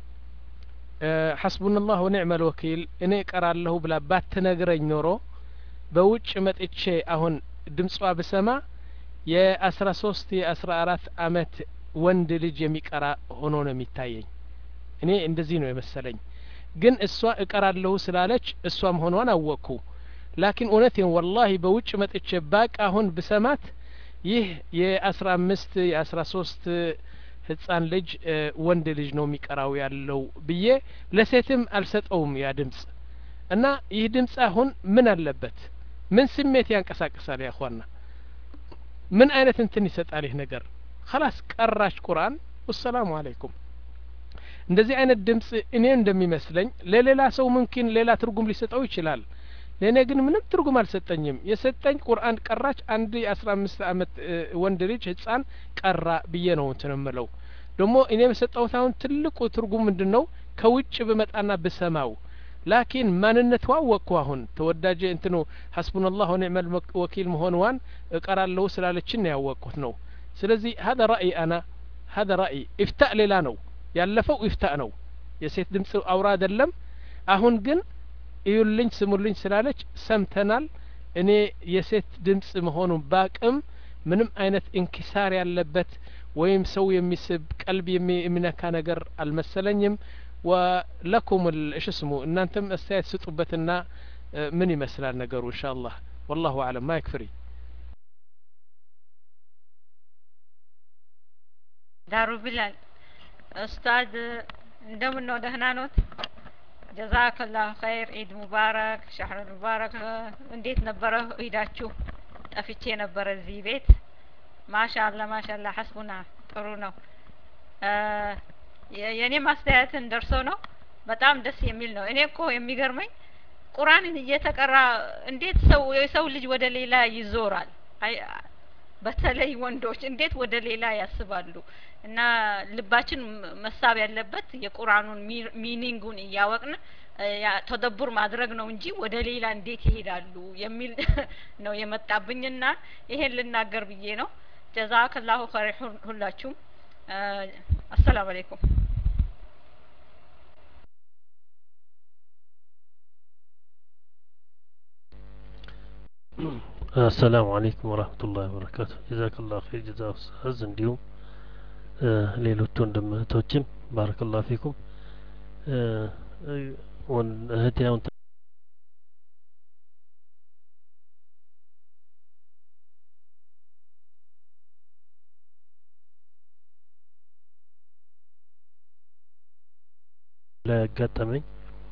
ሐስቡናላህ ወኒዕመል ወኪል እኔ ቀራለሁ ብላ ባትነግረኝ ኖሮ በውጭ መጥቼ አሁን ድምጿ ብሰማ የአስራ ሶስት የአስራ አራት አመት ወንድ ልጅ የሚቀራ ሆኖ ነው የሚታየኝ። እኔ እንደዚህ ነው የመሰለኝ። ግን እሷ እቀራለሁ ስላለች እሷ መሆኗን አወቅኩ። ላኪን እውነቴን ወላሂ በውጭ መጥቼ ባቅ አሁን ብሰማት ይህ የአስራ አምስት የአስራ ሶስት ህፃን ልጅ ወንድ ልጅ ነው የሚቀራው ያለው ብዬ ለሴትም አልሰጠውም ያ ድምጽ። እና ይህ ድምጽ አሁን ምን አለበት ምን ስሜት ያንቀሳቅሳል ያ ኹዋና ምን አይነት እንትን ይሰጣል ይህ ነገር خلاص ቀራሽ ቁርአን ወሰላሙ አለይኩም እንደዚህ አይነት ድምጽ እኔ እንደሚመስለኝ ለሌላ ሰው ممكن ሌላ ትርጉም ሊሰጠው ይችላል ለኔ ግን ምንም ትርጉም አልሰጠኝም የሰጠኝ ቁርአን ቀራች አንድ የአስራ አምስት አመት ወንድ ልጅ ህፃን ቀራ ብዬ ነው እንትን እምለው ደግሞ እኔ የሰጠሁት አሁን ትልቁ ትርጉም ምንድነው ከውጭ በመጣና በሰማው ላኪን ማንነቷ ወቅቱ አሁን ተወዳጀ እንትኑ ሐስቡናላህ ወኒዕመል ወኪል መሆንዋን እቀራለሁ ስላለችን ያወቅኩት ነው ስለዚህ هذا رأي انا هذا رأي افتاء ሌላ ነው ያለፈው افتاء ነው የሴት ድምጽ አውራ አይደለም አሁን ግን እዩልኝ ስሙልኝ ስላለች ሰምተናል እኔ የሴት ድምጽ መሆኑን ባቅም ምንም አይነት እንኪሳር ያለበት ወይም ሰው የሚስብ ቀልብ የሚነካ ነገር አልመሰለኝም ولكم ايش اسمه ان انتم استاذ سطبتنا من يمثل ነገሩ ان شاء الله والله اعلم ما يكفري دارو بلال استاذ እንደምን ነው ደህና ኖት جزاك الله خير عيد مبارك شهر مبارك እንዴት ነበረ ዒዳችሁ ጠፍቼ ነበረ እዚህ ቤት ማሻአላ ማሻአላ ሐስቡና ጥሩ ነው የኔ ማስተያየትን ደርሶ ነው በጣም ደስ የሚል ነው እኔ እኮ የሚገርመኝ ቁርአንን እየተቀራ እንዴት ሰው የሰው ልጅ ወደ ሌላ ይዞራል በተለይ ወንዶች እንዴት ወደ ሌላ ያስባሉ እና ልባችን መሳብ ያለበት የቁርአኑን ሚኒንጉን ያወቅን ተደብር ማድረግ ነው እንጂ ወደ ሌላ እንዴት ይሄዳሉ የሚል ነው የመጣብኝና ይሄን ልናገር ብዬ ነው ጀዛከላሁ ኸይር ሁላችሁም السلام عليكم السلام عليكم ورحمة الله وبركاته جزاك الله خير جزاء أستاذ እንዲሁም ሌሎች ወንድሞችም بارك الله فيكم እህቴ አሁን ለያጋጠመኝ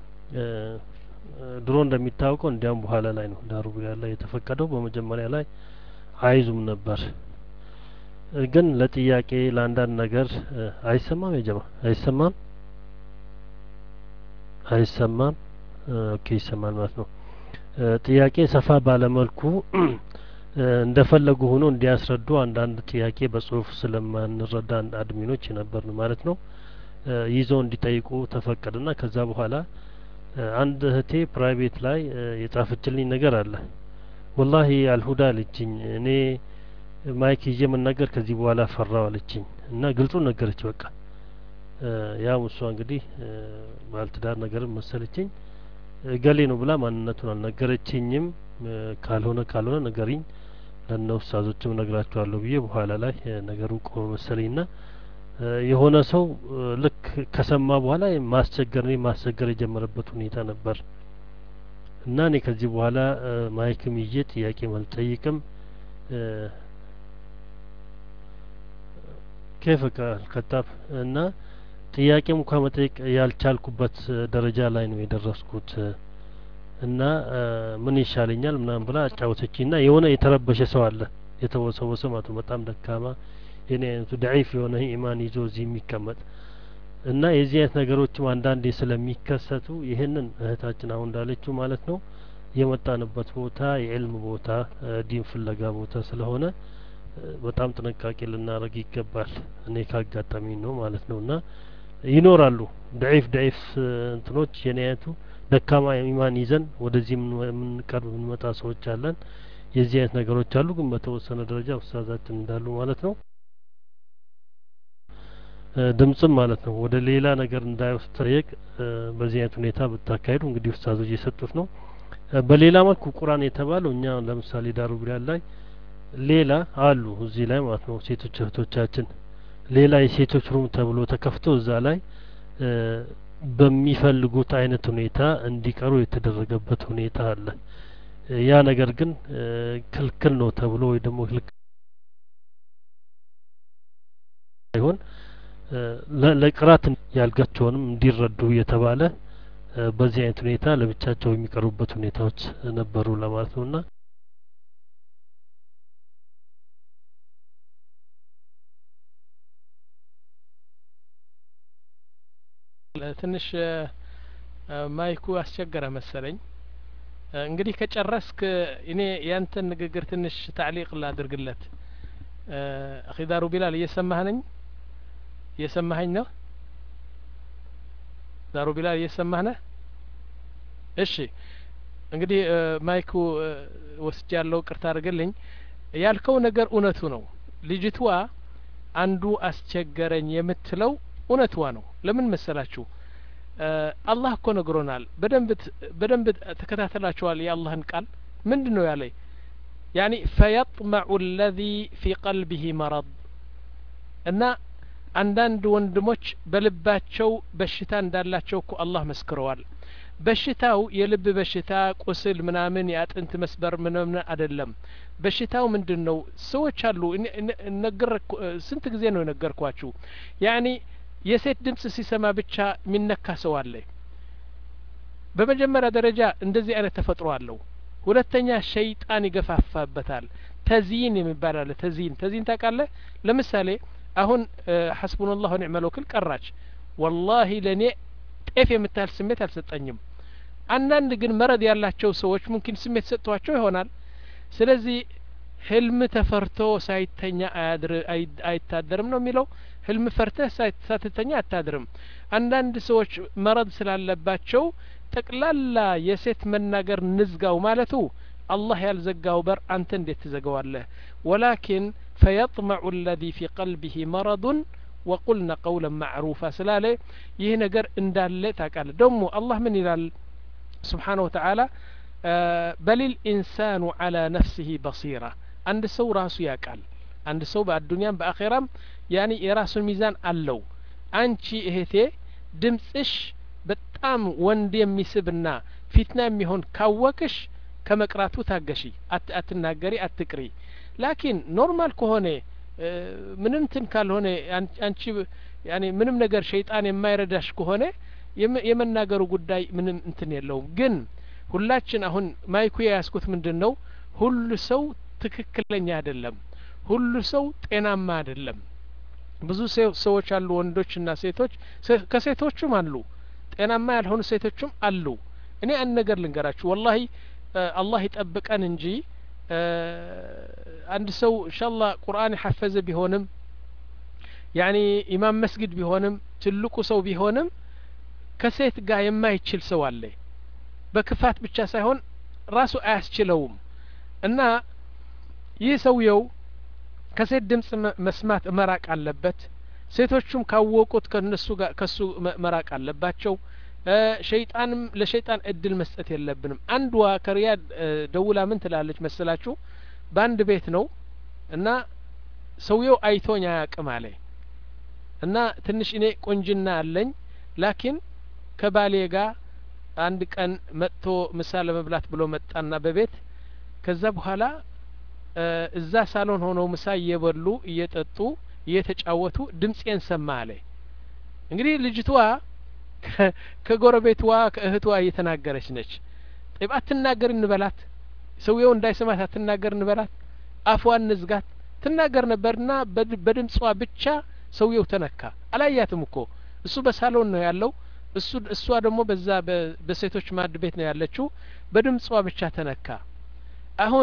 ድሮ እንደሚታወቀው እንዲያም በኋላ ላይ ነው ዳሩ ያለ የተፈቀደው በመጀመሪያ ላይ አይዙም ነበር ግን ለጥያቄ ለአንዳንድ ነገር አይሰማም የጀማ አይሰማም አይሰማም ኦኬ ይሰማል ማለት ነው ጥያቄ ሰፋ ባለመልኩ እንደፈለጉ ሆኖ እንዲያስረዱ አንዳንድ ጥያቄ በጽሁፍ ስለማንረዳ አድሚኖች ነበርን ማለት ነው ይዞ እንዲጠይቁ ተፈቀደና ከዛ በኋላ አንድ እህቴ ፕራይቬት ላይ የጻፈችልኝ ነገር አለ والله አልሁዳ ልጅኝ እኔ ማይክ ይዤ መናገር ከዚህ በኋላ ፈራው አለችኝ እና ግልጹ ነገረች በቃ ያው እሷ እንግዲህ ባልትዳር ነገር መሰለችኝ ገሌ ነው ብላ ማንነቱን አልነገረችኝም ካልሆነ ካልሆነ ነገርኝ ለነው ኡስታዞችም ነግራቸዋለሁ ብዬ በኋላ ላይ ነገሩ ቆመ መሰለኝና የሆነ ሰው ልክ ከሰማ በኋላ ማስቸገር ነው ማስቸገር የጀመረበት ሁኔታ ነበር እና እኔ ከዚህ በኋላ ማይክም ይዤ ጥያቄ ማልጠይቅም كيف الكتاب እና ጥያቄም እንኳን መጠየቅ ያልቻልኩበት ደረጃ ላይ ነው የደረስኩት እና ምን ይሻለኛል ምናምን ብላ አጫወተችኝና የሆነ የተረበሸ ሰው አለ የተወሰወሰ ማለት በጣም ደካማ የኔ አይነቱ ضعيف የሆነ ኢማን ይዞ እዚህ የሚቀመጥ እና የዚህ አይነት ነገሮችም አንዳንዴ ስለሚከሰቱ ይሄንን እህታችን አሁን እንዳለችው ማለት ነው የመጣንበት ቦታ የዕልም ቦታ ዲን ፍለጋ ቦታ ስለሆነ በጣም ጥንቃቄ ልናደርግ ይገባል እኔ ካጋጣሚኝ ነው ማለት ነውና ይኖራሉ ضعيف ضعيف እንትኖች የኔ አይነቱ ደካማ ኢማን ይዘን ወደዚህ ምን ቀርብ ምን መጣ ሰዎች አለን የዚህ አይነት ነገሮች አሉ ግን በተወሰነ ደረጃ ኡስታዛችን እንዳሉ ማለት ነው ድምጽም ማለት ነው ወደ ሌላ ነገር እንዳይወስድ ጠየቅ በዚህ አይነት ሁኔታ ብታካሄዱ እንግዲህ ኡስታዞች የሰጡት ነው በሌላ መልኩ ቁርአን የተባለው እኛ ለምሳሌ ዳሩ ቢላል ላይ ሌላ አሉ እዚህ ላይ ማለት ነው ሴቶች እህቶቻችን ሌላ የሴቶች ሩም ተብሎ ተከፍቶ እዛ ላይ በሚፈልጉት አይነት ሁኔታ እንዲቀሩ የተደረገበት ሁኔታ አለ ያ ነገር ግን ክልክል ነው ተብሎ ወይ ደግሞ ክልክል አይሆን ለቅራት ያልጋቸውንም እንዲረዱ የተባለ በዚህ አይነት ሁኔታ ለብቻቸው የሚቀሩበት ሁኔታዎች ነበሩ ለማለት ነውና ትንሽ ማይኩ አስቸገረ መሰለኝ እንግዲህ ከጨረስክ እኔ ያንተን ንግግር ትንሽ ታዕሊቅ ላድርግለት አኺ ዳሩ ቢላል እየሰማህ ነኝ እየሰማኸኝ ነው ዳሩ ቢላል እየሰማህ ነህ እሺ እንግዲህ ማይኩ ወስጃለሁ ቅርታ አድርግልኝ ያልከው ነገር እውነቱ ነው ልጅቷ አንዱ አስቸገረኝ የምትለው እውነትዋ ነው ለምን መሰላችሁ አላህ እኮ ነግሮናል በደንብ በደንብ ተከታተላችኋል የአላህን ቃል ምንድነው ያለኝ يعني فيطمع الذي في قلبه مرض እና አንዳንድ ወንድሞች በልባቸው በሽታ እንዳላቸው እኮ አላህ መስክረዋል በሽታው የልብ በሽታ ቁስል ምናምን ያጥንት መስበር ምናምን አይደለም በሽታው ምንድነው ሰዎች አሉ ነገር ስንት ጊዜ ነው ነገርኳችሁ يعني የሴት ድምጽ ሲሰማ ብቻ ሚነካ ሰው አለ በመጀመሪያ ደረጃ እንደዚህ አይነት ተፈጥሮ አለው ሁለተኛ ሸይጣን ይገፋፋበታል ተዚን የሚባል አለ ተዚን ተዚን ታውቃለህ ለምሳሌ አሁን ሐስቡናላሁ ወኒዕመል ወኪል ቀራች والله ለኔ ጤፍ የምታል ስሜት አልሰጠኝም አንዳንድ ግን መረድ ያላቸው ሰዎች ሙምኪን ስሜት ሰጥቷቸው ይሆናል ስለዚህ ህልም ተፈርቶ ሳይተኛ አያድር አይታደርም ነው የሚለው ህልም ፈርተህ ሳትተኛ አታድርም አንዳንድ ሰዎች መረድ ስላለባቸው ጠቅላላ የሴት መናገር ንዝጋው ማለቱ አላህ ያልዘጋው በር አንተ እንዴት ትዘጋዋለህ ولكن فيطمع الذي في قلبه مرض وقلنا قولا معروفا سلاله ይህ ነገር እንዳለ ታውቃለህ ደግሞ አላህ ምን ይላል سبحانه وتعالى بل الإنسان على نفسه بصيرة عند سو راسو ያቃል عند سو በአዱንያም በአኺራም يعني የራሱን ሚዛን አለው አንቺ እህቴ ድምጽሽ በጣም ወንድ የሚስብና ፊትና የሚሆን ካወቅሽ ከመቅራቱ ታገሺ አትናገሪ አትቅሪ ላኪን ኖርማል ከሆነ ምንም እንትን ካልሆነ አንቺ يعني ምንም ነገር ሸይጣን የማይረዳሽ ከሆነ የመናገሩ ጉዳይ ምንም እንትን የለውም ግን ሁላችን አሁን ማይኩ ያስኩት ምንድነው ሁሉ ሰው ትክክለኛ አይደለም ሁሉ ሰው ጤናማ አይደለም ብዙ ሰዎች አሉ ወንዶችና ሴቶች ከሴቶችም አሉ ጤናማ ያልሆኑ ሴቶችም አሉ እኔ አንድ ነገር ልንገራችሁ والله አላህ ይጠብቀን እንጂ አንድ ሰው ኢንሻአላህ ቁርአን የሐፈዘ ቢሆንም يعني ኢማም መስጊድ ቢሆንም ትልቁ ሰው ቢሆንም ከሴት ጋር የማይችል ሰው አለ በክፋት ብቻ ሳይሆን ራሱ አያስችለውም እና ይህ ሰውየው ከሴት ድምጽ መስማት መራቅ አለበት ሴቶቹም ካወቁት ከነሱ ጋር ከሱ መራቅ አለባቸው ሸይጣንም ለሸይጣን እድል መስጠት የለብንም አንዷ ከሪያድ ደውላ ምን ትላለች መሰላችሁ በአንድ ቤት ነው እና ሰውየው አይቶኛ ያቅም አለ እና ትንሽ እኔ ቆንጅና አለኝ ላኪን ከባሌ ጋር አንድ ቀን መጥቶ ምሳ ለመብላት ብሎ መጣና በቤት ከዛ በኋላ እዛ ሳሎን ሆነው ምሳ እየበሉ እየጠጡ እየተጫወቱ ድምጼን ሰማ አለ እንግዲህ ልጅቷ ከጎረቤቷ ከእህቷ እየተናገረች ነች طيب አትናገር እንበላት ሰውየው እንዳይሰማት አትናገር እንበላት አፏን ንዝጋት ትናገር ነበርና በድምጿ ብቻ ሰውየው ተነካ አላያትም እኮ እሱ በሳሎን ነው ያለው እሱ እሷ ደግሞ በዛ በሴቶች ማድ ቤት ነው ያለችው በድምጿ ብቻ ተነካ አሁን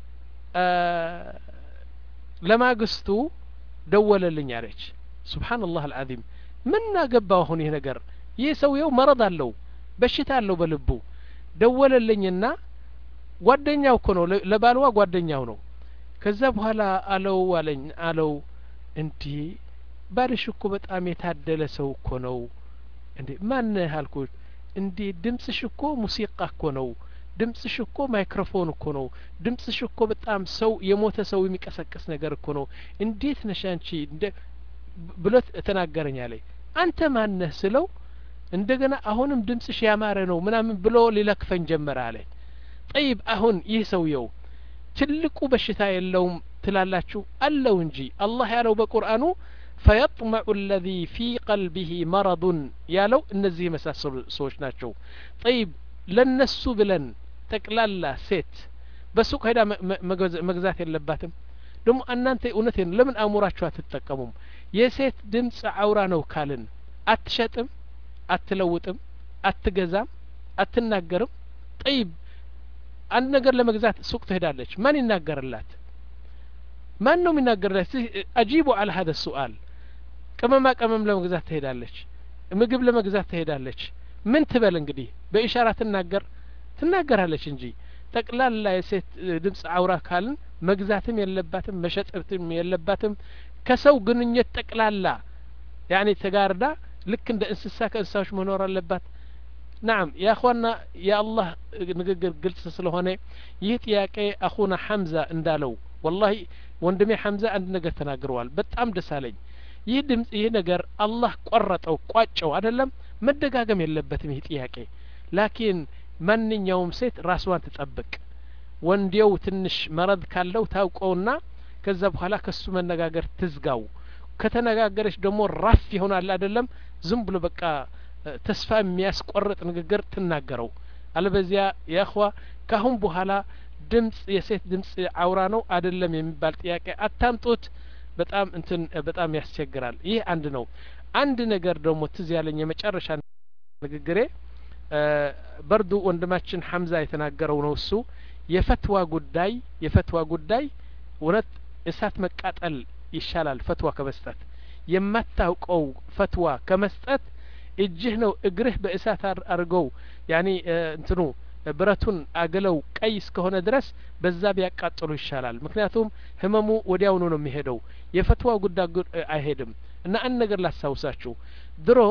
ለማግስቱ ደወለልኝ አለች ሱብሃንአላህ አልዓዚም ምን አገባው አሁን ይሄ ነገር ይህ ሰውየው መረድ አለው በሽታ አለው በልቡ ደወለልኝና ጓደኛው እኮ ነው ለባልዋ ጓደኛው ነው ከዛ በኋላ አለው አለኝ አለው እንዲ ባልሽ እኮ በጣም የታደለ ሰው እኮ ነው እንዴ ማን ያልኩት እንዴ ድምጽሽ እኮ ሙዚቃ እኮ ነው ድምጽሽ እኮ ማይክሮፎን እኮ ነው ድምጽሽ እኮ በጣም ሰው የሞተ ሰው የሚቀሰቅስ ነገር እኮ ነው እንዴት ነሽ አንቺ እንደ ብሎት ተናገረኝ አለኝ አንተ ማን ነህ ስለው እንደገና አሁንም ድምጽሽ ያማረ ነው ምናምን ብሎ ሊለክፈኝ ጀመረ አለኝ طيب አሁን ይህ ሰውየው ትልቁ በሽታ የለውም ትላላችሁ አለው እንጂ አላህ ያለው በቁርአኑ فيطمع الذي في قلبه مرض ያለው እነዚህ መሳሰሉ ሰዎች ናቸው طيب ለነሱ ብለን ጠቅላላ ሴት በሱቅ ሄዳ መግዛት የለባትም ደግሞ እናንተ እውነቴን ለምን አሙራችሁ አትጠቀሙም የሴት ድምጽ አውራ ነው ካልን አትሸጥም አትለውጥም አትገዛም አትናገርም طيب አንድ ነገር ለመግዛት ሱቅ ትሄዳለች ማን ይናገርላት ማን ነው የሚናገርላት አጂቡ على هذا السؤال ቅመማ ቅመም ለመግዛት ትሄዳለች ምግብ ለመግዛት ትሄዳለች ምን ትበል እንግዲህ በኢሻራ ትናገር ትናገራለች እንጂ ጠቅላላ የሴት ድምጽ አውራ ካልን መግዛትም የለባትም መሸጥም የለባትም ከሰው ግንኙነት ጠቅላላ يعني ተጋርዳ ልክ እንደ እንስሳ ከእንስሳዎች መኖር አለባት نعم يا اخوانا يا الله ንግግር ግልጽ ስለሆነ ይህ ጥያቄ አኹና ሐምዛ እንዳለው والله ወንድሜ ሐምዛ አንድ ነገር ተናግረዋል በጣም ደስ አለኝ ይህ ድምጽ ይህ ነገር አላህ ቆረጠው ቋጨው አይደለም መደጋገም የለበትም ይህ ጥያቄ ላኪን ማንኛውም ሴት ራስዋን ትጠብቅ ወንዴው ትንሽ መረድ ካለው ታውቀውና ከዛ በኋላ ከሱ መነጋገር ትዝጋው ከተነጋገረች ደግሞ ራፍ ይሆናል አይደለም ዝም ብሎ በቃ ተስፋ የሚያስቆርጥ ንግግር ትናገረው አለበዚያ ያخوا ካሁን በኋላ ድምጽ የሴት ድምጽ አውራ ነው አይደለም የሚባል ጥያቄ አታምጡት በጣም እንትን በጣም ያስቸግራል ይህ አንድ ነው አንድ ነገር ደግሞ ትዝ ያለኝ የመጨረሻ ንግግሬ በርዱ ወንድማችን ሐምዛ የተናገረው ነው እሱ የፈትዋ ጉዳይ የፈትዋ ጉዳይ ወረት እሳት መቃጠል ይሻላል ፈትዋ ከመስጠት የማታውቀው ፈትዋ ከመስጠት እጅህ ነው እግርህ በእሳት አርገው ያኒ እንትኑ ብረቱን አገለው ቀይ እስከሆነ ድረስ በዛ ቢያቃጥሉ ይሻላል ምክንያቱም ህመሙ ወዲያውኑ ነው የሚሄደው የፈትዋ ጉዳይ አይሄድም እና አንድ ነገር ላሳውሳችሁ ድሮ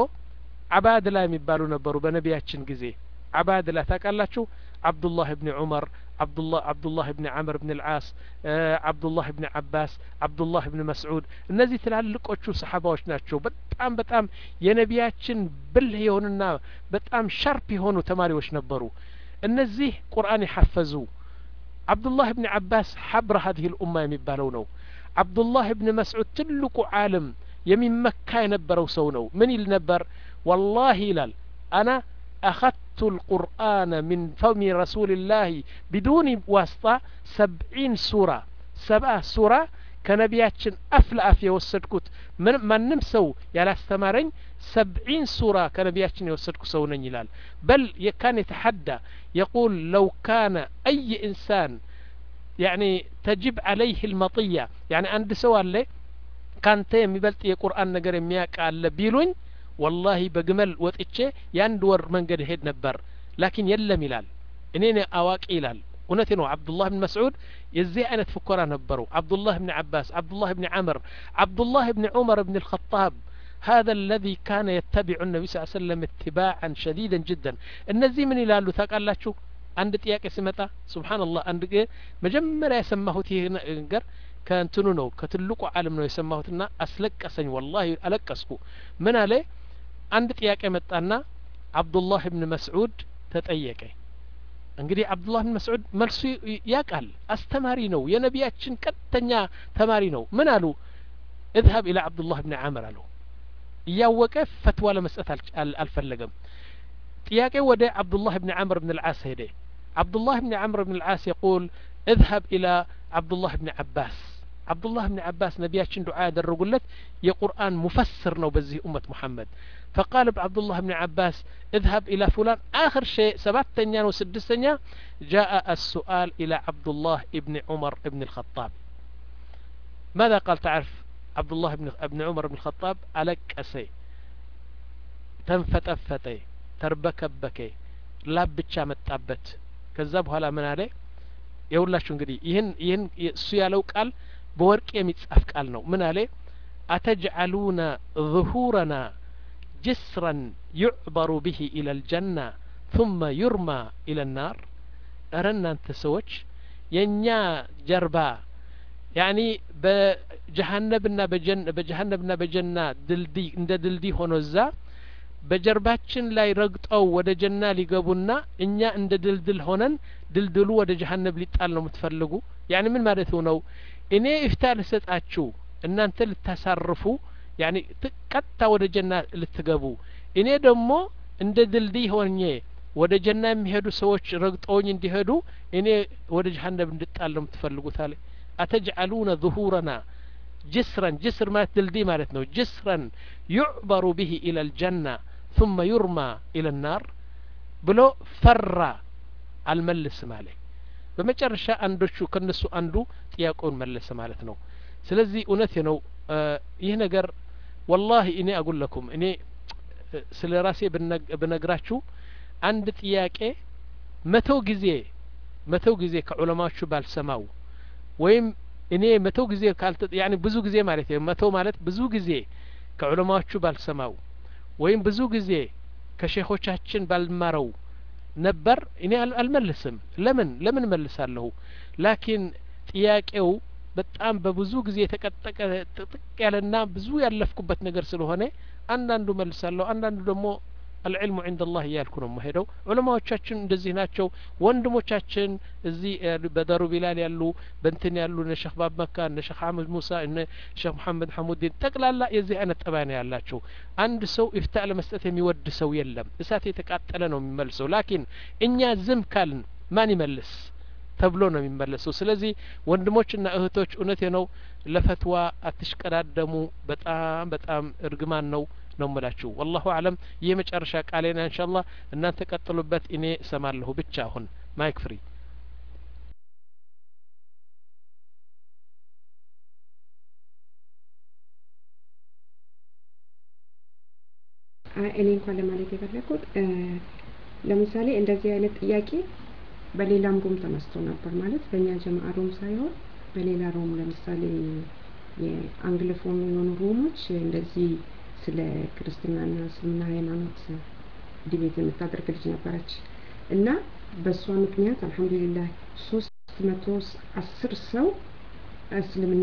አባድላ የሚባሉ ነበሩ በነቢያችን ጊዜ አባድላ ታውቃላችሁ አብዱላህ ኢብኑ ዑመር አብዱላህ አብዱላህ ኢብኑ ዐምር ኢብኑ አልዓስ አብዱላህ ኢብኑ አባስ አብዱላህ ኢብኑ መስዑድ እነዚህ ትላልቆቹ ሰሃባዎች ናቸው በጣም በጣም የነቢያችን ብልህ የሆኑና በጣም ሻርፕ የሆኑ ተማሪዎች ነበሩ እነዚህ ቁርአን ይሐፈዙ አብዱላህ ኢብኑ አባስ ሐብረ هذه الامه የሚባለው ነው አብዱላህ ኢብኑ መስዑድ ትልቁ ዓለም የሚመካ የነበረው ሰው ነው ምን ይል ነበር والله ይላል انا أخذت القرآن من فم رسول الله بدون واسطة سبعين سورة سبع سورة كنبياتشن أفل أف يوسدكوت من من نمسو يلا استمرين سبعين سورة كنبياتشن يوسدكو سونن يلال بل كان يتحدى يقول لو كان أي إنسان يعني تجب عليه المطية يعني عند سؤال لي كان تيم يبلت القرآن نجر مياك على بيلون والله بجمل وتأتشى يندور من قد هيد نبر لكن يلم يلال إنني أواك إلال ونتنو عبد الله بن مسعود يزي أنا تفكر نبرو عبد الله بن عباس عبد الله بن عمر عبد الله بن عمر بن الخطاب هذا الذي كان يتبع النبي صلى الله عليه وسلم اتباعا شديدا جدا النزي من يلالو ثقال لا شو عند تياك سمتا سبحان الله عند مجمر يسمه تيهنجر كان تنونو كتلقوا عالمنا يسمهوتنا أسلك أسن والله ألقسكو من عليه عند ጥያቄ መጣና አብዱላህ ኢብኑ መስዑድ ተጠየቀ እንግዲህ አብዱላህ ኢብኑ መስዑድ መልሱ ያቃል አስተማሪ ነው የነቢያችን ቀጥተኛ ተማሪ ነው ምን አሉ اذهب الى عبد الله بن عامر አሉ ያወቀ ፈትዋ ለመስጠት አልፈለገም ጥያቄ ወደ አብዱላህ ኢብኑ ዓምር ኢብኑ العاص ሄደ አብዱላህ ኢብኑ ዓምር ኢብኑ العاص يقول اذهب الى عبد الله بن عباس عبد الله بن عباس نبياتشن دعاء درقلت يا قرآن مفسر نو بزي أمة محمد فقال عبد الله بن عباس اذهب إلى فلان آخر شيء سبات تنيان وسدس تنيان جاء السؤال إلى عبد الله بن عمر بن الخطاب ماذا قال تعرف عبد الله بن, بن عمر بن الخطاب ألك أسي تنفتفتي تربكبكي لابتشا متابت كذب هلا من عليه يقول እንግዲህ ይህን ይህን እሱ ያለው ቃል በወርቅ የሚጻፍ ቃል ነው ምን አለ أتجعلون ظهورنا جسرا يعبر به إلى الجنة ثم يرمى إلى النار أرنا أنت سوتش ينيا جربا يعني بجهنبنا بجن بجهنبنا بجنة دلدي عند دلدي هونوزا በጀርባችን ላይ ረግጠው ወደ ጀና ሊገቡና እኛ እንደ ድልድል ሆነን ድልድሉ ወደ ጀሃነም ሊጣል ነው የምትፈልጉ ያኒ ምን ማለት ነው እኔ ኢፍታል ሰጣችሁ እናንተ ልታሳርፉ ያኒ ቀጥታ ወደ ጀና ልትገቡ እኔ ደግሞ እንደ ድልድይ ሆኜ ወደ ጀና የሚሄዱ ሰዎች ረግጠውኝ እንዲሄዱ እኔ ወደ ጀሃነም እንድጣል ነው የምትፈልጉት አለ أتجعلون ظهورنا جسرا جسر ما دلدي مالت ነው جسرا يعبر به إلى الجنة ثم يرمى إلى النار ብሎ ፈራ አልመልስም አለ በመጨረሻ አንዶቹ ከነሱ አንዱ ጥያቄውን መለሰ ማለት ነው ስለዚህ እውነቴ ነው ይህ ነገር والله እኔ አጉል ለኩም እኔ ስለ ራሴ ብነግራችሁ አንድ ጥያቄ መቶ ጊዜ መቶ ጊዜ ከዑለማዎቹ ባልሰማው ወይም እኔ መቶ ጊዜ ካልተ ያኒ ብዙ ጊዜ ማለት ነው መቶ ማለት ብዙ ጊዜ ከዑለማዎቹ ባልሰማው ወይም ብዙ ጊዜ ከሼኾቻችን ባልማረው ነበር እኔ አልመልስም ለምን ለምን መልሳለሁ ላኪን ጥያቄው በጣም በብዙ ጊዜ የተቀጠቀ ጥቅጥቅ ያለና ብዙ ያለፍኩበት ነገር ስለሆነ አንዳንዱ መልሳለሁ አንዳንዱ ደግሞ العلم عند الله ያልኩ ነው መሄደው ዑለማዎቻችን እንደዚህ ናቸው ወንድሞቻችን እዚህ በዳሩ ቢላል ያሉ በእንትን ያሉ ነሽኽ ባብ መካ ነሽኽ አህመድ ሙሳ እነ ሼኽ መሐመድ ሐሙዲን ጠቅላላ የዚህ አይነት ጠባይ ያላቸው አንድ ሰው ኢፍታ ለመስጠት የሚወድ ሰው የለም እሳት የተቃጠለ ነው የሚመልሰው ላኪን እኛ ዝም ካልን ማን ይመልስ ተብሎ ነው የሚመለሰው ስለዚህ ወንድሞችና እህቶች እውነቴ ነው ለፈትዋ አትሽቀዳደሙ በጣም በጣም እርግማን ነው ነው መላችሁ والله اعلم የመጨረሻ ቃሌና ኢንሻአላህ እናንተ ቀጥሉበት እኔ እሰማለሁ ብቻ አሁን ማይክ ፍሪ እኔ እንኳን ለማለት የፈለኩት ለምሳሌ እንደዚህ አይነት ጥያቄ በሌላም ሩም ተነስቶ ነበር ማለት በእኛ ጀማዓ ሩም ሳይሆን በሌላ ሩም ለምሳሌ የአንግሎፎን የሆኑ ሩሞች እንደዚህ ስለ ክርስትናና እስልምና ሃይማኖት ዲቤት የምታደርግ ልጅ ነበረች እና በሷ ምክንያት አልহামዱሊላህ ሶስት መቶ አስር ሰው እስልምና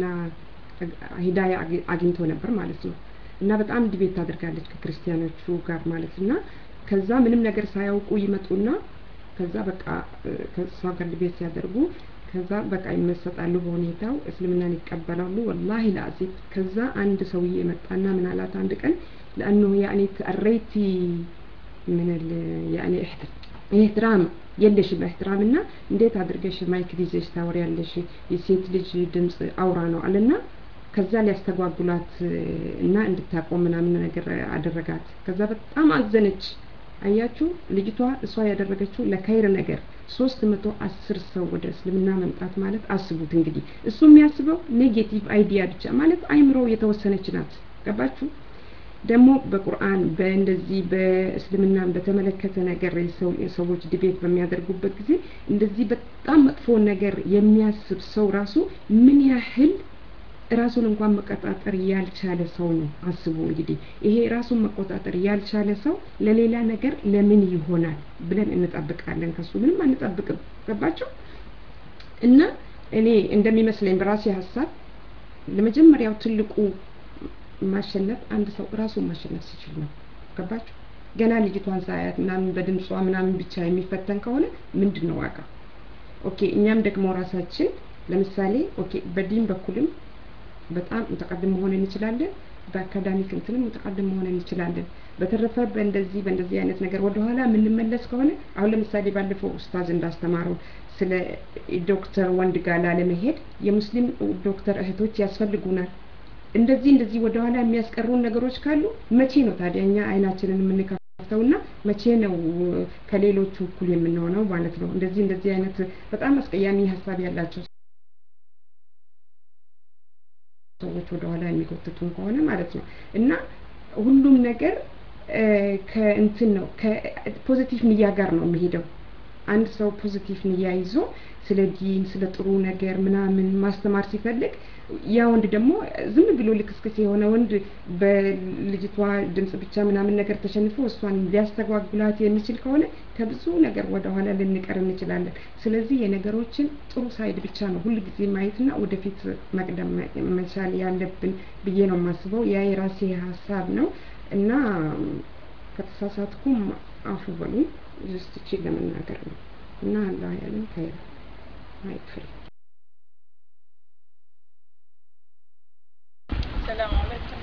ሂዳያ አግኝቶ ነበር ማለት ነው እና በጣም ዲቤት ታደርጋለች ከክርስቲያኖቹ ጋር ማለትና ከዛ ምንም ነገር ሳያውቁ ይመጡና ከዛ በቃ ከሷ ጋር ዲቤት ሲያደርጉ ከዛ በቃ ይመሰጣሉ በሁኔታው እስልምናን ይቀበላሉ والله ላዚም ከዛ አንድ ሰውዬ መጣና ምን አላት አንድ ቀን لانه يعني تأريتي من ال يعني احترام يلش باحترامنا እንዴት አድርገሽ ማይክ ዲዜሽ ታወሪያለሽ የሴት ልጅ ድምጽ አውራ ነው አለና ከዛ ሊያስተጓጉላት እና እንድታቆም ምናምን ነገር አደረጋት ከዛ በጣም አዘነች አያችሁ ልጅቷ እሷ ያደረገችው ለካይር ነገር ሶስት መቶ አስር ሰው ወደ እስልምና መምጣት ማለት አስቡት እንግዲህ እሱ የሚያስበው ኔጌቲቭ አይዲያ ብቻ ማለት አይምሮ የተወሰነች ናት ገባችሁ ደግሞ በቁርአን በእንደዚህ በእስልምና በተመለከተ ነገር ሰዎች ዲቤት በሚያደርጉበት ጊዜ እንደዚህ በጣም መጥፎ ነገር የሚያስብ ሰው ራሱ ምን ያህል ራሱን እንኳን መቆጣጠር ያልቻለ ሰው ነው አስቡ እንግዲህ ይሄ ራሱን መቆጣጠር ያልቻለ ሰው ለሌላ ነገር ለምን ይሆናል ብለን እንጠብቃለን ከሱ ምንም አንጠብቅም ገባችሁ እና እኔ እንደሚመስለኝ በራሴ ሐሳብ ለመጀመሪያው ትልቁ ማሸነፍ አንድ ሰው ራሱን ማሸነፍ ሲችል ነው ገባችሁ ገና ልጅቷን ሳያት ምናምን በድምጿ ምናምን ብቻ የሚፈተን ከሆነ ምንድነው ዋጋ ኦኬ እኛም ደግሞ ራሳችን ለምሳሌ ኦኬ በዲን በኩልም በጣም ተቀደም መሆን እንችላለን በአካዳሚክ እንትንም ተቀደም መሆን እንችላለን በተረፈ በእንደዚህ በእንደዚህ አይነት ነገር ወደ ኋላ ምን መለስ ከሆነ አሁን ለምሳሌ ባለፈው ኡስታዝ እንዳስተማረው ስለ ዶክተር ወንድ ጋር ለመሄድ የሙስሊም ዶክተር እህቶች ያስፈልጉናል እንደዚህ እንደዚህ ወደ ኋላ የሚያስቀሩን ነገሮች ካሉ መቼ ነው ታዲያኛ አይናችንን የምንከፍተውና መቼ ነው ከሌሎቹ እኩል የምንሆነው ማለት ነው እንደዚህ እንደዚህ አይነት በጣም አስቀያሚ ሐሳብ ያላቸው ሰዎች ወደ ኋላ የሚጎትቱን ከሆነ ማለት ነው እና ሁሉም ነገር ከእንትን ነው ከፖዚቲቭ ንያ ጋር ነው የሚሄደው አንድ ሰው ፖዚቲቭ ንያ ይዞ ስለ ዲን ስለ ጥሩ ነገር ምናምን ማስተማር ሲፈልግ ያ ወንድ ደግሞ ዝም ብሎ ልክስክስ የሆነ ወንድ በልጅቷ ድምጽ ብቻ ምናምን ነገር ተሸንፎ እሷን ሊያስተጓጉላት የሚችል ከሆነ ከብዙ ነገር ወደ ኋላ ልንቀር እንችላለን ስለዚህ የነገሮችን ጥሩ ሳይድ ብቻ ነው ሁሉ ጊዜ ማየትና ወደፊት መቅደም መቻል ያለብን ብዬ ነው ማስበው ያ የራሴ ሐሳብ ነው እና ከተሳሳትኩም አፉ በሉ just ቺ ለመናገር ነው እና አላህ ያለን ካይራ ማይክፍሪ ሰላም አለይኩም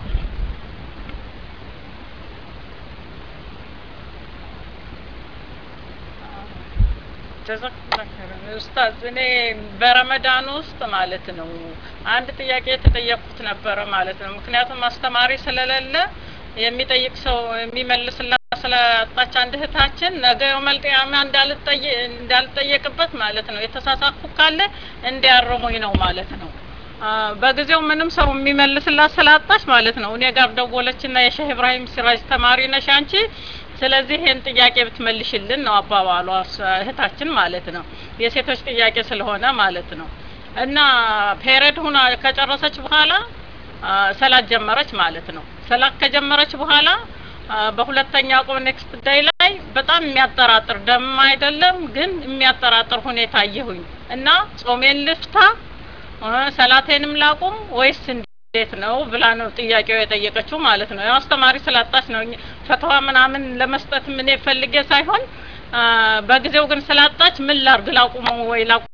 ጀዛከላህ ኸይራን ኡስታዝ እኔ በረመዳን ውስጥ ማለት ነው አንድ ጥያቄ ተጠየቅኩት ነበር ማለት ነው ምክንያቱም አስተማሪ ስለሌለ የሚጠይቅ ሰው የሚመልስላት ስለጣች አንድ እህታችን ነገ የውመል ቂያማ እንዳልጠየ እንዳልጠየቅበት ማለት ነው የተሳሳኩ ካለ እንዲያርሙኝ ነው ማለት ነው። በጊዜው ምንም ሰው የሚመልስላት ስላጣች ማለት ነው እኔ ጋር ደወለችና የሼህ ኢብራሂም ሲራጅ ተማሪ ነሽ አንቺ ስለዚህ ይሄን ጥያቄ ብትመልሽልን ነው አባባሏ እህታችን ማለት ነው የሴቶች ጥያቄ ስለሆነ ማለት ነው። እና ፔሬድ ሆና ከጨረሰች በኋላ ሰላት ጀመረች ማለት ነው። ሰላት ከጀመረች በኋላ በሁለተኛው ቀን ኔክስት ዴይ ላይ በጣም የሚያጠራጥር ደም አይደለም ግን የሚያጠራጥር ሁኔታ አየሁኝ እና ጾሜን ልፍታ ሰላቴንም ላቁም ወይስ እንዴት ነው ብላ ነው ጥያቄው የጠየቀችው ማለት ነው። ያው አስተማሪ ስላጣች ነው ፈትዋ ምናምን ለመስጠት ምን ይፈልገ ሳይሆን በጊዜው ግን ስላጣች ምን ላርግ ላቁመው ወይ ላቁ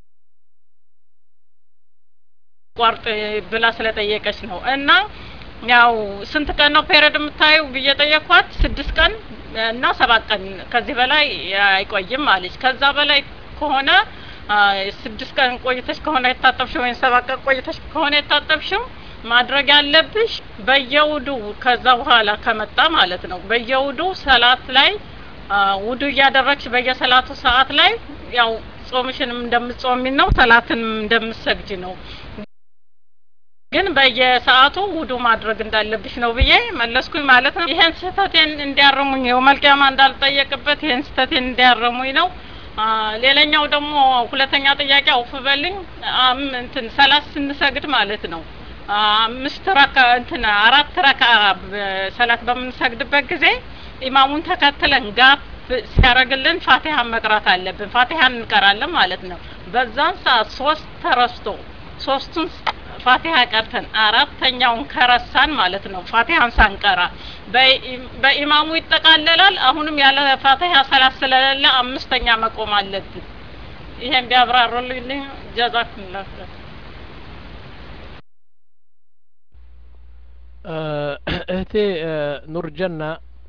ቋርጥ ብላ ስለጠየቀች ነው። እና ያው ስንት ቀን ነው ፔሪድ የምታዩ ብየጠየኳት ስድስት ቀን እና ሰባት ቀን ከዚህ በላይ አይቆይም አለች። ከዛ በላይ ከሆነ ስድስት ቀን ቆይተሽ ከሆነ የታጠብሽው ወይ ሰባት ቀን ቆይተሽ ከሆነ የታጠብሽው ማድረግ ያለብሽ በየውዱ ከዛ በኋላ ከመጣ ማለት ነው በየውዱ ሰላት ላይ ውዱ ያደረግሽ በየሰላቱ ሰዓት ላይ ያው ጾምሽንም እንደምትጾሚ ነው ሰላትንም እንደምትሰግጂ ነው ግን በየሰዓቱ ውዱ ማድረግ እንዳለብሽ ነው ብዬ መለስኩኝ ማለት ነው። ይሄን ስህተቴን እንዲያርሙኝ የውመል ቂያማ እንዳልጠየቅበት ይሄን ስህተቴን እንዲያርሙኝ ነው። ሌላኛው ደግሞ ሁለተኛ ጥያቄ አውፍ በልኝ እንትን ሰላት ስንሰግድ ማለት ነው አምስት ረካ እንትን አራት ረካ ሰላት በምንሰግድበት ጊዜ ኢማሙን ተከትለን ጋፕ ሲያረግልን ፋቲሃ መቅራት አለብን። ፋቲሃን እንቀራለን ማለት ነው። በዛን ሰዓት ሶስት ተረስቶ ሶስቱን ፋቲሃ ቀርተን አራተኛውን ከረሳን ማለት ነው ፋቲሃን ሳንቀራ በኢማሙ ይጠቃለላል። አሁንም ያለ ፋቲሃ ሰላት ስለሌለ አምስተኛ መቆም አለብን። ይሄን ቢያብራሩልኝ ጀዛኩሙላህ። እህቴ ኑርጀና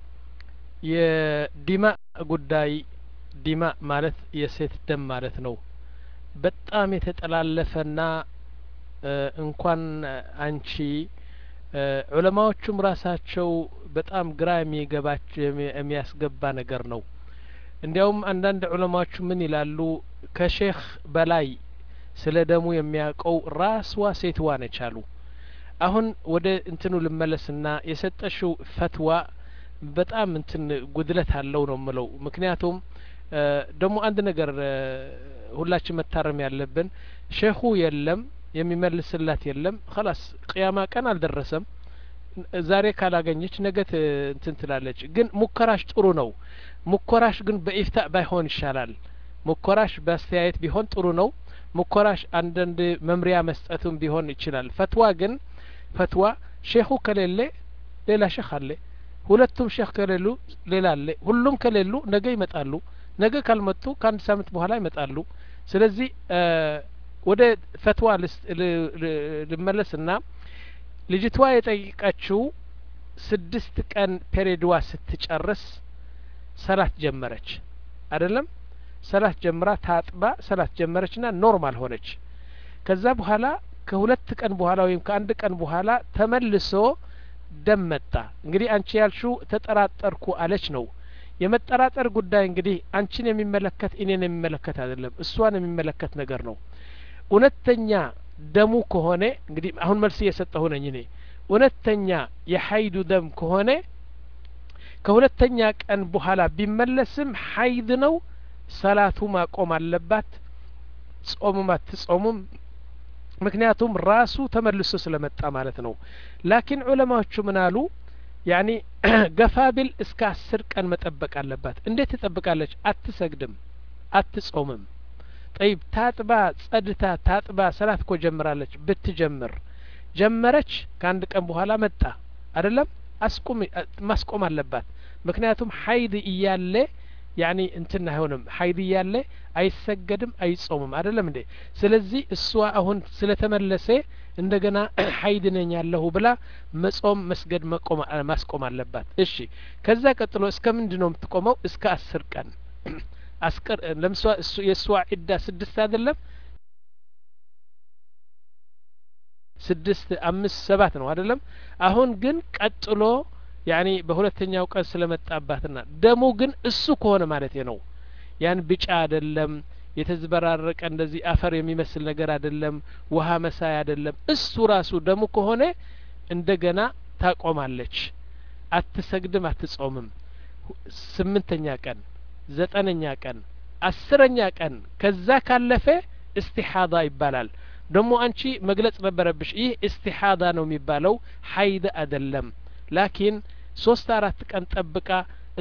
የዲማ ጉዳይ ዲማ ማለት የሴት ደም ማለት ነው በጣም የተጠላለፈና እንኳን አንቺ ዑለማዎቹም ራሳቸው በጣም ግራ የሚገባቸው የሚያስገባ ነገር ነው። እንዲያውም አንዳንድ ዑለማዎቹ ምን ይላሉ ከሼክ በላይ ስለ ደሙ የሚያውቀው ራስዋ ሴትዋ ነች አሉ። አሁን ወደ እንትኑ ልመለስና የሰጠሽው ፈትዋ በጣም እንትን ጉድለት አለው ነው የምለው። ምክንያቱም ደግሞ አንድ ነገር ሁላችን መታረም ያለብን ሼኹ የለም የሚመልስላት የለም خلاص ቅያማ ቀን አልደረሰም። ዛሬ ካላገኘች ነገ እንትን ትላለች። ግን ሙከራሽ ጥሩ ነው። ሙከራሽ ግን በኢፍታ ባይሆን ይሻላል። ሙከራሽ በአስተያየት ቢሆን ጥሩ ነው። ሙከራሽ አንዳንድ መምሪያ መስጠቱም ቢሆን ይችላል። ፈትዋ ግን ፈትዋ ሼኹ ከሌለ ሌላ ሼኽ አለ። ሁለቱም ሼኽ ከሌሉ ሌላ አለ። ሁሉም ከሌሉ ነገ ይመጣሉ። ነገ ካልመጡ ከአንድ ሳምንት በኋላ ይመጣሉ። ስለዚህ ወደ ፈትዋ ልመለስና ልጅቷ የጠየቀችው ስድስት ቀን ፔሪድዋ ስትጨርስ ሰላት ጀመረች አይደለም? ሰላት ጀምራ ታጥባ ሰላት ጀመረችና ኖርማል ሆነች። ከዛ በኋላ ከሁለት ቀን በኋላ ወይም ከአንድ ቀን በኋላ ተመልሶ ደም መጣ። እንግዲህ አንቺ ያልሽው ተጠራጠርኩ አለች ነው። የመጠራጠር ጉዳይ እንግዲህ አንቺን የሚመለከት እኔን የሚመለከት አይደለም፣ እሷን የሚመለከት ነገር ነው። እውነተኛ ደሙ ከሆነ እንግዲህ አሁን መልስ እየሰጠሁ ነኝ እኔ። እውነተኛ የሀይዱ ደም ከሆነ ከሁለተኛ ቀን በኋላ ቢመለስም ሀይድ ነው፣ ሰላቱ ማቆም አለባት፣ ጾሙም አትጾሙም። ምክንያቱም ራሱ ተመልሶ ስለመጣ ማለት ነው። ላኪን ዑለማዎቹ ምን አሉ? ያኒ ገፋቢል እስከ አስር ቀን መጠበቅ አለባት። እንዴት ትጠብቃለች? አትሰግድም፣ አትጾምም። ጠይብ ታጥባ ጸድታ ታጥባ ሰላት እኮ ጀምራለች። ብትጀምር ጀመረች ከአንድ ቀን በኋላ መጣ አይደለም? አስቁም ማስቆም አለባት። ምክንያቱም ሀይድ እያለ ያኒ እንትን አይሆንም። ሀይድ እያለ አይሰገድም አይጾምም አይደለም እንዴ? ስለዚህ እሷ አሁን ስለተመለሰ እንደገና ሀይድ ነኝ ያለሁ ብላ መጾም መስገድ መቆም ማስቆም አለባት። እሺ ከዛ ቀጥሎ እስከ ምንድነው የምትቆመው? እስከ አስር ቀን አስቀር ለምሷ እሱ የሷ ዒዳ ስድስት አይደለም? ስድስት አምስት ሰባት ነው አይደለም? አሁን ግን ቀጥሎ ያኒ በሁለተኛው ቀን ስለመጣባትና ደሙ ግን እሱ ከሆነ ማለት ነው ያን ብጫ አይደለም የተዝበራረቀ እንደዚህ አፈር የሚመስል ነገር አይደለም ውሃ መሳይ አይደለም እሱ ራሱ ደሙ ከሆነ እንደገና ታቆማለች አትሰግድም አትጾምም ስምንተኛ ቀን ዘጠነኛ ቀን አስረኛ ቀን ከዛ ካለፈ እስቲሓዳ ይባላል ደሞ አንቺ መግለጽ ነበረብሽ ይህ እስቲሓዳ ነው የሚባለው ሀይድ አይደለም ላኪን ሶስት አራት ቀን ጠብቃ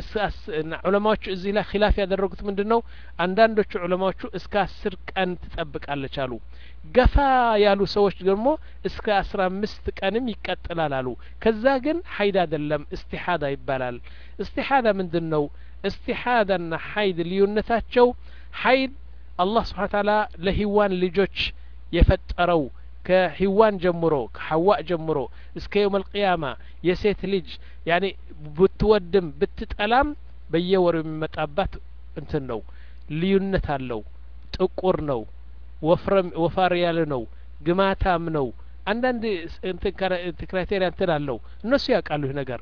ዑለማዎቹ እዚህ ላይ ኺላፍ ያደረጉት ምንድነው አንዳንዶቹ ዑለማዎቹ እስከ አስር ቀን ትጠብቃለች አሉ ገፋ ያሉ ሰዎች ደግሞ እስከ አስራ አምስት ቀንም ይቀጥላል አሉ ከዛ ግን ሀይድ አይደለም እስቲሓዳ ይባላል እስቲሓዳ ምንድነው እስቲሓዳና ሀይድ ልዩነታቸው ሀይድ አላህ Subhanahu Ta'ala ለሂዋን ልጆች የፈጠረው ከሂዋን ጀምሮ ከሐዋ ጀምሮ እስከ يوم القيامة የሴት ልጅ ያኒ ብትወድም ብትጠላም በየወሩ የሚመጣባት እንትን ነው ልዩነት አለው ጥቁር ነው ወፍረም ወፋር ያለ ነው ግማታም ነው አንዳንድ እንትን ክራይቴሪያ እንትን አለው እነሱ ያውቃሉ ይህ ነገር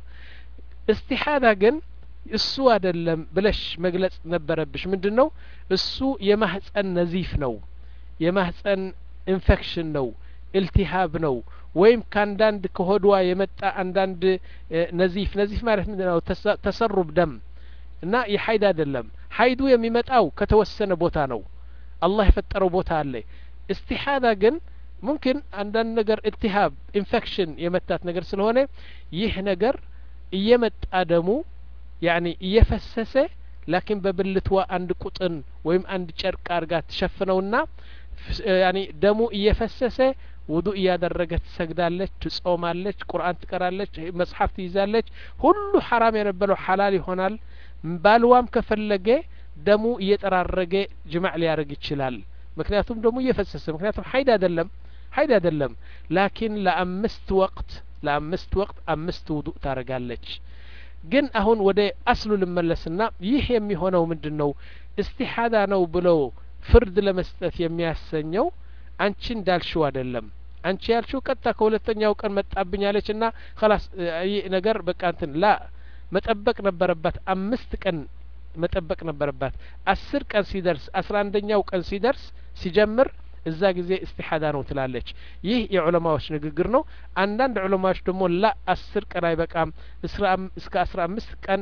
እስቲሓዳ ግን እሱ አይደለም ብለሽ መግለጽ ነበረብሽ ምንድነው እሱ የማህፀን ነዚፍ ነው የማህፀን ኢንፌክሽን ነው التهاب ነው ወይም ካንዳንድ ከሆድዋ የመጣ አንዳንድ ነዚፍ ነዚፍ ማለት ምንድነው ተሰሩብ ደም እና የሀይድ አይደለም ሀይዱ የሚመጣው ከተወሰነ ቦታ ነው አላህ የፈጠረው ቦታ አለ እስቲሓዳ ግን ممكن አንዳንድ ነገር التهاب ኢንፌክሽን የመጣት ነገር ስለሆነ ይህ ነገር እየመጣ ደሙ يعني እየፈሰሰ لكن በብልትዋ አንድ ቁጥን ወይም አንድ ጨርቅ አርጋ ተሸፍነውና يعني ደሙ እየፈሰሰ ውዱእ እያደረገች ትሰግዳለች ትጾማለች ቁርአን ትቀራለች መጽሐፍ ትይዛለች ሁሉ ሐራም የነበረው ሐላል ይሆናል ባልዋም ከፈለገ ደሙ እየጠራረገ ጅማዕ ሊያደርግ ይችላል ምክንያቱም ደሙ እየፈሰሰ ምክንያቱም ሀይድ አይደለም ሀይድ አይደለም ላኪን ለአምስት ወቅት ለአምስት ወቅት አምስት ውዱእ ታረጋለች ግን አሁን ወደ አስሉ ልመለስና ይህ የሚሆነው ምንድነው እስቲሓዳ ነው ብለው ፍርድ ለመስጠት የሚያሰኘው አንቺ እንዳልሽው አይደለም አንቺ ያልሽው ቀጣ ከሁለተኛው ቀን መጣብኝ አለችና خلاص ነገር በቃ እንትን ላ መጠበቅ ነበረባት አምስት ቀን መጠበቅ ነበረባት አስር ቀን ሲደርስ አስራ አንደኛው ቀን ሲደርስ ሲጀምር እዛ ጊዜ እስቲሓዳ ነው ትላለች ይህ የዑለማዎች ንግግር ነው አንዳንድ ዑለማዎች ደግሞ ላ አስር ቀን አይበቃም እስከ አስራ አምስት ቀን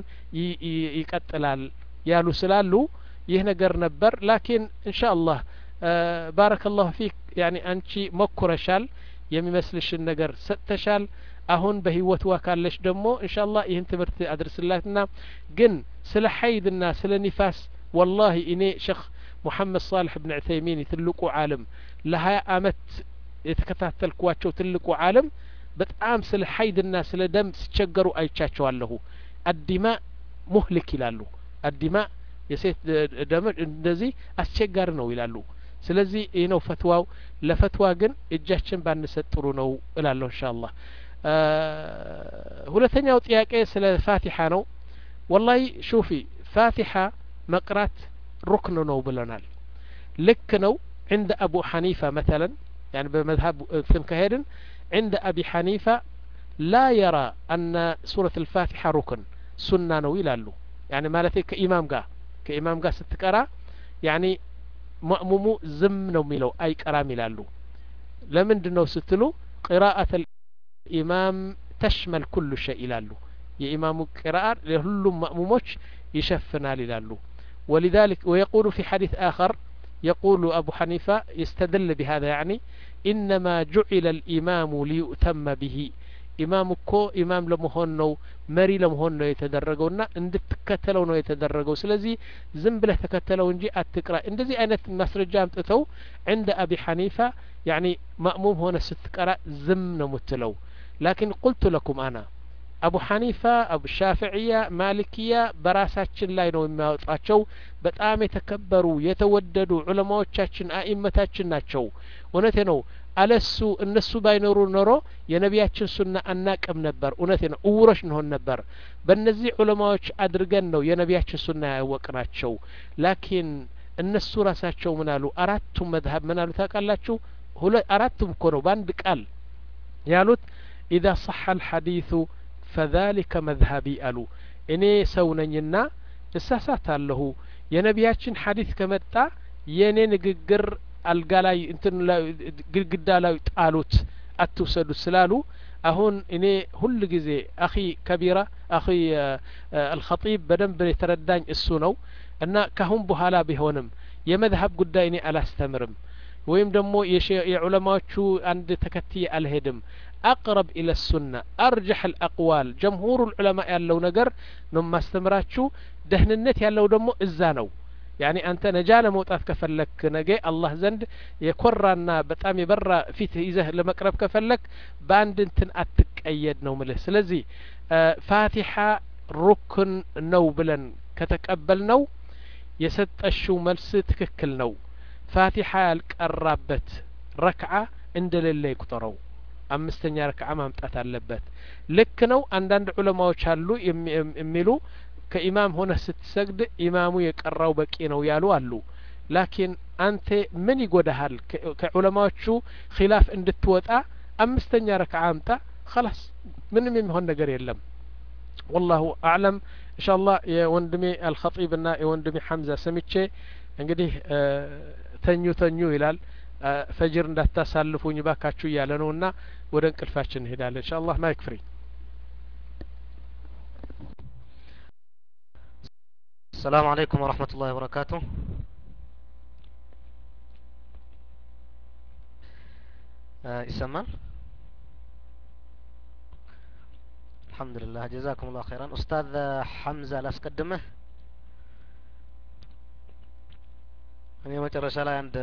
ይቀጥላል ያሉ ስላሉ ይህ ነገር ነበር ላኪን ኢንሻአላህ ባረከላሁ ፊክ ያኒ አንቺ መኩረሻል የሚመስልሽን ነገር ሰጥተሻል አሁን በህይወትዋ ካለሽ ደግሞ ኢንሻአላህ ይህን ትምህርት አድርስላትና ግን ስለ ሀይድና ስለ ኒፋስ والله እኔ ሸኽ ሙሐመድ صالح بن عثيمين ትልቁ ዓለም ለሀያ አመት የተከታተልኳቸው ትልቁ ዓለም በጣም ስለ ሀይድና ስለ ደም ሲቸገሩ አይቻቸዋለሁ አዲማ ሙህሊክ ይላሉ አዲማ የሴት ደም እንደዚህ አስቸጋሪ ነው ይላሉ ስለዚህ ይህ ነው ፈትዋው ለፈትዋ ግን እጃችን ባንሰጥሩ ነው እላለሁ ኢንሻአላህ ሁለተኛው ጥያቄ ስለ ፋቲሃ ነው والله شوفي فاتحة مقرات ركن ነው ብለናል ልክ ነው عند أبو حنيفة مثلا يعني بمذهب تنكهدن عند أبي حنيفة لا يرى أن سورة الفاتحة ركن سنة ነው ይላሉ يعني مالتي كإمام قا كإمام قا ستقرا يعني مأمومو زم ነው የሚለው አይቀራም ይላሉ ለምንድነው ስትሉ قراءة الإمام تشمل كل شيء ይላሉ የኢማሙ قراءة ለሁሉም ማእሙሞች ይሸፍናል ይላሉ ولذلك ويقول في حديث آخر يقول أبو حنيفة يستدل بهذا يعني إنما جعل الإمام ليؤتم به إمام كو إمام لمهون نو مري لمهون نو يتدرجونا عند تكتلو نو يتدرجو سلزي زنبله تكتلو نجي التقرأ عندزي أنا مسرجام تتو عند أبي حنيفة يعني مأموم هنا ستقرأ زم نمتلو لكن قلت لكم أنا أبو حنيفة أبو الشافعية مالكية براساتشن لا ينو የሚያወጣቸው በጣም የተከበሩ የተወደዱ ዑለማዎቻችን አኢመታችን ናቸው እውነቴ ነው አለሱ እነሱ ባይኖሩ ኖሮ የነቢያችን ሱና አናቀም ነበር እውነቴ ነው እውሮሽ እንሆን ነበር በእነዚህ ዑለማዎች አድርገን ነው የነቢያችን ሱና ያወቅናቸው ላኪን እነሱ ራሳቸው ምን አሉ አራቱም መዝሀብ ምን አሉ ታውቃላችሁ አራቱም እኮ ነው በአንድ ቃል ያሉት إذا صح الحديث فذلك مذهبي አሉ እኔ ሰው ነኝና እሳሳታለሁ የነቢያችን ሐዲስ ከመጣ የኔ ንግግር አልጋ ላይ እንትን ግድግዳ ላይ ጣሉት አትውሰዱ ስላሉ አሁን እኔ ሁሉ ጊዜ አኺ ከቢራ አኺ الخطيب በደንብ የተረዳኝ እሱ ነው እና ካሁን በኋላ ቢሆንም የመዝሀብ ጉዳይ እኔ አላስተምርም ወይም ደግሞ የዑለማዎቹ አንድ ተከታይ አልሄድም أقرب إلى السنة أرجح الأقوال جمهور العلماء ያለው ነገር ነው ማስተምራችሁ ደህንነት ያለው ደግሞ እዛ ነው يعني أنت نجا لموطات كفلك نجي الله زند يكرنا بتام يبرى فيه إذا لمقرب كفلك باند انتن أتقيد نو مله سلازي آه فاتحة ركن نو بلن كتقبل نو يستشو ملس تككل نو فاتحة القرابت ركعة عند لله يقطروا አምስተኛ ረክዓ ማምጣት አለበት ልክ ነው አንዳንድ ዑለማዎች አሉ የሚሉ ከኢማም ሆነ ስትሰግድ ኢማሙ የቀራው በቂ ነው ያሉ አሉ ላኪን አንተ ምን ይጎዳሃል ከዑለማዎቹ ኺላፍ እንድትወጣ አምስተኛ ረክዓ አምጣ خلاص ምንም የሚሆን ነገር የለም والله اعلم ان شاء الله የወንድሜ الخطيب እና የወንድሜ ሐምዛ ሰምቼ እንግዲህ ተኙ ተኙ ይላል ፈጅር እንዳታሳልፉኝ ባካችሁ እያለ ነውና ወደ እንቅልፋችን እንሄዳለን ኢንሻአላህ ማይክ ፍሪ السلام عليكم ورحمة الله وبركاته يسمى الحمد لله جزاكم الله خيرا أستاذ حمزة لاسقدمه أنا ما ترى شلا عند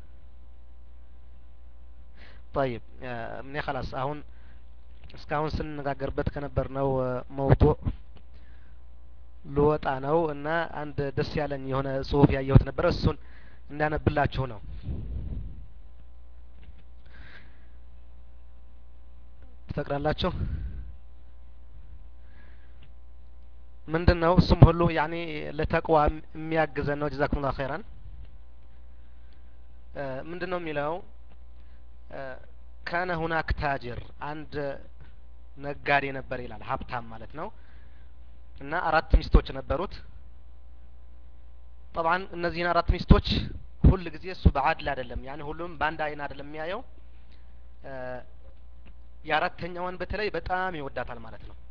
طيب من خلاص أهون እስካሁን ስንነጋገርበት ከነበርነው መውዱዕ ልወጣ ነው እና አንድ ደስ ያለኝ የሆነ ጽሁፍ ያየሁት ነበር እሱን እንዳነብላችሁ ነው ትፈቅዳላችሁ ምንድነው እሱም ሁሉ ያኒ ለተቅዋ የሚያግዘን ነው ጀዛኩሙላህ ኸይራን ምንድነው የሚለው كان هناك تاجر عند ነጋዴ ነበር ይላል ሀብታም ማለት ነው እና አራት ሚስቶች ነበሩት طبعا እነዚህን አራት ሚስቶች ሁሉ ጊዜ እሱ በአድል አይደለም يعني ሁሉም ባንድ አይን አይደለም የሚያየው የአራተኛዋን በተለይ በጣም ይወዳታል ማለት ነው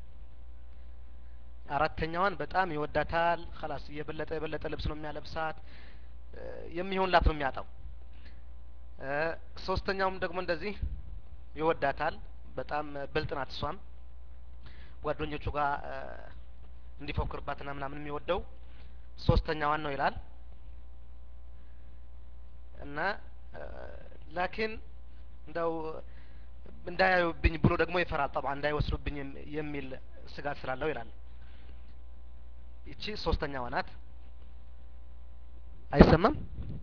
አራተኛዋን በጣም ይወዳታል خلاص የበለጠ የበለጠ ልብስ ነው የሚያለብሳት የሚሆንላት ነው የሚያጣው ሶስተኛውም ደግሞ እንደዚህ ይወዳታል በጣም ብልጥ ናት እሷም ጓደኞቹ ጋር እንዲፎክርባትና ምናምን የሚወደው ሶስተኛዋን ነው ይላል እና ላኪን እንደው እንዳያዩብኝ ብሎ ደግሞ ይፈራል طبعا እንዳይወስዱብኝ የሚል ስጋት ስላለው ይላል እቺ ሶስተኛዋ ናት አይሰማም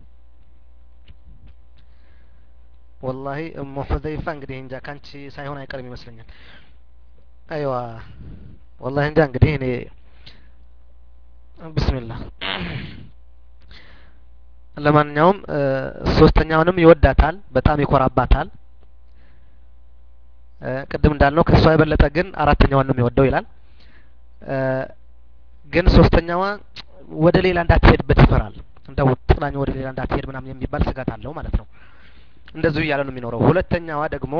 والله ام حذيفه እንግዲህ እንጃ ካንቺ ሳይሆን አይቀርም ይመስለኛል አይዋ والله እንጃ እንግዲህ እኔ ቢስሚላህ ለማንኛውም ሶስተኛውንም ይወዳታል በጣም ይኮራባታል ቅድም እንዳልነው ከሷ የበለጠ ግን አራተኛዋን ነው የሚወደው ይላል ግን ሶስተኛዋ ወደ ሌላ እንዳትሄድበት ይፈራል እንደው ጥላኝ ወደ ሌላ እንዳትሄድ ምናምን የሚባል ስጋት አለው ማለት ነው እንደዚህ ያለ ነው የሚኖረው ሁለተኛዋ ደግሞ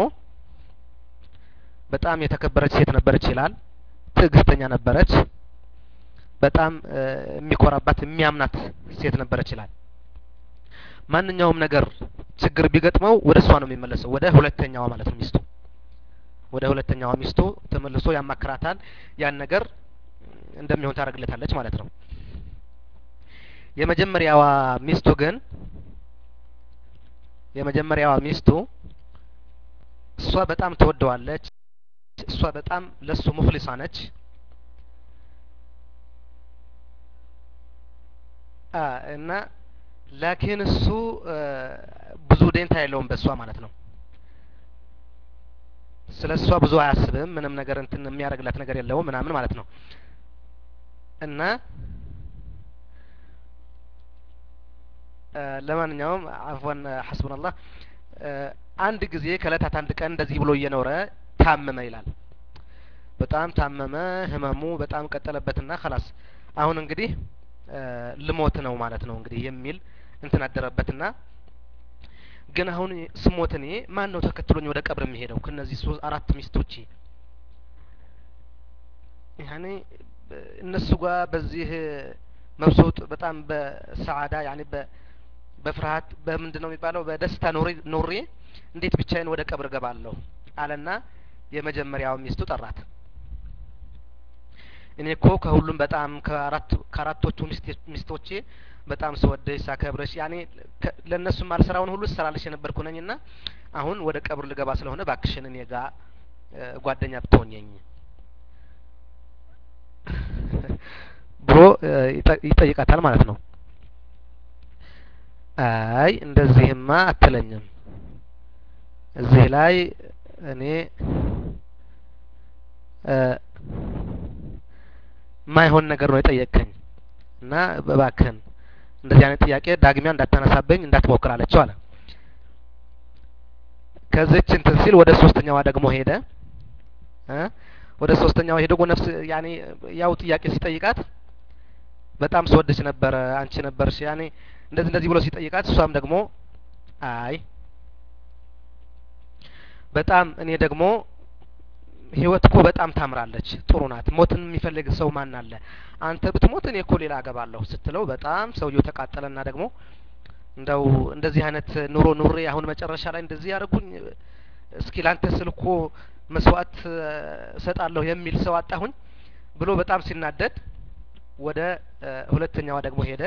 በጣም የተከበረች ሴት ነበረች ይላል ትዕግስተኛ ነበረች በጣም የሚኮራባት የሚያምናት ሴት ነበረች ይላል ማንኛውም ነገር ችግር ቢገጥመው ወደ እሷ ነው የሚመለሰው ወደ ሁለተኛዋ ማለት ነው ሚስቱ ወደ ሁለተኛዋ ሚስቱ ተመልሶ ያማክራታል ያን ነገር እንደሚሆን ታደርግለታለች ማለት ነው የመጀመሪያዋ ሚስቱ ግን የመጀመሪያዋ ሚስቱ እሷ በጣም ተወደዋለች እሷ በጣም ለሱ ሙኽሊሳ ነች አ እና ላኪን እሱ ብዙ ደንታ የለውም በሷ ማለት ነው ስለሷ ብዙ አያስብም ምንም ነገር እንትን የሚያደርግላት ነገር የለውም ምናምን ማለት ነው እና ለማንኛውም አፍዋን ሐስቡናላህ አንድ ጊዜ ከለታት አንድ ቀን እንደዚህ ብሎ እየኖረ ታመመ ይላል በጣም ታመመ ህመሙ በጣም ቀጠለበትና خلاص አሁን እንግዲህ ልሞት ነው ማለት ነው እንግዲህ የሚል እንትን አደረበትና ግን አሁን ስሞት እኔ ማን ነው ተከትሎኝ ወደ ቀብር የሚሄደው ከነዚህ ሶስት አራት ሚስቶች ያኔ እነሱ ጋር በዚህ መብሱጥ በጣም በሰዓዳ ያኔ በ በፍርሃት በምንድነው የሚባለው በደስታ ኖሬ ኖሬ እንዴት ብቻዬን ወደ ቀብር ገባለሁ አለና የመጀመሪያው ሚስቱ ጠራት እኔ እኮ ከሁሉም በጣም ከአራት ከአራቶቹ ሚስቶቼ በጣም ስወደሽ ሳከብረሽ ያኔ ለነሱ ማልሰራውን ሁሉ ሰራልሽ የነበርኩ ነኝና አሁን ወደ ቀብር ልገባ ስለሆነ ባክሽን እኔ ጋር ጓደኛ ብትሆኚኝ ብሎ ይጠይቃታል ማለት ነው አይ እንደዚህማ አትለኝም እዚህ ላይ እኔ ማይሆን ነገር ነው የጠየቀኝ እና በባክህን እንደዚህ አይነት ጥያቄ ዳግሚያ እንዳታነሳብኝ እንዳትሞክር አለችው አለ ከዚች እንትን ሲል ወደ ሶስተኛዋ ደግሞ ሄደ እ ወደ ሶስተኛዋ ሄዶ ነፍስ ያኔ ያው ጥያቄ ሲጠይቃት በጣም ስወድሽ ነበር አንቺ ነበርሽ ያኔ እንደዚህ እንደዚህ ብሎ ሲጠይቃት እሷም ደግሞ አይ በጣም እኔ ደግሞ ህይወት እኮ በጣም ታምራለች ጥሩ ናት ሞትን የሚፈልግ ሰው ማን አለ አንተ ብትሞት እኔ እኮ ሌላ አገባለሁ ስትለው በጣም ሰውየው ተቃጠለና ደግሞ እንደው እንደዚህ አይነት ኑሮ ኑሬ አሁን መጨረሻ ላይ እንደዚህ ያደርጉኝ እስኪ ላንተ ስልኮ መስዋዕት ሰጣለሁ የሚል ሰው አጣሁኝ ብሎ በጣም ሲናደድ ወደ ሁለተኛዋ ደግሞ ሄደ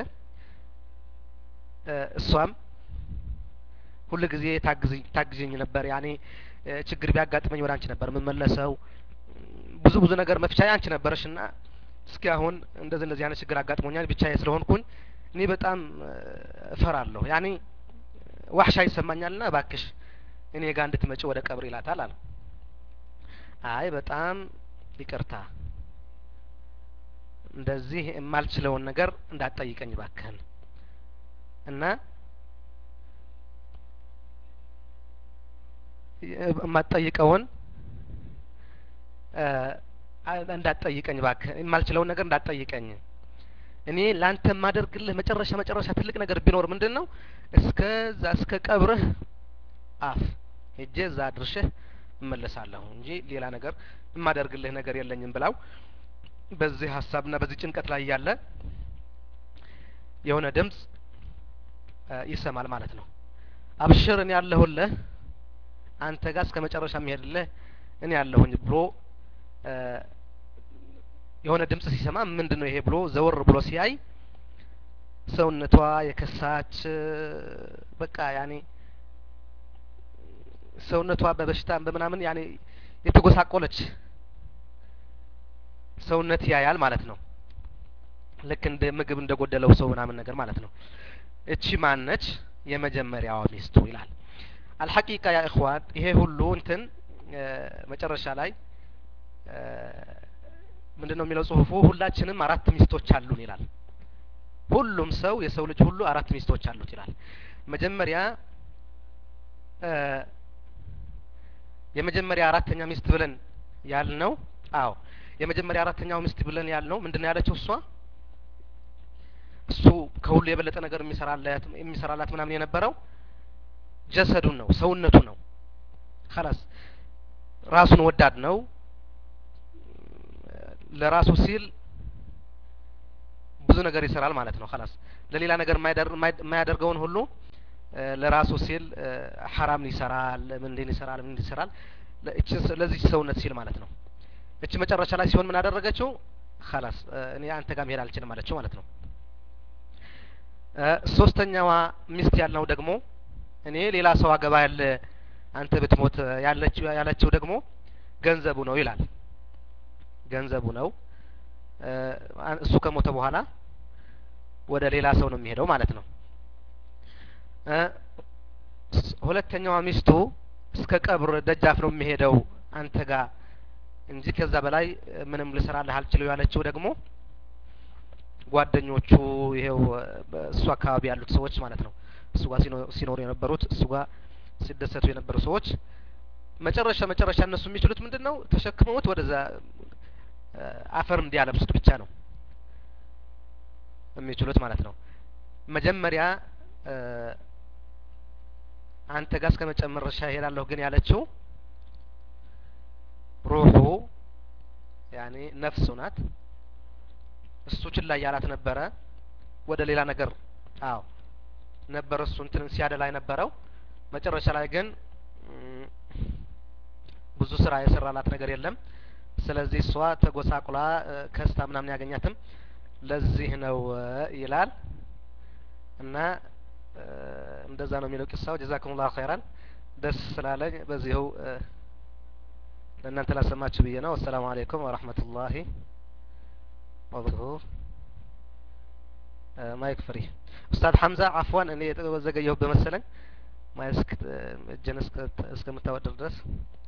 እሷም ሁሉ ጊዜ ታግዝኝ ታግዝኝ ነበር ያኔ ችግር ቢያጋጥመኝ ወደ አንቺ ነበር መመለሰው ብዙ ብዙ ነገር መፍቻዬ አንቺ ነበርሽና እስኪ አሁን እንደዚህ እንደዚህ አይነት ችግር አጋጥሞኛል ብቻዬ ስለሆንኩኝ እኔ በጣም እፈራለሁ ያኔ ዋህሻ ይሰማኛልና ባክሽ እኔ ጋር እንድትመጪ ወደ ቀብር ይላታል አለ አይ በጣም ይቅርታ እንደዚህ የማልችለውን ነገር እንዳትጠይቀኝ ባክህን እና የማትጠይቀውን እንዳትጠይቀኝ ባክህ የማልችለውን ነገር እንዳትጠይቀኝ እኔ ላንተ ማደርግልህ መጨረሻ መጨረሻ ትልቅ ነገር ቢኖር ምንድነው እስከዛ እስከ ቀብርህ አፍ ሄጄ እዛ አድርሼህ እመለሳለሁ እንጂ ሌላ ነገር የማደርግልህ ነገር የለኝም ብላው በዚህ ሐሳብና በዚህ ጭንቀት ላይ ያለ የሆነ ድምጽ ይሰማል ማለት ነው አብሽር እኔ ያለሁልህ አንተ ጋር እስከ መጨረሻ የሚሄድልህ እኔ ያለሁኝ ብሎ የሆነ ድምጽ ሲሰማ ምንድነው ይሄ ብሎ ዘወር ብሎ ሲያይ ሰውነቷ የከሳች በቃ ያኔ ሰውነቷ በበሽታ በመናምን ያኔ የተጎሳቆለች ሰውነት ያያል ማለት ነው ልክ እንደ ምግብ እንደጎደለው ሰው ምናምን ነገር ማለት ነው እቺ ማነች የመጀመሪያዋ ሚስቱ ይላል አልሐቂቃ ያ اخوان ይሄ ሁሉ እንትን መጨረሻ ላይ ምንድነው የሚለው ጽሁፉ ሁላችንም አራት ሚስቶች አሉን ይላል ሁሉም ሰው የሰው ልጅ ሁሉ አራት ሚስቶች አሉት ይላል መጀመሪያ የመጀመሪያ አራተኛ ሚስት ብለን ያልነው አዎ የመጀመሪያ አራተኛው ሚስት ብለን ያልነው ምንድነው ያለችው እሷ እሱ ከሁሉ የበለጠ ነገር የሚሰራላት የሚሰራላት ምናምን የነበረው ጀሰዱን ነው ሰውነቱ ነው خلاص ራሱን ወዳድ ነው ለራሱ ሲል ብዙ ነገር ይሰራል ማለት ነው خلاص ለሌላ ነገር የማያደርገውን ሁሉ ለራሱ ሲል حرام ይሰራል ምን ይሰራል ምን ይሰራል ለዚህ ሰውነት ሲል ማለት ነው እቺ መጨረሻ ላይ ሲሆን ምን አደረገችው خلاص እኔ አንተ ጋር መሄድ አልችልም ማለችው ማለት ነው ሶስተኛዋ ሚስት ያልነው ደግሞ እኔ ሌላ ሰው አገባ ያለ አንተ ብትሞት ያለችው ያለችው ደግሞ ገንዘቡ ነው ይላል ገንዘቡ ነው እሱ ከሞተ በኋላ ወደ ሌላ ሰው ነው የሚሄደው ማለት ነው ሁለተኛዋ ሚስቱ እስከ ቀብር ደጃፍ ነው የሚሄደው አንተ ጋር እንጂ ከዛ በላይ ምንም ልሰራልህ አልችልም ያለችው ደግሞ ጓደኞቹ ይሄው እሱ አካባቢ ያሉት ሰዎች ማለት ነው እሱ ጋር ሲኖሩ የነበሩት እሱ ጋር ሲደሰቱ የነበሩ ሰዎች መጨረሻ መጨረሻ እነሱ የሚችሉት ምንድነው ተሸክመውት ወደዛ አፈር እንዲያለብሱት ብቻ ነው የሚችሉት ማለት ነው። መጀመሪያ አንተ ጋር እስከ መጨረሻ እሄዳለሁ ግን ያለችው ሩሁ ያኔ ነፍሱ ናት። እሱ ችላ ያላት ነበረ ወደ ሌላ ነገር አዎ ነበር እሱ እንትን ሲያደላ የነበረው። መጨረሻ ላይ ግን ብዙ ስራ የሰራላት ነገር የለም። ስለዚህ እሷ ተጎሳቁላ ከስታ ምናምን ያገኛትም ለዚህ ነው ይላል እና እንደዛ ነው የሚለው ቂሳው። ጀዛኩሙላሁ ኸይራን ደስ ስላለኝ በዚሁ ለእናንተ ላሰማችሁ ብዬ ነው። አሰላሙ አለይኩም ወራህመቱላሂ ወበረካቱሁ። ማይክ ፍሪ ኡስታዝ ሐምዛ አፍዋን እኔ ዘገየሁ በመሰለኝ ማይክ እጄን እስከምታወድር ድረስ